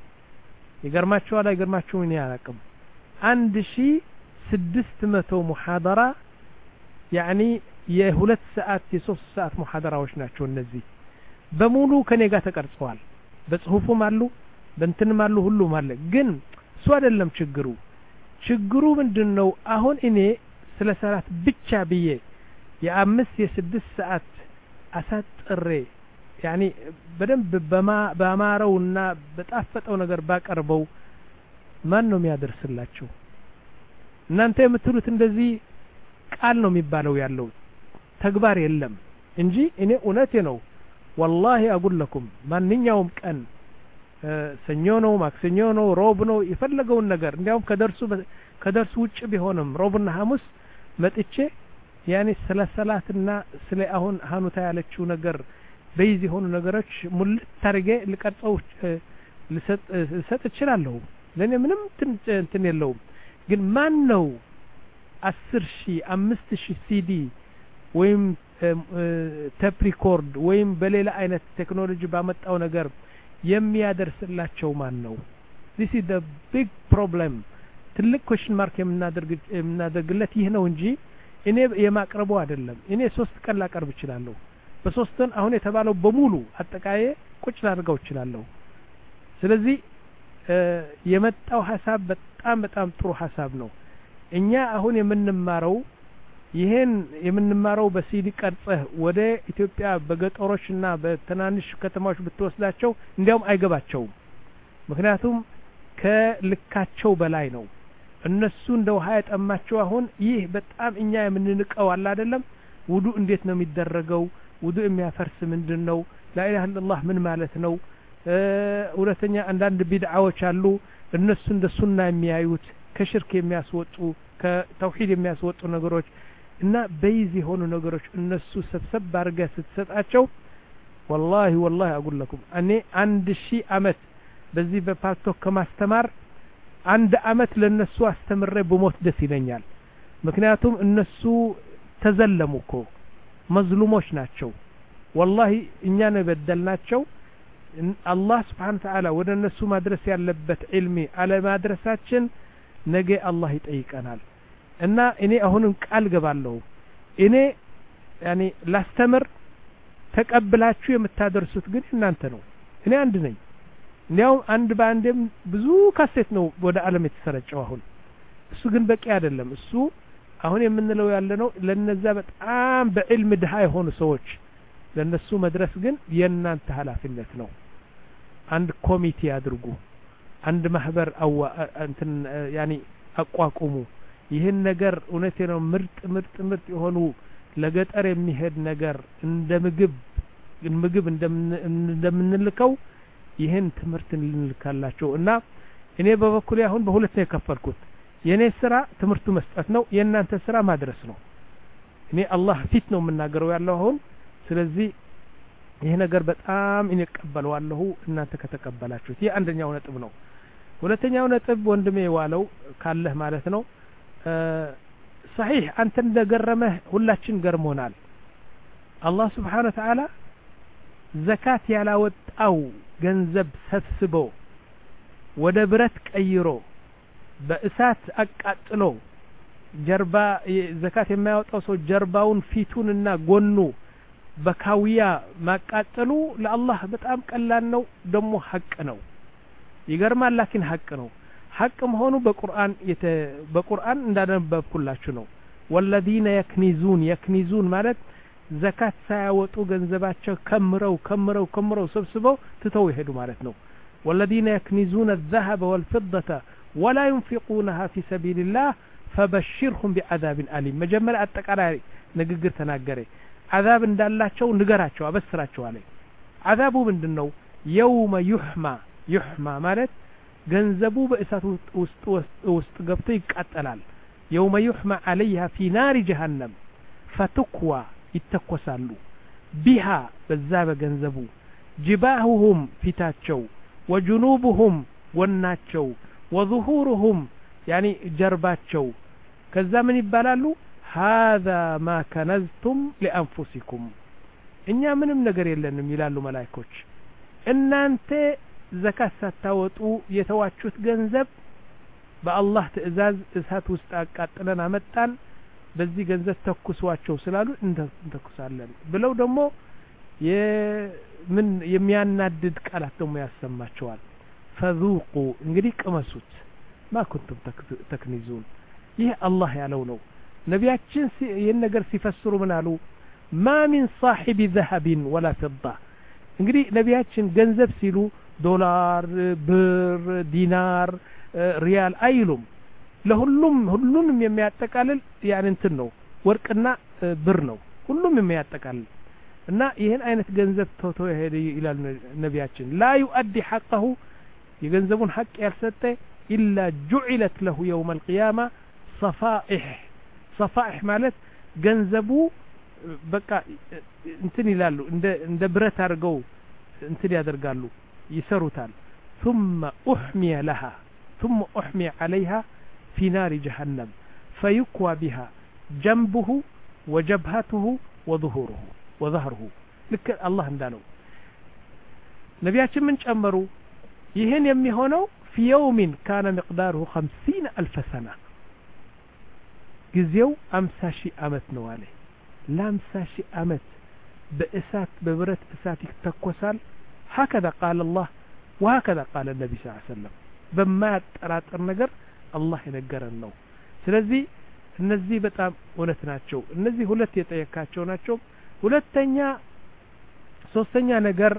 ይገርማችኋል አይገርማችሁም? እኔ አላውቅም። አንድ ሺ ስድስት መቶ ሙሐደራ ያኒ የሁለት ሰዓት የሶስት ሰዓት ሙሐደራዎች ናቸው። እነዚህ በሙሉ ከኔ ጋር ተቀርጸዋል። በጽሁፉም አሉ በእንትንም አሉ ሁሉም አለ። ግን እሱ አይደለም ችግሩ። ችግሩ ምንድነው? አሁን እኔ ስለ ሰላት ብቻ ብዬ የአምስት የስድስት ሰዓት አሳጥሬ ያኒ በደንብ በማ ባማረውና በጣፈጠው ነገር ባቀርበው ማን ነው የሚያደርስላችሁ? እናንተ የምትሉት እንደዚህ ቃል ነው የሚባለው ያለው ተግባር የለም እንጂ እኔ እውነቴ ነው والله اقول لكم ማንኛውም ቀን ሰኞ ነው ማክሰኞ ነው ሮብ ነው የፈለገውን ነገር እንዲያውም ከደርሱ ከደርሱ ውጭ ቢሆንም ሮብና ሐሙስ መጥቼ ያኔ ስለ ሰላትና ስለ አሁን ሐኑታ ያለችው ነገር በይዚ ሆኑ ነገሮች ሙልት ታርጌ ልቀርጸው ልሰጥ ልሰጥ እችላለሁ። ለኔ ምንም እንትን የለውም። ግን ማን ነው አስር ሺህ አምስት ሺህ ሲዲ ወይም ቴፕ ሪኮርድ ወይም በሌላ አይነት ቴክኖሎጂ ባመጣው ነገር የሚያደርስላቸው ማን ነው? this is the big problem። ትልቅ question mark የምናደርግ የምናደርግለት ይህ ነው እንጂ እኔ የማቅረቡ አይደለም። እኔ ሶስት ቀን ላቀርብ እችላለሁ። በሶስት ቀን አሁን የተባለው በሙሉ አጠቃዬ ቁጭ ላድርገው እችላለሁ። ስለዚህ የመጣው ሐሳብ በጣም በጣም ጥሩ ሐሳብ ነው። እኛ አሁን የምንማረው ይሄን የምንማረው በሲዲ ቀርጸህ ወደ ኢትዮጵያ በገጠሮችና በትናንሽ ከተማዎች ብትወስዳቸው እንዲያውም አይገባቸውም። ምክንያቱም ከልካቸው በላይ ነው። እነሱ እንደው ሃያጠማቸው አሁን ይህ በጣም እኛ የምንንቀው አለ አይደለም ውዱ እንዴት ነው የሚደረገው ውዱ የሚያፈርስ ምንድነው ላኢላሃ ኢላላህ ምን ማለት ነው ሁለተኛ አንዳንድ ቢድዓዎች አሉ እነሱ እንደ ሱና የሚያዩት ከሽርክ የሚያስወጡ ከተውሂድ የሚያስወጡ ነገሮች እና በይዚ የሆኑ ነገሮች እነሱ ሰብሰብ አድርገህ ስትሰጣቸው والله والله اقول لكم እኔ አንድ ሺህ አመት በዚህ በፓልቶክ ከማስተማር አንድ አመት ለነሱ አስተምሬ በሞት ደስ ይለኛል ምክንያቱም እነሱ ተዘለሙኮ መዝሉሞች ናቸው والله እኛ ነው በደልናቸው አላህ Subhanahu Ta'ala ወደ እነሱ ማድረስ ያለበት ዒልሚ አለ ማድረሳችን ነገ አላህ ይጠይቀናል እና እኔ አሁንም ቃል ገባለሁ እኔ ያኒ ላስተምር ተቀብላችሁ የምታደርሱት ግን እናንተ ነው እኔ አንድ ነኝ ነው አንድ ባንድም ብዙ ካሴት ነው ወደ ዓለም የተሰረጨው አሁን እሱ ግን በቂ አይደለም እሱ አሁን የምንለው ያለ ነው ለነዛ በጣም በዕልም ድሃ የሆኑ ሰዎች ለነሱ መድረስ ግን የናንተ ኃላፊነት ነው አንድ ኮሚቴ አድርጉ አንድ ማህበር አው እንትን ያኒ አቋቁሙ ይሄን ነገር እውነቴ ነው ምርጥ ምርጥ ምርጥ የሆኑ ለገጠር የሚሄድ ነገር እንደ ምግብ ምግብ እንደምንልከው ይሄን ትምህርት እንልካላችሁ እና እኔ በበኩሌ አሁን በሁለት ነው የከፈልኩት የኔ ስራ ትምህርቱ መስጠት ነው የናንተ ስራ ማድረስ ነው እኔ አላህ ፊት ነው የምናገረው ያለው አሁን ስለዚህ ይሄ ነገር በጣም እንቀበለዋለሁ እናንተ ከተቀበላችሁት ይሄ አንደኛው ነጥብ ነው ሁለተኛው ነጥብ ወንድሜ ዋለው ካለህ ማለት ነው صحيح አንተ እንደገረመህ ሁላችን ገርሞናል አላህ Subhanahu Wa Ta'ala ዘካት ያላወጣው ገንዘብ ሰብስቦ ወደ ብረት ቀይሮ በእሳት አቃጥሎ ጀርባ ዘካት የማያወጣው ሰው ጀርባውን ፊቱንና ጎኑ በካውያ ማቃጠሉ ለአላህ በጣም ቀላል ነው ደሞ ሐቅ ነው ይገርማል ላኪን ሐቅ ነው ሐቅ መሆኑ በቁርአን በቁርአን እንዳነበብኩላችሁ ነው والذين يكنزون يكنزون ማለት ዘካት ሳያወጡ ገንዘባቸው ከምረው ከምረው ከምረው ሰብስበው ትተው ይሄዱ ማለት ነው والذين يكنزون الذهب والفضة ولا ينفقونها في سبيل الله فبشرهم بعذاب أليم መጀመሪያ አጠቃላይ ንግግር ተናገረ عذاب እንዳላቸው ንገራቸው አበስራቸው አለ عذابu ምንድነው يوم يحمى يحمى ማለት ገንዘቡ በእሳት ውስጥ ውስጥ ገብቶ ይቃጠላል يوم يحمى عليها في نار جهنم فتكوى ይተኮሳሉ بها በዛ በገንዘቡ جباههم ፊታቸው وجنوبهم ወናቸው وظهورهم يعني ጀርባቸው ከዛ ምን ይባላሉ هذا ما كنزتم لانفسكم እኛ ምንም ነገር የለንም ይላሉ መላእክቶች እናንተ ዘካት ሳታወጡ የተዋቹት ገንዘብ በአላህ ትእዛዝ እሳት ውስጥ አቃጥለን አመጣን በዚህ ገንዘብ ተኩሷቸው ስላሉ እንተኩሳለን ብለው ደግሞ የምን የሚያናድድ ቃላት ደግሞ ያሰማቸዋል فذوقوا እንግዲህ ቅመሱት ما كنتم تكنزون ይህ አላህ ያለው ነው ነቢያችን ይህን ነገር ሲፈስሩ ምን አሉ ما من صاحب ذهب ولا فضة እንግዲህ ነቢያችን ገንዘብ ሲሉ ዶላር ብር ዲናር ሪያል አይሉም ለሁሉም ሁሉንም የሚያጠቃልል ያን እንትን ነው ወርቅና ብር ነው ሁሉም የሚያጠቃልል እና ይሄን አይነት ገንዘብ ተውቶ ይሄድ ይላል ነቢያችን لا يؤدي حقه የገንዘቡን ሐቅ ያልሰጠ إلا جعلت له يوم القيامة صفائح صفائح ማለት ገንዘቡ በቃ እንትን ይላሉ እንደ እንደ ብረት አድርገው እንትን ያደርጋሉ ይሰሩታል ثم أحمي لها ثم أحمي عليها في نار جهنم فيكوى بها جنبه وجبهته وظهوره وظهره لك الله እንዳለው ነቢያችን ምን ጨመሩ ይሄን የሚሆነው في يوم كان مقداره خمسين ألف سنة ጊዜው አምሳ ሺህ አመት ነው አለ ለአምሳ ሺህ አመት በእሳት በብረት እሳት ይተኮሳል هكذا قال الله وهكذا قال النبي صلى الله عليه وسلم بما يتطرطر ነገር አላህ የነገረን ነው ስለዚህ እነዚህ በጣም እውነት ናቸው እነዚህ ሁለት የጠየካቸው ናቸው ሁለተኛ ሶስተኛ ነገር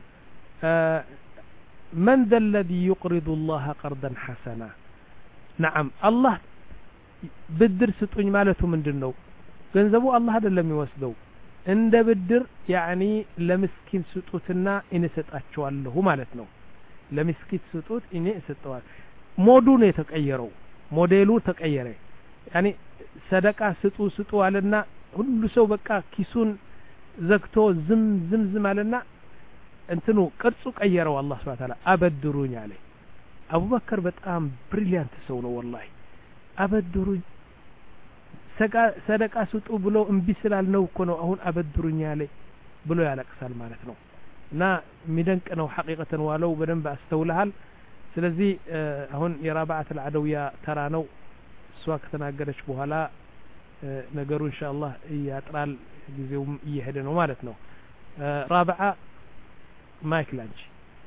من ذا الذي يقرض الله قرضا حسنا نعم الله ብድር ስጡኝ ማለቱ ምንድነው ገንዘቡ አላህ አይደለም ይወስደው እንደ ብድር ያኒ ለምስኪን ስጡትና እኔ ሰጣቸዋለሁ ማለት ነው ለምስኪን ስጡት እኔ እሰጠዋል ሞዱ ነው የተቀየረው ሞዴሉ ተቀየረ ያኒ ሰደቃ ስጡ ስጡ አለና ሁሉ ሰው በቃ ኪሱን ዘግቶ ዝም ዝም ዝም አለና እንትኑ ቅርጹ ቀየረው አላህ Subhanahu Ta'ala አበድሩኝ አለ አቡበከር በጣም ብሪሊያንት ሰው ነው ወላሂ አበድሩኝ ሰደቃ ስጡ ብሎ እምቢ ስላልነው እኮ ነው አሁን አበድሩኝ አለ ብሎ ያለቅሳል ማለት ነው እና የሚደንቅ ነው ሐቂቀተን ዋለው በደንብ አስተውለሃል ስለዚህ አሁን የራባዓት العدوية ተራ ነው እሷ ከተናገረች በኋላ ነገሩ ኢንሻአላህ ያጥራል ጊዜውም እየሄደ ነው ማለት ነው ራባዓ ማይክ ላንች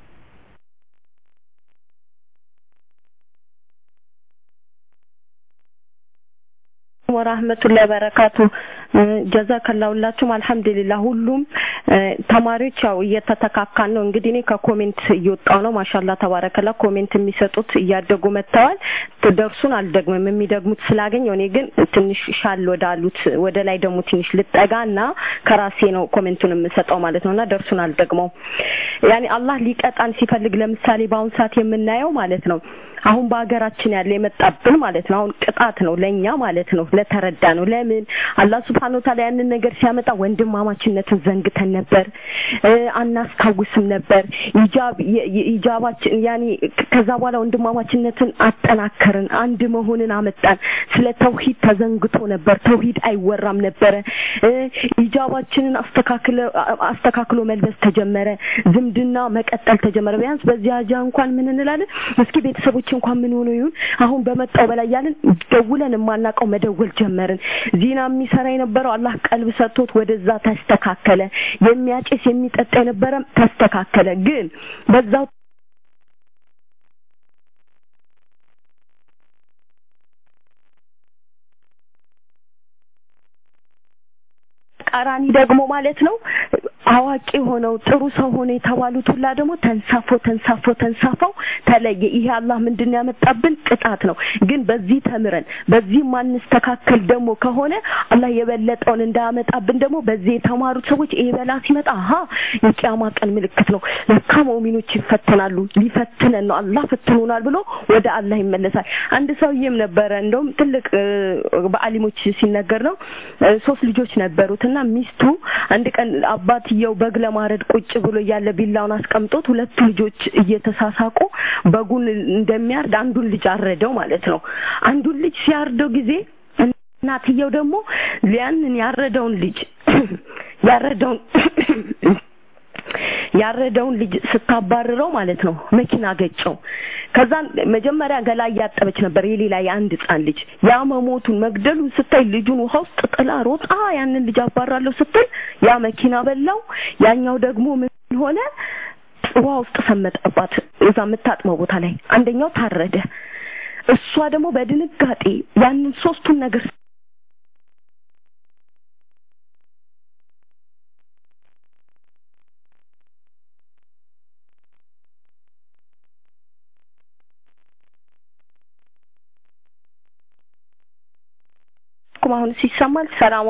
ወራህመቱላሂ ወበረካቱ ጀዛከላሁ ሁላችሁም አልহামዱሊላህ ሁሉም ተማሪዎች ያው እየተተካካን ነው እንግዲህ እኔ ከኮሜንት እየወጣው ነው ማሻአላህ ተባረከላ ኮሜንት የሚሰጡት እያደጉ መጥተዋል ደርሱን አልደግመም የሚደግሙት ስላገኘው እኔ ግን ትንሽ ሻል ወዳሉት ወደ ላይ ደግሞ ትንሽ ልጠጋና ከራሴ ነው ኮሜንቱን የምሰጠው ማለት ነውና ደርሱን አልደግመው ያኒ አላህ ሊቀጣን ሲፈልግ ለምሳሌ ባውን ሰዓት የምናየው ማለት ነው አሁን በአገራችን ያለ የመጣብን ማለት ነው አሁን ቅጣት ነው ለኛ ማለት ነው ለተረዳ ነው ለምን አላህ Subhanahu Wa Ta'ala ያንን ነገር ሲያመጣ ወንድማማችነትን ዘንግተን ነበር አናስታውስም ነበር ኢጃብ ኢጃባችን ያኒ ከዛ በኋላ ወንድማማችነትን አጠናከርን አንድ መሆንን አመጣን ስለ ተውሂድ ተዘንግቶ ነበር ተውሂድ አይወራም ነበር ኢጃባችንን አስተካክሎ አስተካክሎ መልበስ ተጀመረ ዝምድና መቀጠል ተጀመረ ቢያንስ በዚያ አጃ እንኳን ምን እንላለን እስኪ ቤተሰቦች እንኳን ምን ሆኖ ይሁን አሁን በመጣው በላይ ያለን ደውለን ማናቀው መደወል ጀመርን ዚና የሚሰራ የነበረው አላህ ቀልብ ሰጥቶት ወደዛ ተስተካከለ የሚያጨስ የሚጠጣ የነበረ ተስተካከለ ግን በዛው ቃራኒ ደግሞ ማለት ነው አዋቂ ሆነው ጥሩ ሰው ሆነ የተባሉት ሁላ ደግሞ ተንሳፎ ተንሳፎ ተንሳፈው ተለየ ይሄ አላህ ምንድነው ያመጣብን ቅጣት ነው ግን በዚህ ተምረን በዚህ ማንስተካከል ደግሞ ከሆነ አላህ የበለጠውን እንዳያመጣብን ደግሞ በዚህ የተማሩት ሰዎች ይሄ በላ ሲመጣ አሃ የቂያማ ቀን ምልክት ነው ለካ ሙእሚኖች ይፈተናሉ ሊፈትነን ነው አላህ ፈትኖናል ብሎ ወደ አላህ ይመለሳል አንድ ሰውዬም ነበረ እንደውም ትልቅ በአሊሞች ሲነገር ነው ሶስት ልጆች ነበሩትና ሚስቱ አንድ ቀን አባትየው በግ ለማረድ ቁጭ ብሎ ያለ ቢላውን አስቀምጦት ሁለት ልጆች እየተሳሳቁ በጉን እንደሚያርድ አንዱን ልጅ አረደው ማለት ነው አንዱን ልጅ ሲያርደው ጊዜ እናትየው ደግሞ ሊያንን ያረደውን ልጅ ያረደውን ያረደውን ልጅ ስታባረረው ማለት ነው መኪና ገጨው ከዛ መጀመሪያ ገላ ያጠበች ነበር የሌላ የአንድ ህፃን ልጅ ያ መሞቱን መግደሉን ስታይ ልጁን ውሃ ውስጥ ጥላ ሮጣ ያንን ልጅ አባራለሁ ስትል ያ መኪና በላው ያኛው ደግሞ ምን ሆነ ውሃ ውስጥ ሰመጠባት እዛ መታጥመው ቦታ ላይ አንደኛው ታረደ እሷ ደግሞ በድንጋጤ ያንን ሶስቱን ነገር አሁን ሲሰማል ሰላም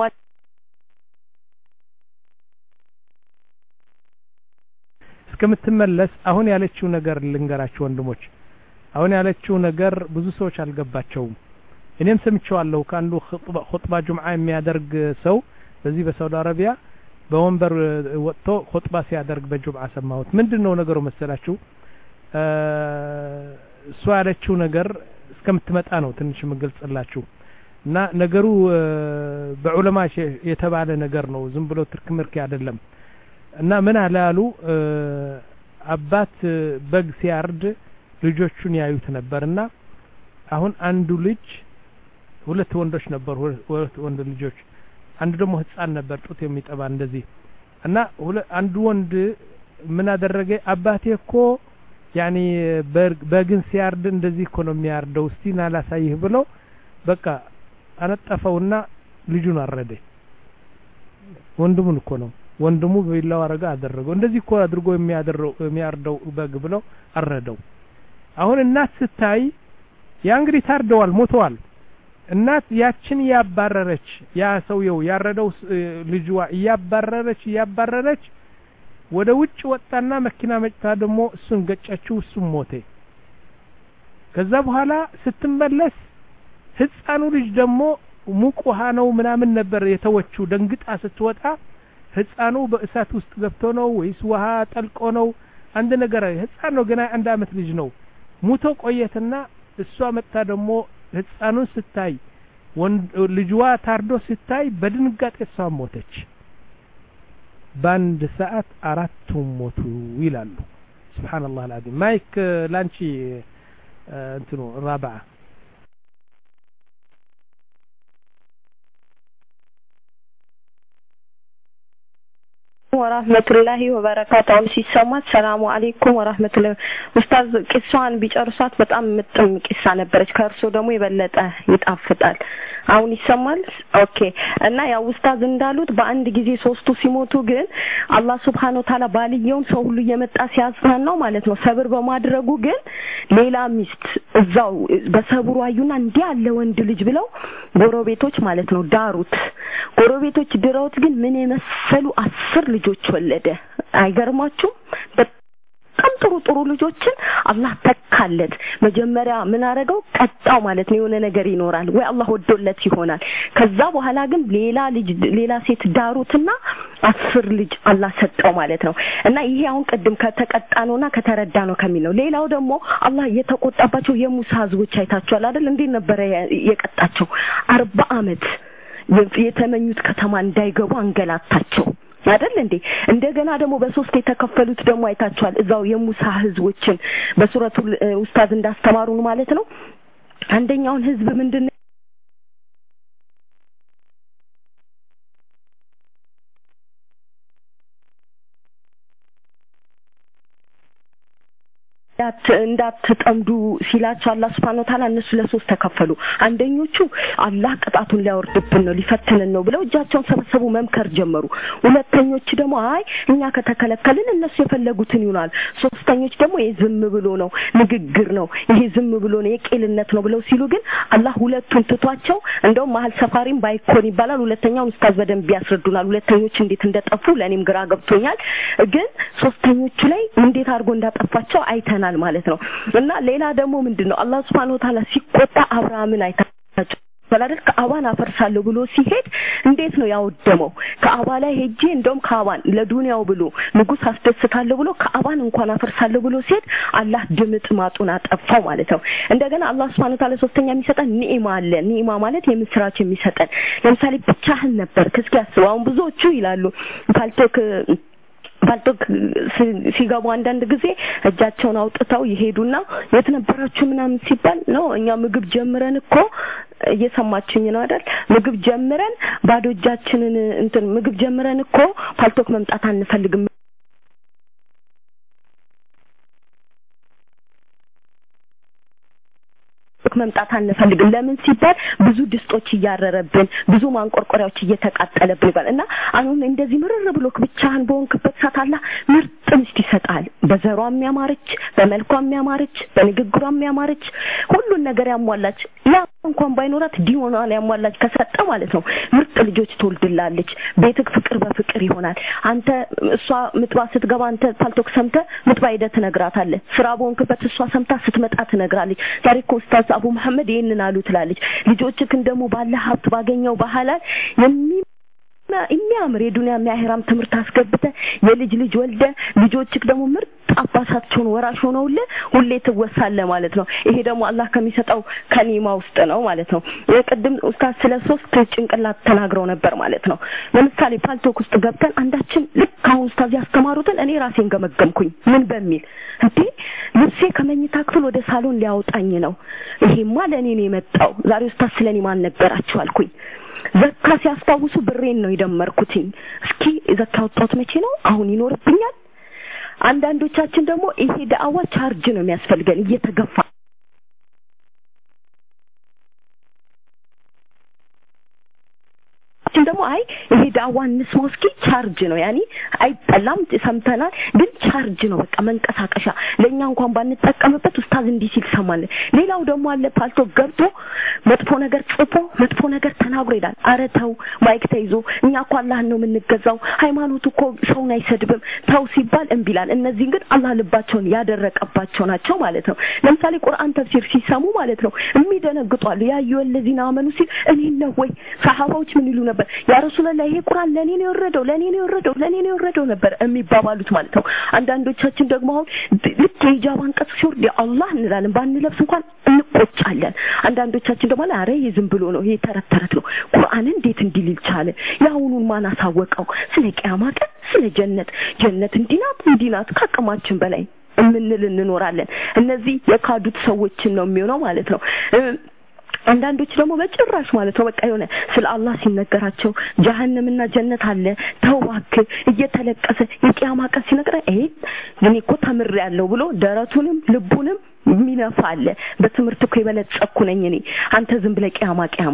እስከምትመለስ አሁን ያለችው ነገር ልንገራችሁ ወንድሞች አሁን ያለችው ነገር ብዙ ሰዎች አልገባቸውም እኔም ሰምቼዋለሁ ካንዱ ኹጥባ ኹጥባ ጁምዓ የሚያደርግ ሰው በዚህ በሳውዲ አረቢያ በወንበር ወጥቶ ኹጥባ ሲያደርግ በጁምዓ ሰማሁት ምንድነው ነገሩ መሰላችሁ እሷ ያለችው ነገር እስከምትመጣ ነው ትንሽ መገልጽላችሁ እና ነገሩ በዑለማ የተባለ ነገር ነው ዝም ብሎ ትርክምርክ አይደለም እና ምን አላሉ አባት በግ ሲያርድ ልጆቹን ያዩት ነበርና አሁን አንዱ ልጅ ሁለት ወንዶች ነበሩ ሁለት ወንድ ልጆች አንዱ ደግሞ ህፃን ነበር ጡት የሚጠባ እንደዚህ እና አንዱ ወንድ ምን አደረገ አባቴ እኮ ያኒ በግን ሲያርድ እንደዚህ እኮ ነው የሚያርደው እስቲ ናላሳይህ ብሎ በቃ አነጠፈውና ልጁን አረደ ወንድሙን እኮ ነው ወንድሙ በቢላው አረጋ አደረገው እንደዚህ እኮ አድርጎ የሚያደረው የሚያርደው በግ ብሎ አረደው አሁን እናት ስታይ ያ እንግዲህ ታርደዋል ሞተዋል እናት ያችን ያባረረች ያ ሰውየው ያረደው ልጅዋ ያባረረች ያባረረች ወደ ውጭ ወጣና መኪና መጭታ ደግሞ እሱን ገጨችው እሱም ሞተ ከዛ በኋላ ስትመለስ ህፃኑ ልጅ ደግሞ ሙቅ ውሃ ነው ምናምን ነበር የተወችው ደንግጣ ስትወጣ ህፃኑ በእሳት ውስጥ ገብቶ ነው ወይስ ውሃ ጠልቆ ነው አንድ ነገር ህፃን ነው ገና አንድ አመት ልጅ ነው ሙቶ ቆየትና እሷ መጣ ደግሞ ህፃኑን ስታይ ልጅዋ ታርዶ ስታይ በድንጋጤ እሷ ሞተች ባንድ ሰዓት አራቱም ሞቱ ይላሉ ሱብሃንአላህ አልዓዚም ማይክ ላንቺ እንትኑ ራባ ወራህመቱላሂ ወበረካቱሁ ሲሰማት ሰላሙ አለይኩም ወራህመቱላሂ ኡስታዝ ቂሷን ቢጨርሷት በጣም ምጥም ቂሳ ነበረች ከእርሶ ደግሞ የበለጠ ይጣፍጣል አሁን ይሰማል ኦኬ እና ያው ኡስታዝ እንዳሉት በአንድ ጊዜ ሶስቱ ሲሞቱ ግን አላህ Subhanahu Ta'ala ባልየውን ሰው ሁሉ እየመጣ ሲያጽናናው ማለት ነው ሰብር በማድረጉ ግን ሌላ ሚስት እዛው በሰብሩ አዩና እንዲህ ያለ ወንድ ልጅ ብለው ጎረቤቶች ማለት ነው ዳሩት ጎረቤቶች ድረውት ግን ምን የመሰሉ አስር ልጆች ወለደ አይገርማችሁም በጣም ጥሩ ጥሩ ልጆችን አላህ ተካለት መጀመሪያ ምን አረጋው ቀጣው ማለት ነው የሆነ ነገር ይኖራል ወይ አላህ ወዶለት ይሆናል ከዛ በኋላ ግን ሌላ ልጅ ሌላ ሴት ዳሩትና አስር ልጅ አላህ ሰጠው ማለት ነው እና ይሄ አሁን ቀድም ከተቀጣነውና ከተረዳነው ከሚለው ሌላው ደግሞ አላህ የተቆጣባቸው የሙሳ ህዝቦች አይታችኋል አይደል እንዴ ነበር የቀጣቸው አርባ አመት የተመኙት ከተማ እንዳይገቡ አንገላታቸው አይደል እንዴ እንደገና ደግሞ በሶስት የተከፈሉት ደግሞ አይታችኋል እዛው የሙሳ ህዝቦችን በሱረቱ ኡስታዝ እንዳስተማሩን ማለት ነው አንደኛውን ህዝብ ምንድነው እንዳትጠምዱ ሲላቸው አላህ Subhanahu Ta'ala እነሱ ለሶስት ተከፈሉ አንደኞቹ አላህ ቅጣቱን ሊያወርድብን ነው ሊፈትነን ነው ብለው እጃቸውን ሰበሰቡ መምከር ጀመሩ ሁለተኞች ደግሞ አይ እኛ ከተከለከልን እነሱ የፈለጉትን ይሆናል ሶስተኞች ደግሞ የዝም ብሎ ነው ንግግር ነው ይሄ ዝም ብሎ ነው የቄልነት ነው ብለው ሲሉ ግን አላህ ሁለቱን ትቷቸው እንደው መሃል ሰፋሪም ባይኮን ይባላል ሁለተኛው ኡስታዝ በደንብ ያስረዱናል ሁለተኞች እንዴት እንደጠፉ ለኔም ግራ ገብቶኛል ግን ሶስተኞቹ ላይ እንዴት አድርጎ እንዳጠፋቸው አይተናል ማለት ነው እና ሌላ ደግሞ ምንድነው አላህ Subhanahu Wa Ta'ala ሲቆጣ አብርሃምን አይታቸው ወላደል ከአባን አፈርሳለሁ ብሎ ሲሄድ እንዴት ነው ያወደመው ከአባ ላይ ሄጄ እንደውም ከአባን ለዱንያው ብሎ ንጉስ አስደስታለሁ ብሎ ከአባን እንኳን አፈርሳለሁ ብሎ ሲሄድ አላህ ድምጥ ማጡን አጠፋው ማለት ነው እንደገና አላህ Subhanahu Wa Ta'ala ሶስተኛ የሚሰጠን ኒዕማ አለ ኒዕማ ማለት የምስራች የሚሰጠን ለምሳሌ ብቻህን ነበር ከስኪ ያስባው ብዙዎቹ ይላሉ ፋልቶክ ባልቶክ ሲጋቡ አንዳንድ ጊዜ እጃቸውን አውጥተው ይሄዱና የት ነበራችሁ ምናምን ሲባል ነው እኛ ምግብ ጀምረን እኮ እየሰማችኝ ነው አይደል ምግብ ጀምረን ባዶ እጃችንን እንትን ምግብ ጀምረን እኮ ባልቶክ መምጣት አንፈልግም መምጣት አንፈልግም ለምን ሲባል ብዙ ድስቶች ያረረብን ብዙ ማንቆርቆሪያዎች እየተቃጠለብን ይባልና አሁን እንደዚህ ምርር ብሎክ ብቻህን በወንክበት ሰዓታላ ምርጥ ሚስት ይሰጣል በዘሯም ያማረች በመልኳም ያማረች በንግግሯም ያማረች ሁሉን ነገር ያሟላች ያ እንኳን ባይኖራት ዲዮናን ያሟላች ከሰጠ ማለት ነው ምርጥ ልጆች ትወልድላለች ቤትክ ፍቅር በፍቅር ይሆናል አንተ እሷ ምጥባ ስትገባ አንተ ፓልቶክ ሰምተ ምጥባ ሄደህ ትነግራታለህ ስራ በወንክበት እሷ ሰምታ ስትመጣ ትነግራለች ዛሬ ኮስታስ አቡ መሐመድ ይሄንን አሉ ትላለች ልጆችክን ደግሞ ባለ ሀብት ባገኘው በሐላል የሚ የሚያምር የዱንያ የሚያህራም ትምርት አስገብተ የልጅ ልጅ ወልደ ልጆችክ ደግሞ ምርጥ አባታቸውን ወራሽ ሆነውለ ሁሌ ትወሳለ ማለት ነው ይሄ ደግሞ አላህ ከሚሰጠው ከኒማ ውስጥ ነው ማለት ነው የቀድም ኡስታዝ ስለ ሶስት ጭንቅላት ተናግረው ነበር ማለት ነው ለምሳሌ ፓልቶክ ውስጥ ገብተን አንዳችን ልክ አሁን ኡስታዝ ያስተማሩትን እኔ ራሴን ገመገምኩኝ ምን በሚል እንዴ ልብሴ ከመኝታ ክፍል ወደ ሳሎን ሊያወጣኝ ነው ይሄማ ለኔ ነው የመጣው ዛሬ ኡስታዝ ስለኔ ማን ነበራችሁ አልኩኝ ዘካ ሲያስታውሱ ብሬን ነው ይደመርኩትኝ እስኪ ዘካ ወጣት መቼ ነው አሁን ይኖርብኛል አንዳንዶቻችን ደግሞ ይሄ ዳዋ ቻርጅ ነው የሚያስፈልገን እየተገፋ አንዳንዶቻችን ደግሞ አይ ይሄ ዳዋን ንስሞስኪ ቻርጅ ነው ያኒ አይጠላም ሰምተናል ግን ቻርጅ ነው በቃ መንቀሳቀሻ ለኛ እንኳን ባንጠቀምበት ኡስታዝ እንዲህ ሲል ሰማለ ሌላው ደግሞ አለ ፓልቶ ገብቶ መጥፎ ነገር ጽፎ መጥፎ ነገር ተናግሮ ይላል አረተው ማይክ ተይዞ እኛ እኮ አላህን ነው የምንገዛው ሃይማኖቱ እኮ ሰውን አይሰድብም ተው ሲባል እንቢላል እነዚህ ግን አላህ ልባቸውን ያደረቀባቸው ናቸው ማለት ነው ለምሳሌ ቁርአን ተፍሲር ሲሰሙ ማለት ነው የሚደነግጧሉ ያ አዩለዚና አመኑ ሲል እኔ ነው ወይ ሰሃባዎች ምን ይሉ ነበር ያ ረሱላህ ይሄ ቁርአን ለኔ ነው የወረደው ለኔ ነው የወረደው ለኔ ነው የወረደው ነበር የሚባባሉት ማለት ነው አንዳንዶቻችን ደግሞ አሁን ልክ የሂጃብ አንቀጽ ሲወርድ አላህ እንላለን ባንለብስ እንኳን እንቆጫለን አንዳንዶቻችን ደግሞ አረ ይዝም ብሎ ነው ይሄ ተረተረት ነው ቁርአን እንዴት እንዲል ቻለ ያውኑን ማን አሳወቀው ስለ ቂያማ ቀን ስለ ጀነት ጀነት እንዲናት እንዲናት ከአቅማችን በላይ ምንል እንኖራለን እነዚህ የካዱት ሰዎችን ነው የሚሆነው ማለት ነው አንዳንዶች ደግሞ በጭራሽ ማለት ነው በቃ የሆነ ስለ አላህ ሲነገራቸው ጀሃነምና ጀነት አለ ተዋክ እየተለቀሰ የቂያማ ቀን ሲነገራ እህ እኔ እኮ ተምሬያለሁ ብሎ ደረቱንም ልቡንም ሚነፋለ በትምህርት እኮ የበለጸኩ ነኝ እኔ አንተ ዝም ብለህ ቂያማ ቂያማ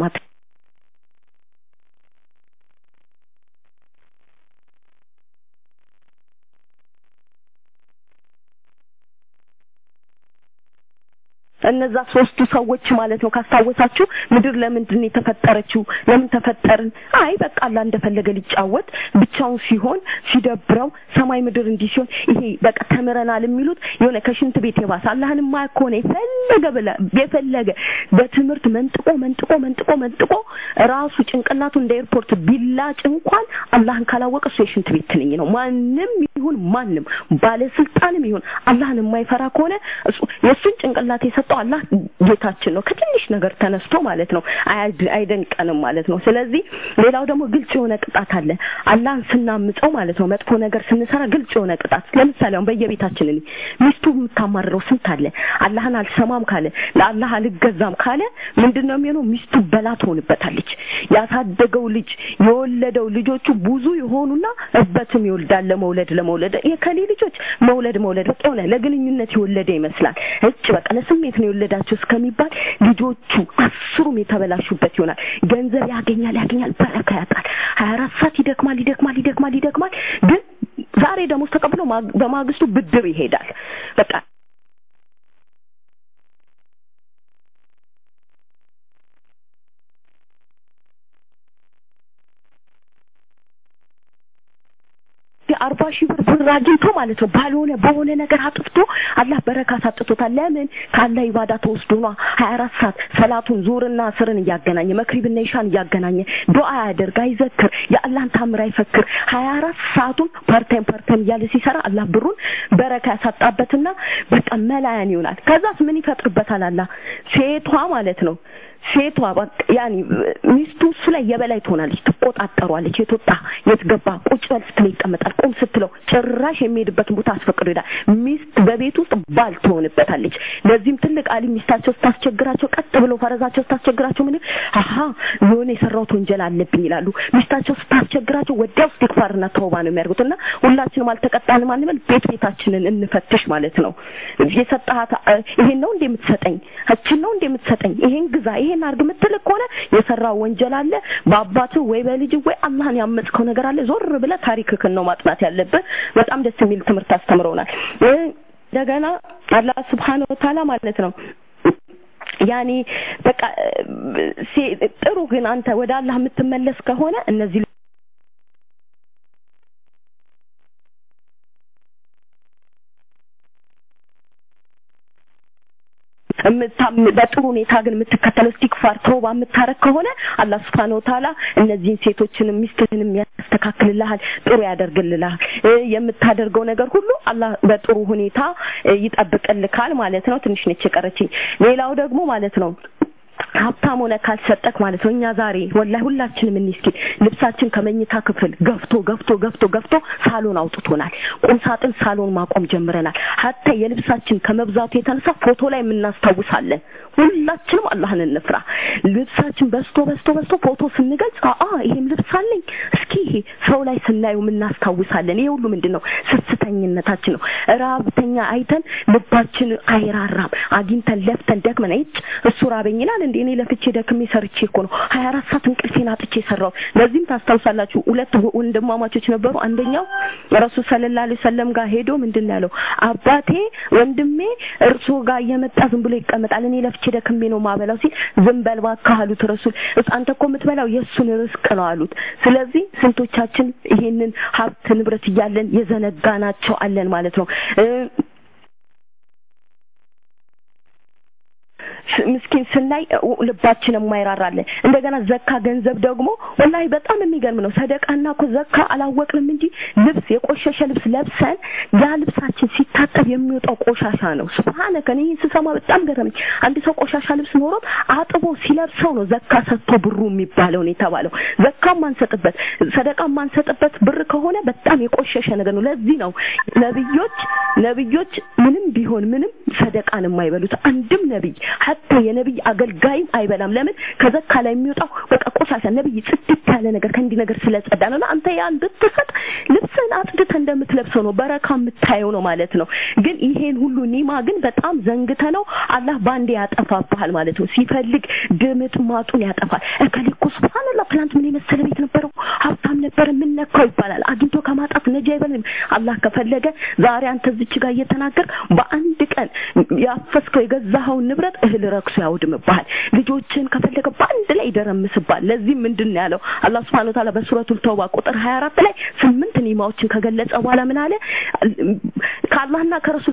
እነዛ ሶስቱ ሰዎች ማለት ነው ካስታወሳችሁ ምድር ለምንድን ነው የተፈጠረችው ለምን ተፈጠርን አይ በቃ አላህ እንደፈለገ ሊጫወት ብቻውን ሲሆን ሲደብረው ሰማይ ምድር እንዲህ ሲሆን ይሄ በቃ ተምረናል የሚሉት የሆነ ከሽንት ቤት የባሰ አላህን ማይኮነ ይፈልገ በላ በፈለገ በትምህርት መንጥቆ መንጥቆ መንጥቆ መንጥቆ ራሱ ጭንቅላቱ እንደ ኤርፖርት ቢላጭ እንኳን አላህን ካላወቀ እሱ የሽንት ቤት ትንኝ ነው ማንንም ይሁን ማንንም ባለስልጣንም ይሁን አላህን የማይፈራ ከሆነ እሱ የሱን ጭንቅላት የሰጠው አላህ ጌታችን ነው ከትንሽ ነገር ተነስቶ ማለት ነው አይደንቀንም ማለት ነው ስለዚህ ሌላው ደግሞ ግልጽ የሆነ ቅጣት አለ አላህን ስናምፀው ማለት ነው መጥፎ ነገር ስንሰራ ግልጽ የሆነ ቅጣት ለምሳሌ አሁን በየቤታችን እኔ ሚስቱ የምታማርረው ስንት አለ አላህን አልሰማም ካለ ለአላህ አልገዛም ካለ ምንድነው የሚሆነው ሚስቱ በላት ሆንበታለች ያሳደገው ልጅ የወለደው ልጆቹ ብዙ ይሆኑና እበትም ይወልዳል ለመውለድ ለመውለድ የከሊ ልጆች መውለድ መውለድ በቃ ሆነ ለግንኙነት ይወለደ ይመስላል እጭ በቃ ለስሜት ነው የወለዳቸው እስከሚባል ልጆቹ አስሩም የተበላሹበት ይሆናል ገንዘብ ያገኛል ያገኛል በረካ ያጣል ሀያ አራት ሰዓት ይደክማል ይደክማል ይደክማል ይደክማል ግን ዛሬ ደግሞ ተቀብሎ በማግስቱ ብድር ይሄዳል በቃ አርባ ሺህ ብር ብር አግኝቶ ማለት ነው ባልሆነ በሆነ ነገር አጥፍቶ አላህ በረካ ሳጥቶታል ለምን ካለ ኢባዳ ተወስዶ ነው ሀያ አራት ሰዓት ሰላቱን ዙርና ስርን ያገናኘ መክሪብና ኢሻን ያገናኘ ዱዓ ያደርግ አይዘክር የአላህን ታምር አይፈክር ሀያ አራት ሰዓቱን ፓርታይም ፓርታይም ያለ ሲሰራ አላህ ብሩን በረካ ያሳጣበትና በቃ መላያን ይሆናል ከዛስ ምን ይፈጥርበታል አላህ ሴቷ ማለት ነው ሴቷ ያኒ ሚስቱ ላይ የበላይ ትሆናለች ተቆጣጣሯለች የተወጣ የትገባ ቁጭ በል ስትል ይቀመጣል ቆም ስትለው ጭራሽ የሚሄድበት ቦታ አስፈቅዶ ይላል ሚስት በቤት ውስጥ ባል ትሆንበታለች ለዚህም ትልቅ አሊ ሚስታቸው ስታስቸግራቸው ቀጥ ብሎ ፈረዛቸው ስታስቸግራቸው ምን አሃ የሆነ የሰራውት ወንጀል አለብኝ ይላሉ ሚስታቸው ስታስቸግራቸው ወዲያው ኢስቲግፋርና ተውባ ነው የሚያደርጉትና ሁላችንም አልተቀጣንም አንበል ቤት ቤታችንን እንፈትሽ ማለት ነው የሰጣሃት ይሄን ነው እንደምትሰጠኝ እቺን ነው እንደምትሰጠኝ ይሄን ግዛ ይሄን አርግ ምትል ከሆነ የሰራው ወንጀል አለ በአባቱ ወይ በልጅ ወይ አላህን ያመጽከው ነገር አለ ዞር ብለ ታሪክክን ነው ማጥናት ያለበት በጣም ደስ የሚል ትምህርት አስተምሮናል እንደገና አላህ Subhanahu Wa Ta'ala ማለት ነው ያኒ በቃ ጥሩ ግን አንተ ወደ አላህ የምትመለስ ከሆነ እነዚህ በጥሩ ሁኔታ ግን የምትከተለው ኢስቲግፋር ተውባ የምታረክ ከሆነ አላህ Subhanahu Wa Ta'ala እነዚህን ሴቶችንም ሚስትህንም ያስተካክልልሃል ጥሩ ያደርግልልሃል የምታደርገው ነገር ሁሉ አላህ በጥሩ ሁኔታ ይጠብቅልካል ማለት ነው ትንሽ ነች የቀረችኝ ሌላው ደግሞ ማለት ነው ሀብታም ሆነ ካልሰጠክ ማለት ነው እኛ ዛሬ ወላሂ ሁላችንም እንስኪ ልብሳችን ከመኝታ ክፍል ገፍቶ ገፍቶ ገፍቶ ገፍቶ ሳሎን አውጥቶናል ቁም ሳጥን ሳሎን ማቆም ጀምረናል ሀtta የልብሳችን ከመብዛቱ የተነሳ ፎቶ ላይ ምናስታውሳለን ሁላችንም አላህን እንፍራ ልብሳችን በስቶ በስቶ በስቶ ፎቶ ስንገልጽ አአ ይሄም ልብስ አለኝ እስኪ ሰው ላይ ስናየው ምናስታውሳለን ይሄ ሁሉ ምንድነው ስስተኝነታችን ነው ራብተኛ አይተን ልባችን አይራራም አግኝተን ለፍተን ደክመን እጭ እሱ ራበኝናል እንዴ እኔ ለፍቼ ደክሜ ሰርቼ እኮ ነው ሃያ አራት ሰዓት እንቅልፌን አጥቼ ሰራው ለዚህም ታስታውሳላችሁ ሁለት ወንድማማቾች ነበሩ አንደኛው ረሱል ሰለላሁ ዐለይሂ ወሰለም ጋር ሄዶ ምንድነው ያለው አባቴ ወንድሜ እርሱ ጋር እየመጣ ዝም ብሎ ይቀመጣል እኔ ለፍቼ ደክሜ ነው ማበላው ሲል ዝም በል ባካህ አሉት ረሱል አንተ እኮ የምትበላው የሱን ርስቅ ነው አሉት ስለዚህ ስንቶቻችን ይሄንን ሀብት ንብረት እያለን የዘነጋናቸው አለን ማለት ነው ምስኪን ስናይ ልባችን የማይራራለ እንደገና ዘካ ገንዘብ ደግሞ ወላሂ በጣም የሚገርም ነው ሰደቃና እኮ ዘካ አላወቅንም እንጂ ልብስ የቆሸሸ ልብስ ለብሰን ያ ልብሳችን ሲታጠብ የሚወጣው ቆሻሻ ነው ሱብሃንከ እኔ ስሰማ በጣም ገረመኝ አንድ ሰው ቆሻሻ ልብስ ኖሮት አጥቦ ሲለብሰው ነው ዘካ ሰጥቶ ብሩ የሚባለው ነው የተባለው ዘካ ማንሰጥበት ሰደቃ ማንሰጥበት ብር ከሆነ በጣም የቆሸሸ ነገር ነው ለዚህ ነው ነብዮች ነብዮች ምንም ቢሆን ምንም ሰደቃን የማይበሉት አንድም ነብይ حتى የነብይ አገልጋይም አይበላም ለምን ከዘካ ላይ የሚወጣው በቃ ቆሻሻ ነብይ ጽድት ያለ ነገር ከእንዲ ነገር ስለጸዳ ነው አንተ ያን ብትሰጥ ልብስን አጥድተ እንደምትለብሰው ነው በረካ የምታየው ነው ማለት ነው ግን ይሄን ሁሉ ኒማ ግን በጣም ዘንግተ ነው አላህ ባንዴ ያጠፋባል ማለት ነው ሲፈልግ ድምጥ ማጡን ያጠፋል እከሊኩ ሱብሃንአላህ ፕላንት ምን የመሰለ ቤት ነበረው ሀብታም ነበር ምን ነካው ይባላል አግኝቶ ከማጣት ነጃ ይበልም አላህ ከፈለገ ዛሬ አንተ እዚች ጋር እየተናገር በአንድ ቀን ያፈስከው የገዛኸው ንብረት እህል ረክሱ ያውድምባል ልጆችን ከፈለገ ባንድ ላይ ይደረምስባል ለዚህ ምንድነው ያለው አላህ Subhanahu Wa Ta'ala በሱረቱል ተውባ ቁጥር ሃያ አራት ላይ ስምንት ኒማዎችን ከገለጸ በኋላ ምን አለ ከአላህና ከረሱል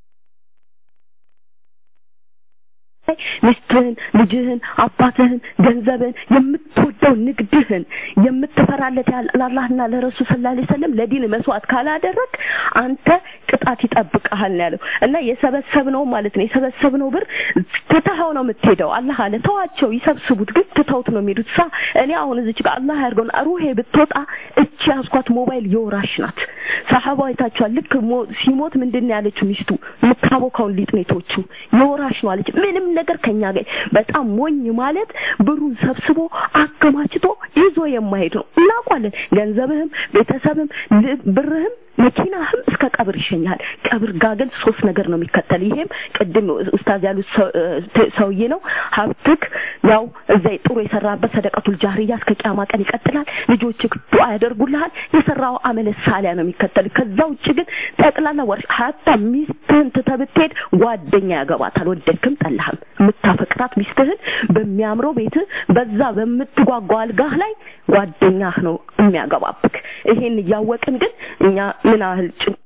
ሚስትህን ልጅህን አባትህን ገንዘብህን የምትወደው ንግድህን የምትፈራለት ለአላህና ለረሱል ሰለላሁ ዐለይሂ ወሰለም ለዲን መስዋዕት ካላደረክ አንተ ቅጣት ይጠብቅሃል ያለው እና የሰበሰብነው ማለት ነው የሰበሰብነው ብር ተታው ነው የምትሄደው አላህ አለ ተዋቸው ይሰብስቡት ግን ተታውት ነው የሚሄዱት ሳ እኔ አሁን እዚች ጋር አላህ ያርገውን አሩሄ ብትወጣ እቺ ያስኳት ሞባይል የወራሽ ናት ሰሃባው አይታችኋል ልክ ሲሞት ምንድነው ያለችው ሚስቱ የምታቦካውን ሊጥኔቶቹ የወራሽ ነው አለች ምንም ነገር ከኛ ጋር በጣም ሞኝ ማለት ብሩን ሰብስቦ አከማችቶ ይዞ የማይሄድ ነው እናቋለን ገንዘብህም ቤተሰብም ብርህም መኪናህም እስከ ቀብር ይሸኛል ቀብር ጋገል ሶስት ነገር ነው የሚከተል ይሄም ቅድም ኡስታዝ ያሉት ሰውዬ ነው ሀብትክ ያው እዛይ ጥሩ የሰራበት ሰደቃቱል ጃሪያ እስከ ቂያማ ቀን ይቀጥላል ልጆችክ ዱዓ ያደርጉልሃል የሰራው አመለ ሳሊያ ነው የሚከተል ከዛ ውጭ ግን ጠቅላላ ወርሽ ሀታ ሚስትህን ተተብትሄድ ጓደኛ ያገባታል ወደድክም ጠላህም የምታፈቅራት ሚስትህን በሚያምረው ቤት በዛ በምትጓጓው አልጋህ ላይ ጓደኛህ ነው የሚያገባብክ ይሄን ያወቅን ግን እኛ ምን አህል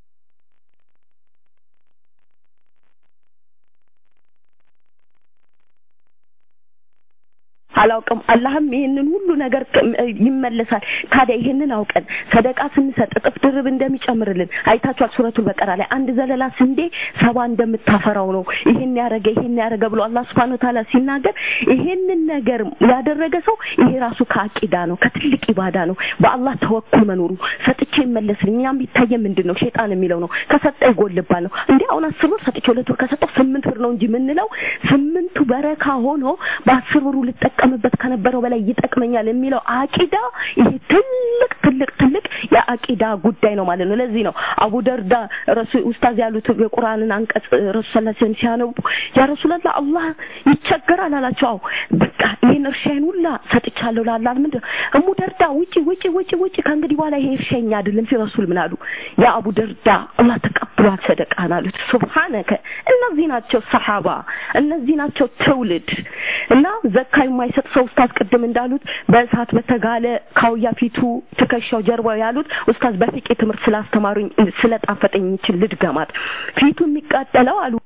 አላውቅም አላህም ይሄንን ሁሉ ነገር ይመለሳል ታዲያ ይሄንን አውቀን ሰደቃ ስንሰጥ ጥፍ ድርብ እንደሚጨምርልን አይታችኋል ሱረቱል በቀራ ላይ አንድ ዘለላ ስንዴ ሰባ እንደምታፈራው ነው ይሄን ያረገ ይሄን ያረገ ብሎ አላህ Subhanahu Wa Ta'ala ሲናገር ይሄንን ነገር ያደረገ ሰው ይሄ ራሱ ከአቂዳ ነው ከትልቅ ኢባዳ ነው በአላህ ተወኩል መኖሩ ሰጥቼ ይመለስልኛም ቢታየ ምንድነው ሸይጣን የሚለው ነው ከሰጠ ይጎልባል ነው እንዴ አሁን አስር ብር ሰጥቼ ሁለት ብር ከሰጠው ስምንት ብር ነው እንጂ ምንለው ስምንቱ በረካ ሆኖ በአስር ብሩ ልጠቀ መበት ከነበረው በላይ ይጠቅመኛል የሚለው አቂዳ ይሄ ትልቅ ትልቅ ትልቅ የአቂዳ ጉዳይ ነው ማለት ነው ለዚህ ነው አቡ ደርዳ ረሱል ኡስታዝ ያሉት የቁርአንን አንቀጽ ረሱል ሰለላሁ ዐለይሂ ወሰለም ሲያነቡ ያ ረሱላህ አላህ ይቸገራል አላቸው በቃ ይሄን እርሻዬን ሁላ ሰጥቻለሁ ለአላህ ምንድነው አቡ ደርዳ ውጪ ውጪ ውጪ ውጪ ከእንግዲህ በኋላ ይሄ እርሻኛ አይደለም ሲ ረሱል ምን አሉ ያ አቡ ደርዳ አላህ ተቀብሏል ሰደቃን አሉት ሱብሃንከ እነዚህ ናቸው ሰሃባ እነዚህ ናቸው ትውልድ እና ዘካይ ማይሰጥ ሰው ኡስታዝ ቀደም እንዳሉት በእሳት በተጋለ ካውያ ፊቱ ተከሻው ጀርባው ያሉት ኡስታዝ በፊቅ ትምህርት ስላስተማሩኝ ስለጣፈጠኝ ይችል ልድገማት ፊቱ የሚቃጠለው አሉ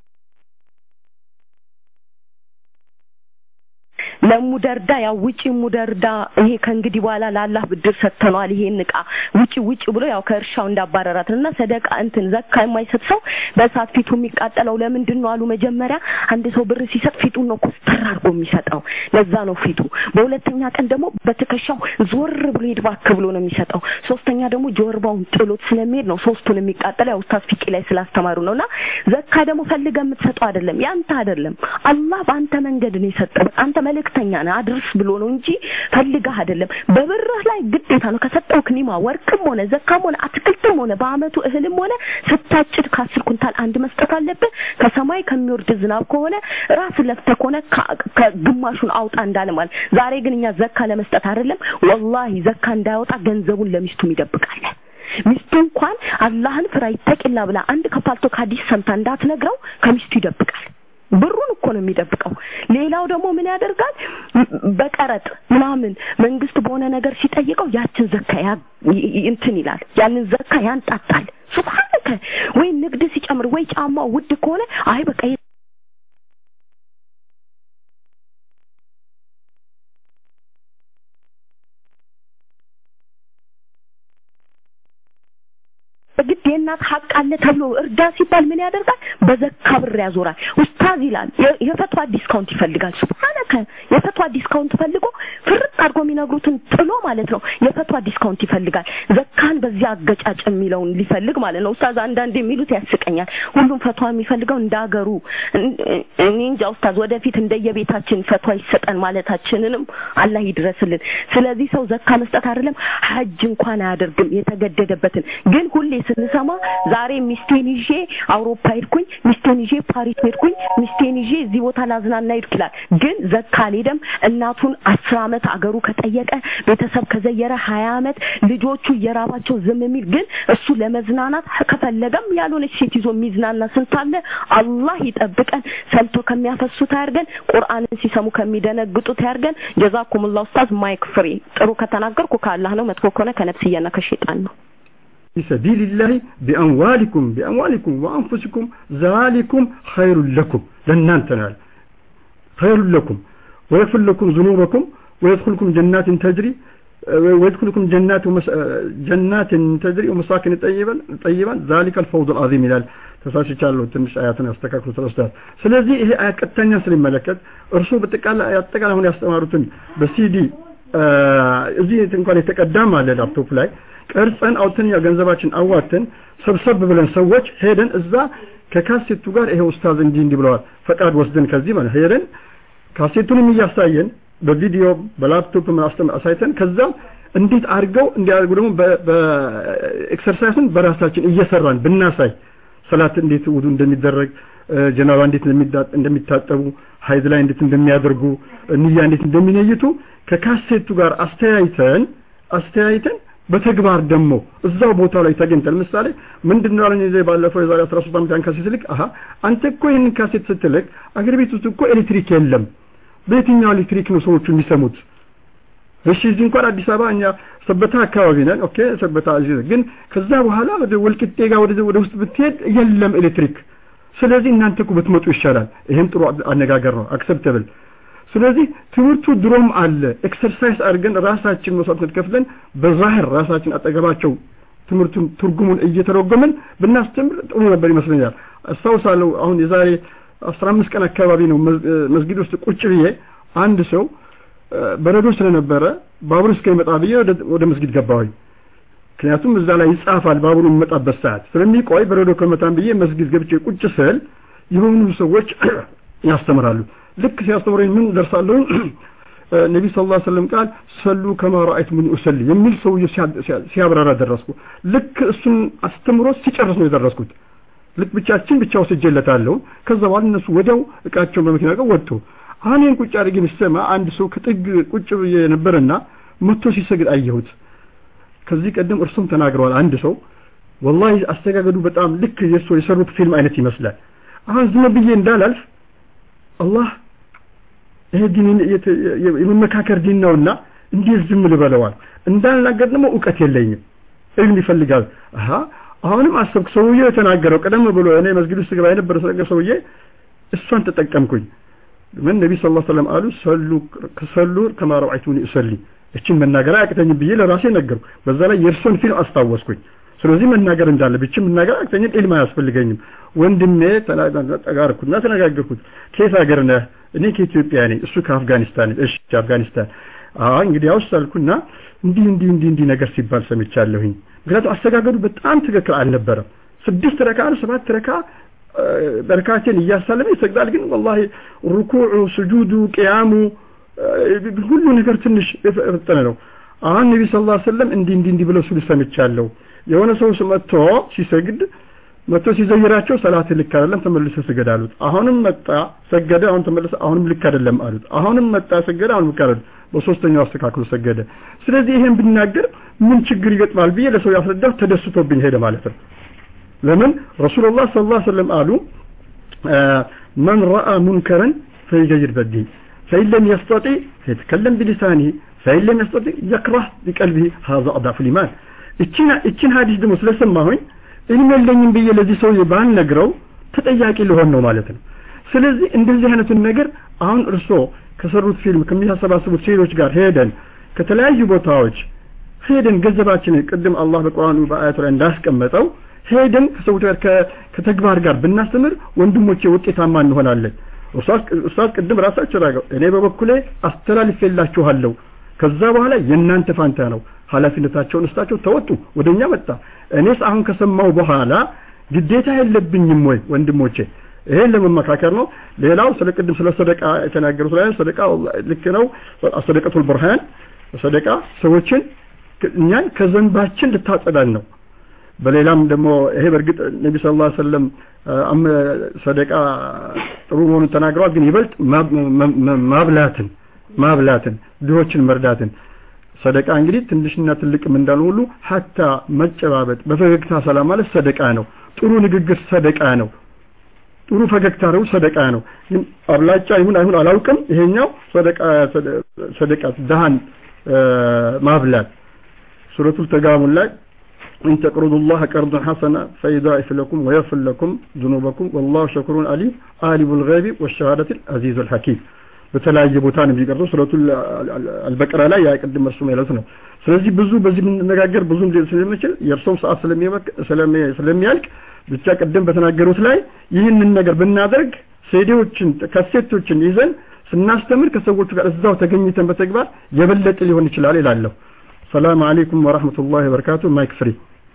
ለሙደርዳ ያው ውጪ ሙደርዳ ይሄ ከእንግዲህ በኋላ ለአላህ ብድር ሰጥተናል ይሄን እቃ ውጪ ውጪ ብሎ ያው ከእርሻው እንዳባረራትና ሰደቃ እንትን ዘካ የማይሰጥ ሰው በእሳት ፊቱ የሚቃጠለው ለምንድን ነው አሉ መጀመሪያ አንድ ሰው ብር ሲሰጥ ፊቱን ነው ኮስተር አድርጎ የሚሰጠው ለዛ ነው ፊቱ በሁለተኛ ቀን ደግሞ በትከሻው ዞር ብሎ ይድባክ ብሎ ነው የሚሰጠው ሶስተኛ ደግሞ ጆርባውን ጥሎት ስለሚሄድ ነው ሶስቱን የሚቃጠለው ያው ኡስታዝ ፊቂ ላይ ስላስተማሩ ነውና ዘካ ደግሞ ፈልገ የምትሰጠው አይደለም ያንተ አይደለም አላህ በአንተ መንገድ ነው የሰጠው አንተ መልእክት ደስተኛ ነህ አድርስ ብሎ ነው እንጂ ፈልገህ አይደለም በብርህ ላይ ግዴታ ነው ከሰጠው ክኒማ ወርቅም ሆነ ዘካም ሆነ አትክልትም ሆነ በአመቱ እህልም ሆነ ስታጭድ ከአስር ኩንታል አንድ መስጠት አለብህ ከሰማይ ከሚወርድ ዝናብ ከሆነ ራስ ለፍተህ ከሆነ ከግማሹን አውጣ እንዳለ ማለት ዛሬ ግን እኛ ዘካ ለመስጠት አይደለም ወላሂ ዘካ እንዳይወጣ ገንዘቡን ለሚስቱም ይደብቃል ሚስቱ እንኳን አላህን ፍራ ይተቅላ ብላ አንድ ከፓልቶ ካዲስ ሰምታ እንዳትነግረው ከሚስቱ ይደብቃል ብሩን እኮ ነው የሚደብቀው ሌላው ደግሞ ምን ያደርጋል በቀረጥ ምናምን መንግስት በሆነ ነገር ሲጠይቀው ያችን ዘካ ያ እንትን ይላል ያንን ዘካ ያንጣጣል ሱብሃንከ ወይ ንግድ ሲጨምር ወይ ጫማው ውድ ከሆነ አይ በቃ በግድ የናት ሐቅ አለ ተብሎ እርዳ ሲባል ምን ያደርጋል በዘካ ብር ያዞራል ኡስታዝ ይላል የፈትዋ ዲስካውንት ይፈልጋል ሱብሃንከ የፈትዋ ዲስካውንት ፈልጎ ፍርጥ አድርጎ የሚነግሩትን ጥሎ ማለት ነው የፈትዋ ዲስካውንት ይፈልጋል ዘካን በዚያ አገጫጭ የሚለውን ሊፈልግ ማለት ነው ኡስታዝ አንዳንድ የሚሉት ያስቀኛል ሁሉም ፈትዋ የሚፈልገው እንዳገሩ እኔ እንጃ ኡስታዝ ወደፊት እንደየቤታችን ፈትዋ ይሰጠን ማለታችንንም አላህ ይድረስልን ስለዚህ ሰው ዘካ መስጠት አይደለም ሐጅ እንኳን አያደርግም የተገደደበትን ግን ሁሌ ስንሰማ ዛሬ ሚስቴን ይዤ አውሮፓ ሄድኩኝ ሚስቴን ይዤ ፓሪስ ሄድኩኝ ሚስቴን ይዤ እዚህ ቦታ ላዝናና ይልክላል ግን ዘካ አልሄደም እናቱን አስር አመት አገሩ ከጠየቀ ቤተሰብ ከዘየረ ሀያ አመት ልጆቹ የራባቸው ዝም የሚል ግን እሱ ለመዝናናት ከፈለገም ያልሆነች ሴት ይዞ የሚዝናና ስንታለ አላህ ይጠብቀን ሰምቶ ከሚያፈሱት ያርገን ቁርአንን ሲሰሙ ከሚደነግጡት ያርገን ጀዛኩሙላህ ኡስታዝ ማይክ ፍሪ ጥሩ ከተናገርኩ ከአላህ ነው መጥፎ ከሆነ ከነፍስየና ከሸይጣን ነው في سبيل الله بأموالكم بأموالكم وأنفسكم ذلكم خير لكم لن تنال خير لكم ويغفر لكم ذنوبكم ويدخلكم جنات تجري ويدخلكم جنات ومس... جنات تجري ومساكن طيبا طيبا ذلك الفوز العظيم ይላል ተሳስቻለሁ ትንሽ አያትን አስተካክሉ ተረስቷል ስለዚህ ይሄ አያት ቀጥተኛ ስለሚመለከት እርሱ በተቃለ አጠቃላይ አሁን ያስተማሩትን በሲዲ እዚህ እንኳን የተቀዳም አለ ላፕቶፕ ላይ ቀርጸን አውጥተን ገንዘባችን አዋጥተን ሰብሰብ ብለን ሰዎች ሄደን እዛ ከካሴቱ ጋር ይሄ ኡስታዝ እንዲህ እንዲህ ብለዋል ፈቃድ ወስደን ከዚህ ማለት ሄደን ካሴቱንም እያሳየን በቪዲዮ በላፕቶፕ ማስተም አሳይተን ከዛ እንዴት አድርገው እንዲያርጉ ደግሞ በኤክሰርሳይስን በራሳችን እየሰራን ብናሳይ ሰላት እንዴት ውዱ እንደሚደረግ ጀናባ እንዴት እንደሚታጠቡ ሀይድ ላይ እንዴት እንደሚያደርጉ ንያ እንዴት እንደሚነይቱ ከካሴቱ ጋር አስተያይተን አስተያይተን በተግባር ደግሞ እዛው ቦታው ላይ ተገኝተን ለምሳሌ ምንድነው አለኝ እዚህ ባለፈው የዛሬ አስራ ሶስት አመት ካሴት ልክ አሃ አንተ እኮ ይሄን ካሴት ስትልክ አገር ቤት ውስጥ እኮ ኤሌክትሪክ የለም በየትኛው ኤሌክትሪክ ነው ሰዎቹ የሚሰሙት እሺ እዚህ እንኳን አዲስ አበባ እኛ ሰበታ አካባቢ ነን ኦኬ ሰበታ ግን ከዛ በኋላ ወደ ወልቂጤ ጋር ወደ ወደ ውስጥ ብትሄድ የለም ኤሌክትሪክ ስለዚህ እናንተ እኮ ብትመጡ ይሻላል ይሄን ጥሩ አነጋገር ነው አክሰፕተብል ስለዚህ ትምህርቱ ድሮም አለ ኤክሰርሳይዝ አድርገን ራሳችን መስዋዕትነት ከፍለን በዛህር ራሳችን አጠገባቸው ትምህርቱን ትርጉሙን እየተረጎመን ብናስተምር ጥሩ ነበር ይመስለኛል አስተውሳለሁ አሁን የዛሬ አስራ አምስት ቀን አካባቢ ነው መስጊድ ውስጥ ቁጭ ብዬ አንድ ሰው በረዶ ስለነበረ ባቡር እስከሚመጣ ብዬ ወደ መስጊድ ገባሁኝ ምክንያቱም እዛ ላይ ይጻፋል ባቡሩ የሚመጣበት ሰዓት ስለሚቆይ በረዶ ከመጣን ብዬ መስጊድ ገብቼ ቁጭ ስል የሆኑ ሰዎች ያስተምራሉ ልክ ሲያስተምሩኝ ምን ደርሳለሁ ነብዩ ሰለላሁ ዐለይሂ ወሰለም ቃል ሰሉ ከማ ረአይቱሙኒ ኡሰሊ የሚል ሰው ሲያብራራ ደረስኩ ልክ እሱን አስተምሮ ሲጨርስ ነው የደረስኩት ልክ ብቻችን ብቻው ሲጀለታለው ከዛ በኋላ እነሱ ወዲያው እቃቸውን በመኪና ጋር ወጡ አሁን ቁጭ አድርጌ ምስተማ አንድ ሰው ከጥግ ቁጭ የነበረና መጥቶ ሲሰግድ አየሁት ከዚህ ቀደም እርሱም ተናግረዋል አንድ ሰው والله አስተጋገዱ በጣም ልክ የሱ የሰሩት ፊልም አይነት ይመስላል አሁን ዝም ብዬ እንዳላልፍ አላህ ይሄ ዲን የመመካከር ዲን ነውና እንዴት ዝም ልበለዋል እንዳልናገር ደግሞ ዕውቀት የለኝም እልም ይፈልጋል አሃ አሁንም አሰብኩ ሰውዬው የተናገረው ቀደም ብሎ እኔ መስጊድ ውስጥ ገባ የነበረ ሰውዬ እሷን ተጠቀምኩኝ ምን ነብዩ ሰለላሁ ዐለይሂ ወሰለም አሉ ሰሉ ከሰሉ ከማ ረአይቱኒ ኡሰሊ እቺን መናገር አያቅተኝ ብዬ ለራሴ ነገርኩ በዛ ላይ የርሱን ፊልም አስታወስኩኝ ስለዚህ መናገር እንዳለብኝ መናገር አያቅተኝ ኢልማ ያስፈልገኝም ወንድሜ ተጋርኩና ተነጋገርኩት ከየት ሀገር ነህ እኔ ከኢትዮጵያ ነኝ እሱ ከአፍጋኒስታን እሺ አፍጋኒስታን አዎ እንግዲህ አውሳልኩና እንዲህ እንዲህ እንዲህ እንዲህ ነገር ሲባል ሰምቻለሁኝ ምክንያቱም አስተጋገዱ በጣም ትክክል አልነበረም ስድስት ረካ ሰባት ረካ በርካቴን እያሳለመ ይሰግዳል ግን والله ሩኩዑ ስጁዱ ቂያሙ ሁሉ ነገር ትንሽ የፈጠነ ነው አሁን ነብዩ ሰለላሁ ዐለይሂ ወሰለም እንዲ እንዲ እንዲ ብለው ሲሉ ሰምቻለሁ የሆነ ሰው መጥቶ ሲሰግድ መጥቶ ሲዘይራቸው ሰላት ልክ አይደለም ተመልሶ ሰገደ አሉት አሁንም መጣ ሰገደ አሁን ተመልሶ አሁንም ልክ አይደለም አሉት አሁንም መጣ ሰገደ አሁንም ልክ አይደለም በሶስተኛው አስተካክሎ ሰገደ ስለዚህ ይሄን ብናገር ምን ችግር ይገጥማል ብዬ ለሰው ያስረዳው ተደስቶብኝ ሄደ ማለት ነው ለምን ረሱላህ ሰለላሁ ዐለይሂ ወሰለም አሉ من راى منكرا فليغير بيده فإن لم يستطع يتكلم بلسانه فإن لم يستطع يكره بقلبه هذا أضعف الإيمان እቺና እቺን ሐዲስ ደግሞ ስለሰማሁኝ እንመለኝም ብዬ ለዚህ ሰው ይባን ነግረው ተጠያቂ ሊሆን ነው ማለት ነው ስለዚህ እንደዚህ አይነቱን ነገር አሁን እርሶ ከሰሩት ፊልም ከሚያሰባስቡት ሴቶች ጋር ሄደን ከተለያዩ ቦታዎች ሄደን ገንዘባችንን ቅድም አላህ በቁርአኑ በአያቱ ላይ እንዳስቀመጠው ሄደን ከሰዎች ጋር ከተግባር ጋር ብናስተምር ወንድሞቼ ውጤታማ እንሆናለን ኡስታዝ ኡስታዝ ቅድም ራሳቸው ራገው እኔ በበኩሌ አስተላልፌላችኋለሁ ከዛ በኋላ የናንተ ፋንታ ነው ሐላፊነታቸውን እስታቸው ተወጡ ወደኛ መጣ እኔስ አሁን ከሰማው በኋላ ግዴታ የለብኝም ወይ ወንድሞቼ ይሄን ለመመካከር ነው ሌላው ስለ ቅድም ስለ ሰደቃ የተናገሩት ላይ ሰደቃ ልክ ነው ሰደቃቱል ብርሃን ሰደቃ ሰዎችን እኛን ከዘንባችን ልታጸዳን ነው በሌላም ደግሞ ይሄ በርግጥ ነብዩ ሰለላሁ ዐለይሂ ወሰለም ሰደቃ ጥሩ መሆኑን ተናግረዋል ግን ይበልጥ ማብላትን ማብላትን ድሆችን መርዳትን ሰደቃ እንግዲህ ትንሽና ትልቅም እንዳሉ ሁሉ hatta መጨባበጥ በፈገግታ ሰላም ማለት ሰደቃ ነው ጥሩ ንግግር ሰደቃ ነው ጥሩ ፈገግታ ነው ሰደቃ ነው ግን አብላጫ ይሁን አይሁን አላውቅም ይሄኛው ሰደቃ ሰደቃ ደሃን ማብላት ሱረቱል ተጋሙል ላይ إن تقرضوا الله قرضا حسنا فيضاعف لكم ويغفر لكم ذنوبكم والله شكور عليم عالم الغيب والشهادة العزيز الحكيم በተለያየ ቦታ ነው የሚቀርበው ሱረቱል አልበቀራ ላይ ያቀድም መስሙ ማለት ነው ስለዚህ ብዙ በዚህ እንነጋገር ብዙም ስለሚችል የርሶም ሰዓት ስለሚያመክ ስለሚያልቅ ብቻ ቀደም በተናገሩት ላይ ይህንን ነገር ብናደርግ ሴዲዎችን ካሴቶችን ይዘን ስናስተምር ከሰዎች ጋር እዛው ተገኝተን በተግባር የበለጠ ሊሆን ይችላል ይላልው ሰላም አለይኩም ወራህመቱላሂ ወበረካቱ ማይክ ፍሪ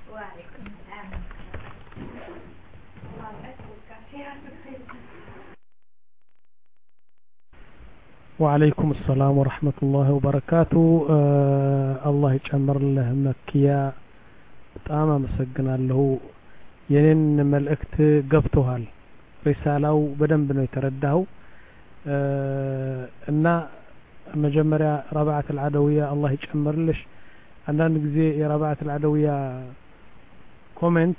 وعليكم السلام ورحمة الله وبركاته آه الله يجمر له مكيا تمام مسجنا له ينن ملأكت قبتوهال رسالة بدن بنو يتردهو آه إن مجمرة رابعة العدوية الله يجمر لش عندنا نجزي رابعة العدوية كومنت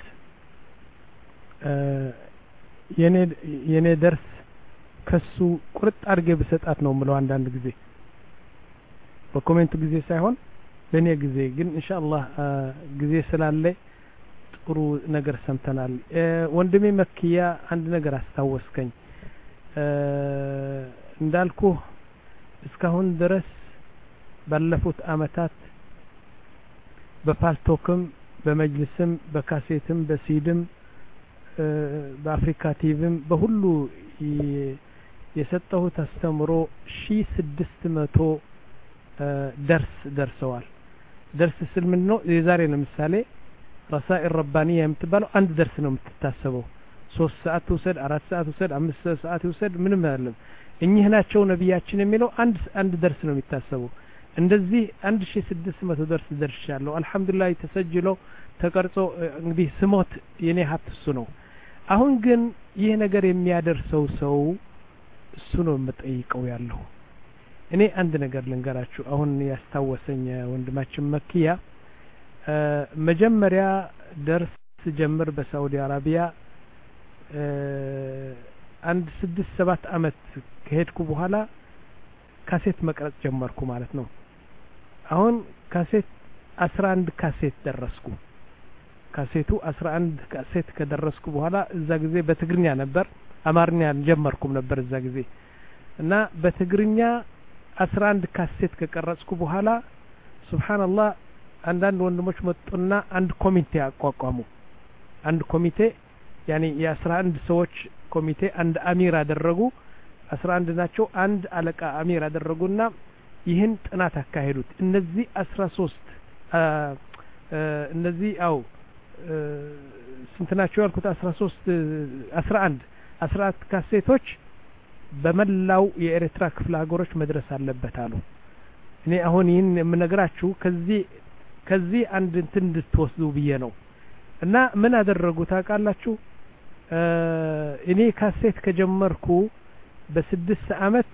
آه يني يني درس ከሱ ቁርጥ አርገ በሰጣት ነው ምለው አንዳንድ ጊዜ በኮሜንት ጊዜ ሳይሆን በኔ ጊዜ ግን ኢንሻአላህ ጊዜ ስላለ ጥሩ ነገር ሰምተናል ወንድሜ መክያ አንድ ነገር አስታወስከኝ እንዳልኩ እስካሁን ድረስ ባለፉት አመታት በፓልቶክም በመጅልስም በካሴትም በሲድም በአፍሪካ ቲቪም በሁሉ የሰጠሁት አስተምሮ ሺህ ስድስት መቶ ደርስ ደርሰዋል ደርስ ስል ምን ነው የዛሬ ለምሳሌ ረሳኢል ረባኒያ የምትባለው አንድ ደርስ ነው የምትታሰበው ሶስት ሰዓት ወሰድ አራት ሰዓት ወሰድ አምስት ሰዓት ወሰድ ምንም አይደለም እኚህ ናቸው ነብያችን የሚለው አንድ አንድ ደርስ ነው የሚታሰበው እንደዚህ አንድ ሺህ ስድስት መቶ ደርስ ደርሻለሁ አልহামዱሊላህ ተሰጅሎ ተቀርጾ እንግዲህ ስሞት የኔ ሀብት እሱ ነው አሁን ግን ይሄ ነገር የሚያደርሰው ሰው እሱ ነው የምጠይቀው ያለው እኔ አንድ ነገር ልንገራችሁ አሁን ያስታወሰኝ ወንድማችን መክያ መጀመሪያ ደርስ ጀምር በሳውዲ አረቢያ አንድ ስድስት ሰባት አመት ከሄድኩ በኋላ ካሴት መቅረጽ ጀመርኩ ማለት ነው አሁን ካሴት አስራ አንድ ካሴት ደረስኩ ካሴቱ አስራ አንድ ካሴት ከደረስኩ በኋላ እዛ ጊዜ በትግርኛ ነበር አማርኛ ጀመርኩም ነበር እዛ ጊዜ እና በትግርኛ አስራ አንድ ካሴት ከቀረጽኩ በኋላ ሱብሃንአላህ አንዳንድ ወንድሞች መጡና አንድ ኮሚቴ አቋቋሙ አንድ ኮሚቴ ያኒ የአስራ አንድ ሰዎች ኮሚቴ አንድ አሚር አደረጉ አስራ አንድ ናቸው አንድ አለቃ አሚር አደረጉና ይህን ጥናት አካሄዱት እነዚህ አስራ ሶስት እነዚህ አው ስንት ናቸው ያልኩት አስራ ሶስት አስራ አንድ አስራ አራት ካሴቶች በመላው የኤርትራ ክፍለ ሀገሮች መድረስ አለበት አሉ። እኔ አሁን ይህን የምነግራችሁ ከዚህ ከዚህ አንድ እንትን እንድትወስዱ ብዬ ነው። እና ምን አደረጉ ታውቃላችሁ? እኔ ካሴት ከጀመርኩ በስድስት አመት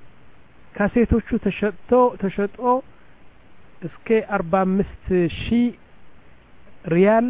ካሴቶቹ ተሸጦ ተሸጦ እስከ አርባ አምስት ሺህ ሪያል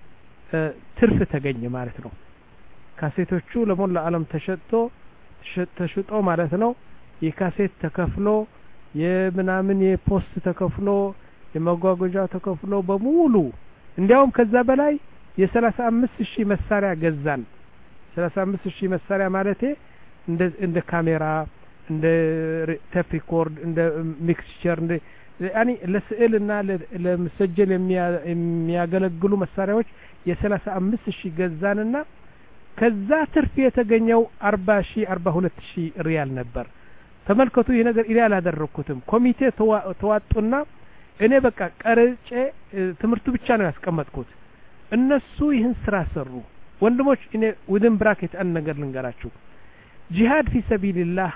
ትርፍ ተገኘ ማለት ነው። ካሴቶቹ ለሞላ ዓለም ተሸጦ ተሽጦ ማለት ነው። የካሴት ተከፍሎ የምናምን የፖስት ተከፍሎ የመጓጓዣ ተከፍሎ በሙሉ እንዲያውም ከዛ በላይ የሰላሳ አምስት ሺህ መሳሪያ ገዛን። ሰላሳ አምስት ሺህ መሳሪያ ማለቴ እንደ እንደ ካሜራ እንደ ቴፕ ሪኮርድ እንደ ሚክስቸር እንደ ያኒ ለስዕልና ለመስጀል የሚያገለግሉ መሳሪያዎች የሰላሳ አምስት ሺህ ገዛንና ከዛ ትርፍ የተገኘው አርባ ሺህ አርባ ሁለት ሺህ ሪያል ነበር። ተመልከቱ። ይሄ ነገር ኢላላ አደረኩትም ኮሚቴ ተዋጡና እኔ በቃ ቀርጬ ትምርቱ ብቻ ነው ያስቀመጥኩት። እነሱ ይህን ስራ ሰሩ። ወንድሞች እኔ within bracket አንድ ነገር ልንገራችሁ። ጂሃድ ፊ ሰቢልላህ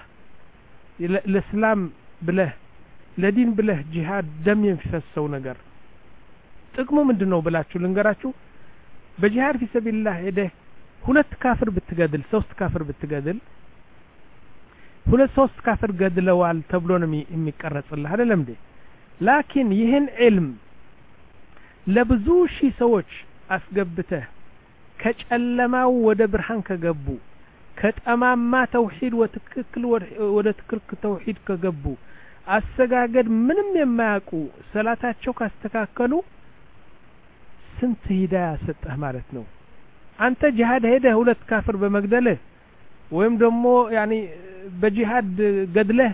ለእስላም ብለህ ለዲን ብለህ ጂሃድ ደም የሚፈሰው ነገር ጥቅሙ ምንድነው ብላችሁ ልንገራችሁ። በጂሃድ ፊ ሰቢልላህ ሄደህ ሁለት ካፍር ብትገድል ሶስት ካፍር ብትገድል ሁለት ሶስት ካፍር ገድለዋል ተብሎ ነው የሚቀረጽልህ አይደለም እንዴ? ላኪን ይህን ዒልም ለብዙ ሺህ ሰዎች አስገብተህ ከጨለማው ወደ ብርሃን ከገቡ ከጠማማ ተውሂድ ወትክክል ወደ ትክክል ተውሂድ ከገቡ አሰጋገድ ምንም የማያውቁ ሰላታቸው ካስተካከሉ ስንት ሂዳያ ሰጠህ ማለት ነው። አንተ ጂሃድ ሄደህ ሁለት ካፍር በመግደልህ ወይም ደግሞ ያኒ በጂሃድ ገድለህ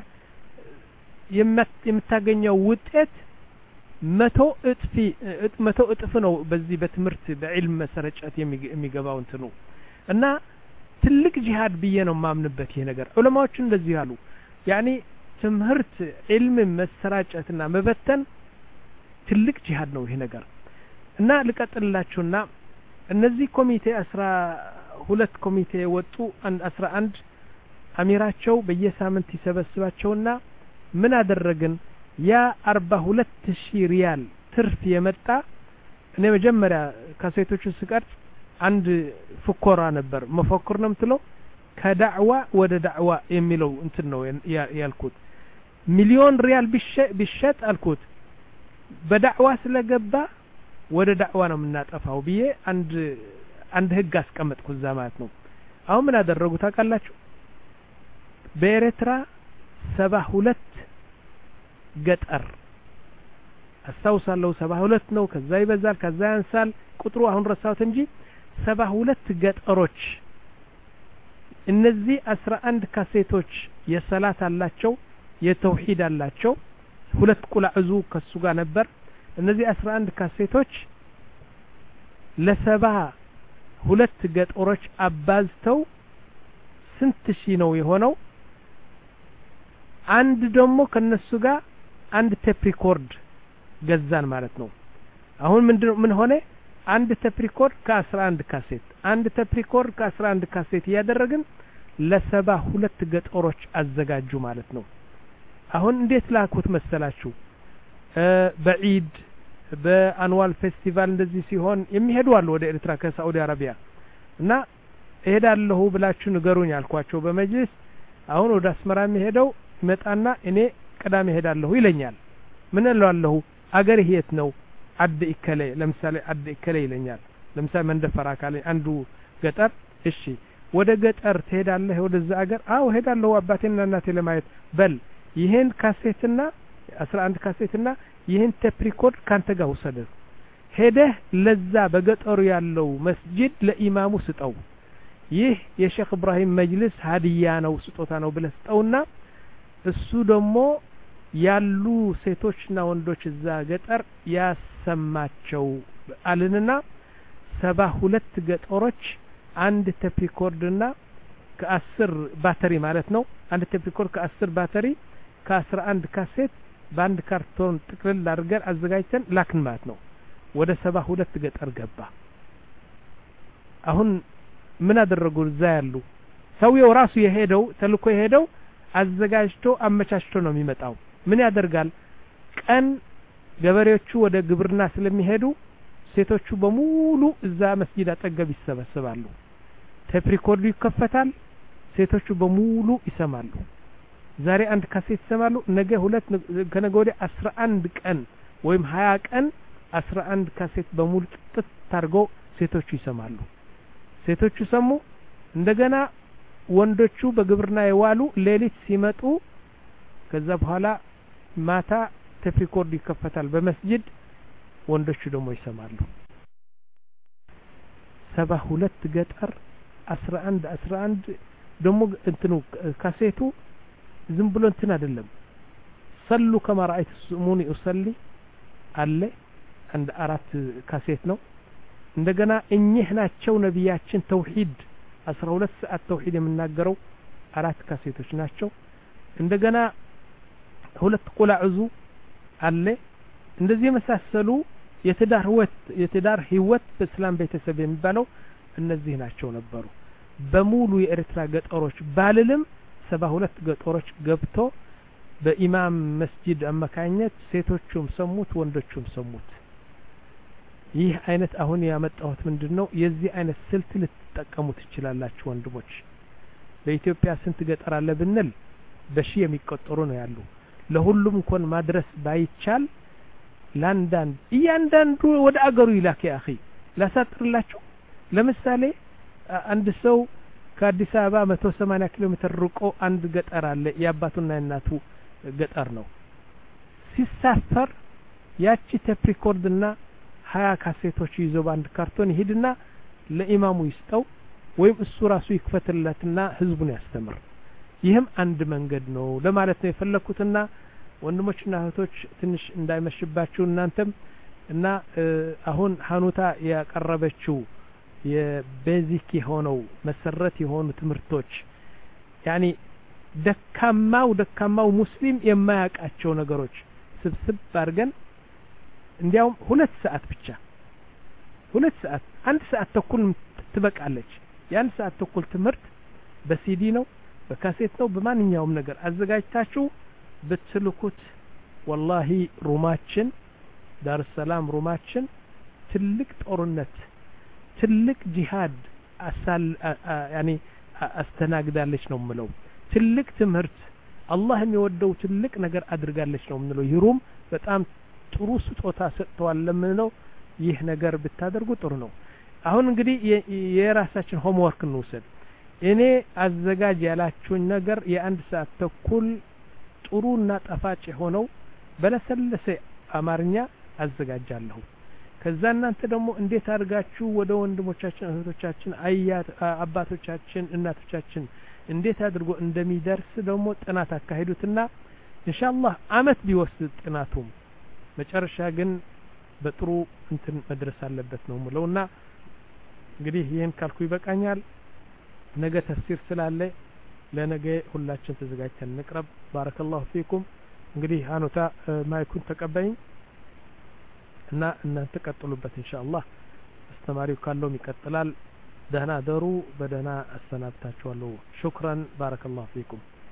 የምታገኘው ውጤት መቶ እጥፍ መቶ እጥፍ ነው። በዚህ በትምህርት በዕልም መሰረጨት የሚገባው እንትኑ እና ትልቅ ጂሃድ ብዬ ነው ማምንበት ይሄ ነገር። ዑለማዎች እንደዚህ ያሉ ያኒ ትምህርት ዕልም መሰራጨትና መበተን ትልቅ ጂሃድ ነው ይሄ ነገር። እና ልቀጥልላችሁና እነዚህ ኮሚቴ አስራ ሁለት ኮሚቴ ወጡ አስራ አንድ አሚራቸው በየሳምንት ይሰበስባቸውና ምን አደረግን? ያ አርባ ሁለት ሺህ ሪያል ትርፍ የመጣ እኔ መጀመሪያ ካሴቶቹ ስቀርጽ አንድ ፍኮራ ነበር። መፈክር ነው የምትለው ከዳዕዋ ወደ ዳዕዋ የሚለው እንትን ነው ያልኩት። ሚሊዮን ሪያል ቢሸጥ አልኩት በዳዕዋ ስለገባ ወደ ዳዕዋ ነው የምናጠፋው ብዬ አንድ አንድ ህግ አስቀመጥኩ እዛ ማለት ነው። አሁን ምን አደረጉ ታውቃላችሁ? በኤርትራ ሰባ ሁለት ገጠር አስታውሳለሁ ሰባ ሁለት ነው። ከዛ ይበዛል ከዛ ያንሳል ቁጥሩ አሁን ረሳሁት እንጂ ሰባ ሁለት ገጠሮች እነዚህ አስራ አንድ ካሴቶች የሰላት አላቸው የተውሂድ አላቸው። ሁለት ቁላዕዙ ከሱ ጋር ነበር። እነዚህ አስራ አንድ ካሴቶች ለሰባ ሁለት ገጠሮች አባዝተው ስንት ሺህ ነው የሆነው? አንድ ደግሞ ከነሱ ጋር አንድ ቴፕ ሪኮርድ ገዛን ማለት ነው። አሁን ምንድነው ምን ሆነ? አንድ ቴፕ ሪኮርድ ከአስራ አንድ ካሴት አንድ ቴፕ ሪኮርድ ከአስራ አንድ ካሴት ያደረግን ለሰባ ሁለት ገጠሮች አዘጋጁ ማለት ነው። አሁን እንዴት ላኩት መሰላችሁ? በዒድ በአንዋል ፌስቲቫል እንደዚህ ሲሆን የሚሄዱ አሉ ወደ ኤርትራ ከሳዑዲ አረቢያ እና እሄዳለሁ ብላችሁ ንገሩኝ አልኳቸው በመጅሊስ። አሁን ወደ አስመራ የሚሄደው ይመጣና እኔ ቅዳሜ ሄዳለሁ ይለኛል። ምን እላለሁ? አገር የት ነው? አድ ኢከሌ ለምሳሌ አድ ኢከሌ ይለኛል። ለምሳሌ መንደፈራ ካለ አንዱ ገጠር እሺ ወደ ገጠር ትሄዳለህ ወደዛ አገር? አዎ ሄዳለሁ አባቴና እናቴ ለማየት። በል ይሄን ካሴትና አስራ አንድ ካሴትና ይሄን ቴፕ ሪኮርድ ካንተ ጋር ወሰደ። ሄደህ ለዛ በገጠሩ ያለው መስጂድ ለኢማሙ ስጠው። ይህ የሼክ ኢብራሂም መጅልስ ሀዲያ ነው ስጦታ ነው ብለህ ስጠውና እሱ ደግሞ ያሉ ሴቶችና ወንዶች እዛ ገጠር ያሰማቸው አልንና ሰባ ሁለት ገጠሮች አንድ ቴፕ ሪኮርድና ከአስር ባተሪ ማለት ነው። አንድ ቴፕ ሪኮርድ ከአስር ባተሪ ከአስራ አንድ ካሴት በአንድ ካርቶን ጥቅልል አድርገን አዘጋጅተን ላክን ማለት ነው። ወደ ሰባ ሁለት ገጠር ገባ። አሁን ምን አደረጉ? እዛ ያሉ ሰውየው ራሱ የሄደው ተልኮ የሄደው አዘጋጅቶ አመቻችቶ ነው የሚመጣው ምን ያደርጋል ቀን ገበሬዎቹ ወደ ግብርና ስለሚሄዱ ሴቶቹ በሙሉ እዛ መስጊድ አጠገብ ይሰበሰባሉ ቴፕ ሪኮርዱ ይከፈታል ሴቶቹ በሙሉ ይሰማሉ ዛሬ አንድ ካሴት ይሰማሉ ነገ ሁለት ከነገ ወዲያ አስራ አንድ ቀን ወይም ሀያ ቀን አስራ አንድ ካሴት በሙሉ ጥጥ ታርጎ ሴቶቹ ይሰማሉ ሴቶቹ ሰሙ እንደገና ወንዶቹ በግብርና የዋሉ ሌሊት ሲመጡ ከዛ በኋላ ማታ ቴፕ ሪኮርድ ይከፈታል በመስጊድ ወንዶቹ ደግሞ ይሰማሉ ሰባ ሁለት ገጠር አስራ አንድ አስራ አንድ ደግሞ እንትኑ ካሴቱ ዝም ብሎ እንትን አይደለም ሰሉ ከማ رأيت سموني أصلي አለ አንድ አራት ካሴት ነው እንደገና እኚህ ናቸው ነብያችን ተውሂድ አስራ ሁለት ሰዓት ተውሂድ የምናገረው አራት ካሴቶች ናቸው እንደገና ሁለት ቁላዕዙ አለ እንደዚህ መሳሰሉ የትዳር ህይወት የትዳር ህይወት በእስላም ቤተሰብ የሚባለው እነዚህ ናቸው ነበሩ በሙሉ የኤርትራ ገጠሮች ባልልም ሰባ ሁለት ገጠሮች ገብቶ በኢማም መስጂድ አማካኝነት ሴቶቹም ሰሙት ወንዶቹም ሰሙት ይህ አይነት አሁን ያመጣሁት ምንድነው የዚህ አይነት ስልት ልትጠቀሙ ትችላላችሁ ወንድሞች በኢትዮጵያ ስንት ገጠር አለ ብንል በሺ የሚቆጠሩ ነው ያሉ ለሁሉም እንኳን ማድረስ ባይቻል ላንዳንድ እያንዳንዱ ወደ አገሩ ይላክ ያ اخي ላሳጥርላችሁ ለምሳሌ አንድ ሰው ከአዲስ አበባ መቶ ሰማንያ ኪሎ ሜትር ርቆ አንድ ገጠር አለ ያባቱና እናቱ ገጠር ነው ሲሳፈር ያቺ ቴፕ ሪኮርድና ሀያ ካሴቶች ይዞ ባንድ ካርቶን ይሄድና ለኢማሙ ይስጠው ወይም እሱ ራሱ ይክፈትለትና ህዝቡን ያስተምር ይህም አንድ መንገድ ነው ለማለት ነው የፈለኩትና ወንድሞችና እህቶች ትንሽ እንዳይመሽባችሁ እናንተም እና አሁን ሀኑታ ያቀረበችው የቤዚክ የሆነው መሰረት የሆኑ ትምህርቶች ያኒ ደካማው ደካማው ሙስሊም የማያውቃቸው ነገሮች ስብስብ አድርገን እንዲያውም ሁለት ሰዓት ብቻ ሁለት ሰዓት አንድ ሰዓት ተኩል ትበቃለች ያን ሰዓት ተኩል ትምህርት በሲዲ ነው በካሴት ነው በማንኛውም ነገር አዘጋጅታችሁ ብትልኩት ወላሂ ሩማችን ዳር ሰላም ሩማችን ትልቅ ጦርነት ትልቅ ጂሃድ አሳል ያኒ አስተናግዳለች ነው ምለው ትልቅ ትምህርት አላህ የሚወደው ትልቅ ነገር አድርጋለች ነው ምንለው ይሩም በጣም ጥሩ ስጦታ ሰጥቷል ለምንለው ይህ ነገር ብታደርጉ ጥሩ ነው አሁን እንግዲህ የራሳችን ሆምወርክ እንውሰድ እኔ አዘጋጅ ያላችሁኝ ነገር የአንድ ሰዓት ተኩል ጥሩና ጣፋጭ ሆነው በለሰለሰ አማርኛ አዘጋጃለሁ ከዛ እናንተ ደግሞ እንዴት አድርጋችሁ ወደ ወንድሞቻችን እህቶቻችን አያት አባቶቻችን እናቶቻችን እንዴት አድርጎ እንደሚደርስ ደግሞ ጥናት አካሂዱትና ኢንሻአላህ አመት ቢወስድ ጥናቱም መጨረሻ ግን በጥሩ እንትን መድረስ አለበት ነው ሙሉና እንግዲህ ይሄን ካልኩ ይበቃኛል ነገ ተፍሲር ስላለ ለነገ ሁላችን ተዘጋጅተን እንቅረብ ባረከላሁ ፊኩም እንግዲህ ሀኑታ ማይኩን ተቀበይኝ እና እናንተ ቀጥሉበት ኢንሻአላህ አስተማሪው ካለው ይቀጥላል ደህና ደሩ በደህና አሰናብታችኋለሁ ሹክራን ባረከላሁ ፊኩም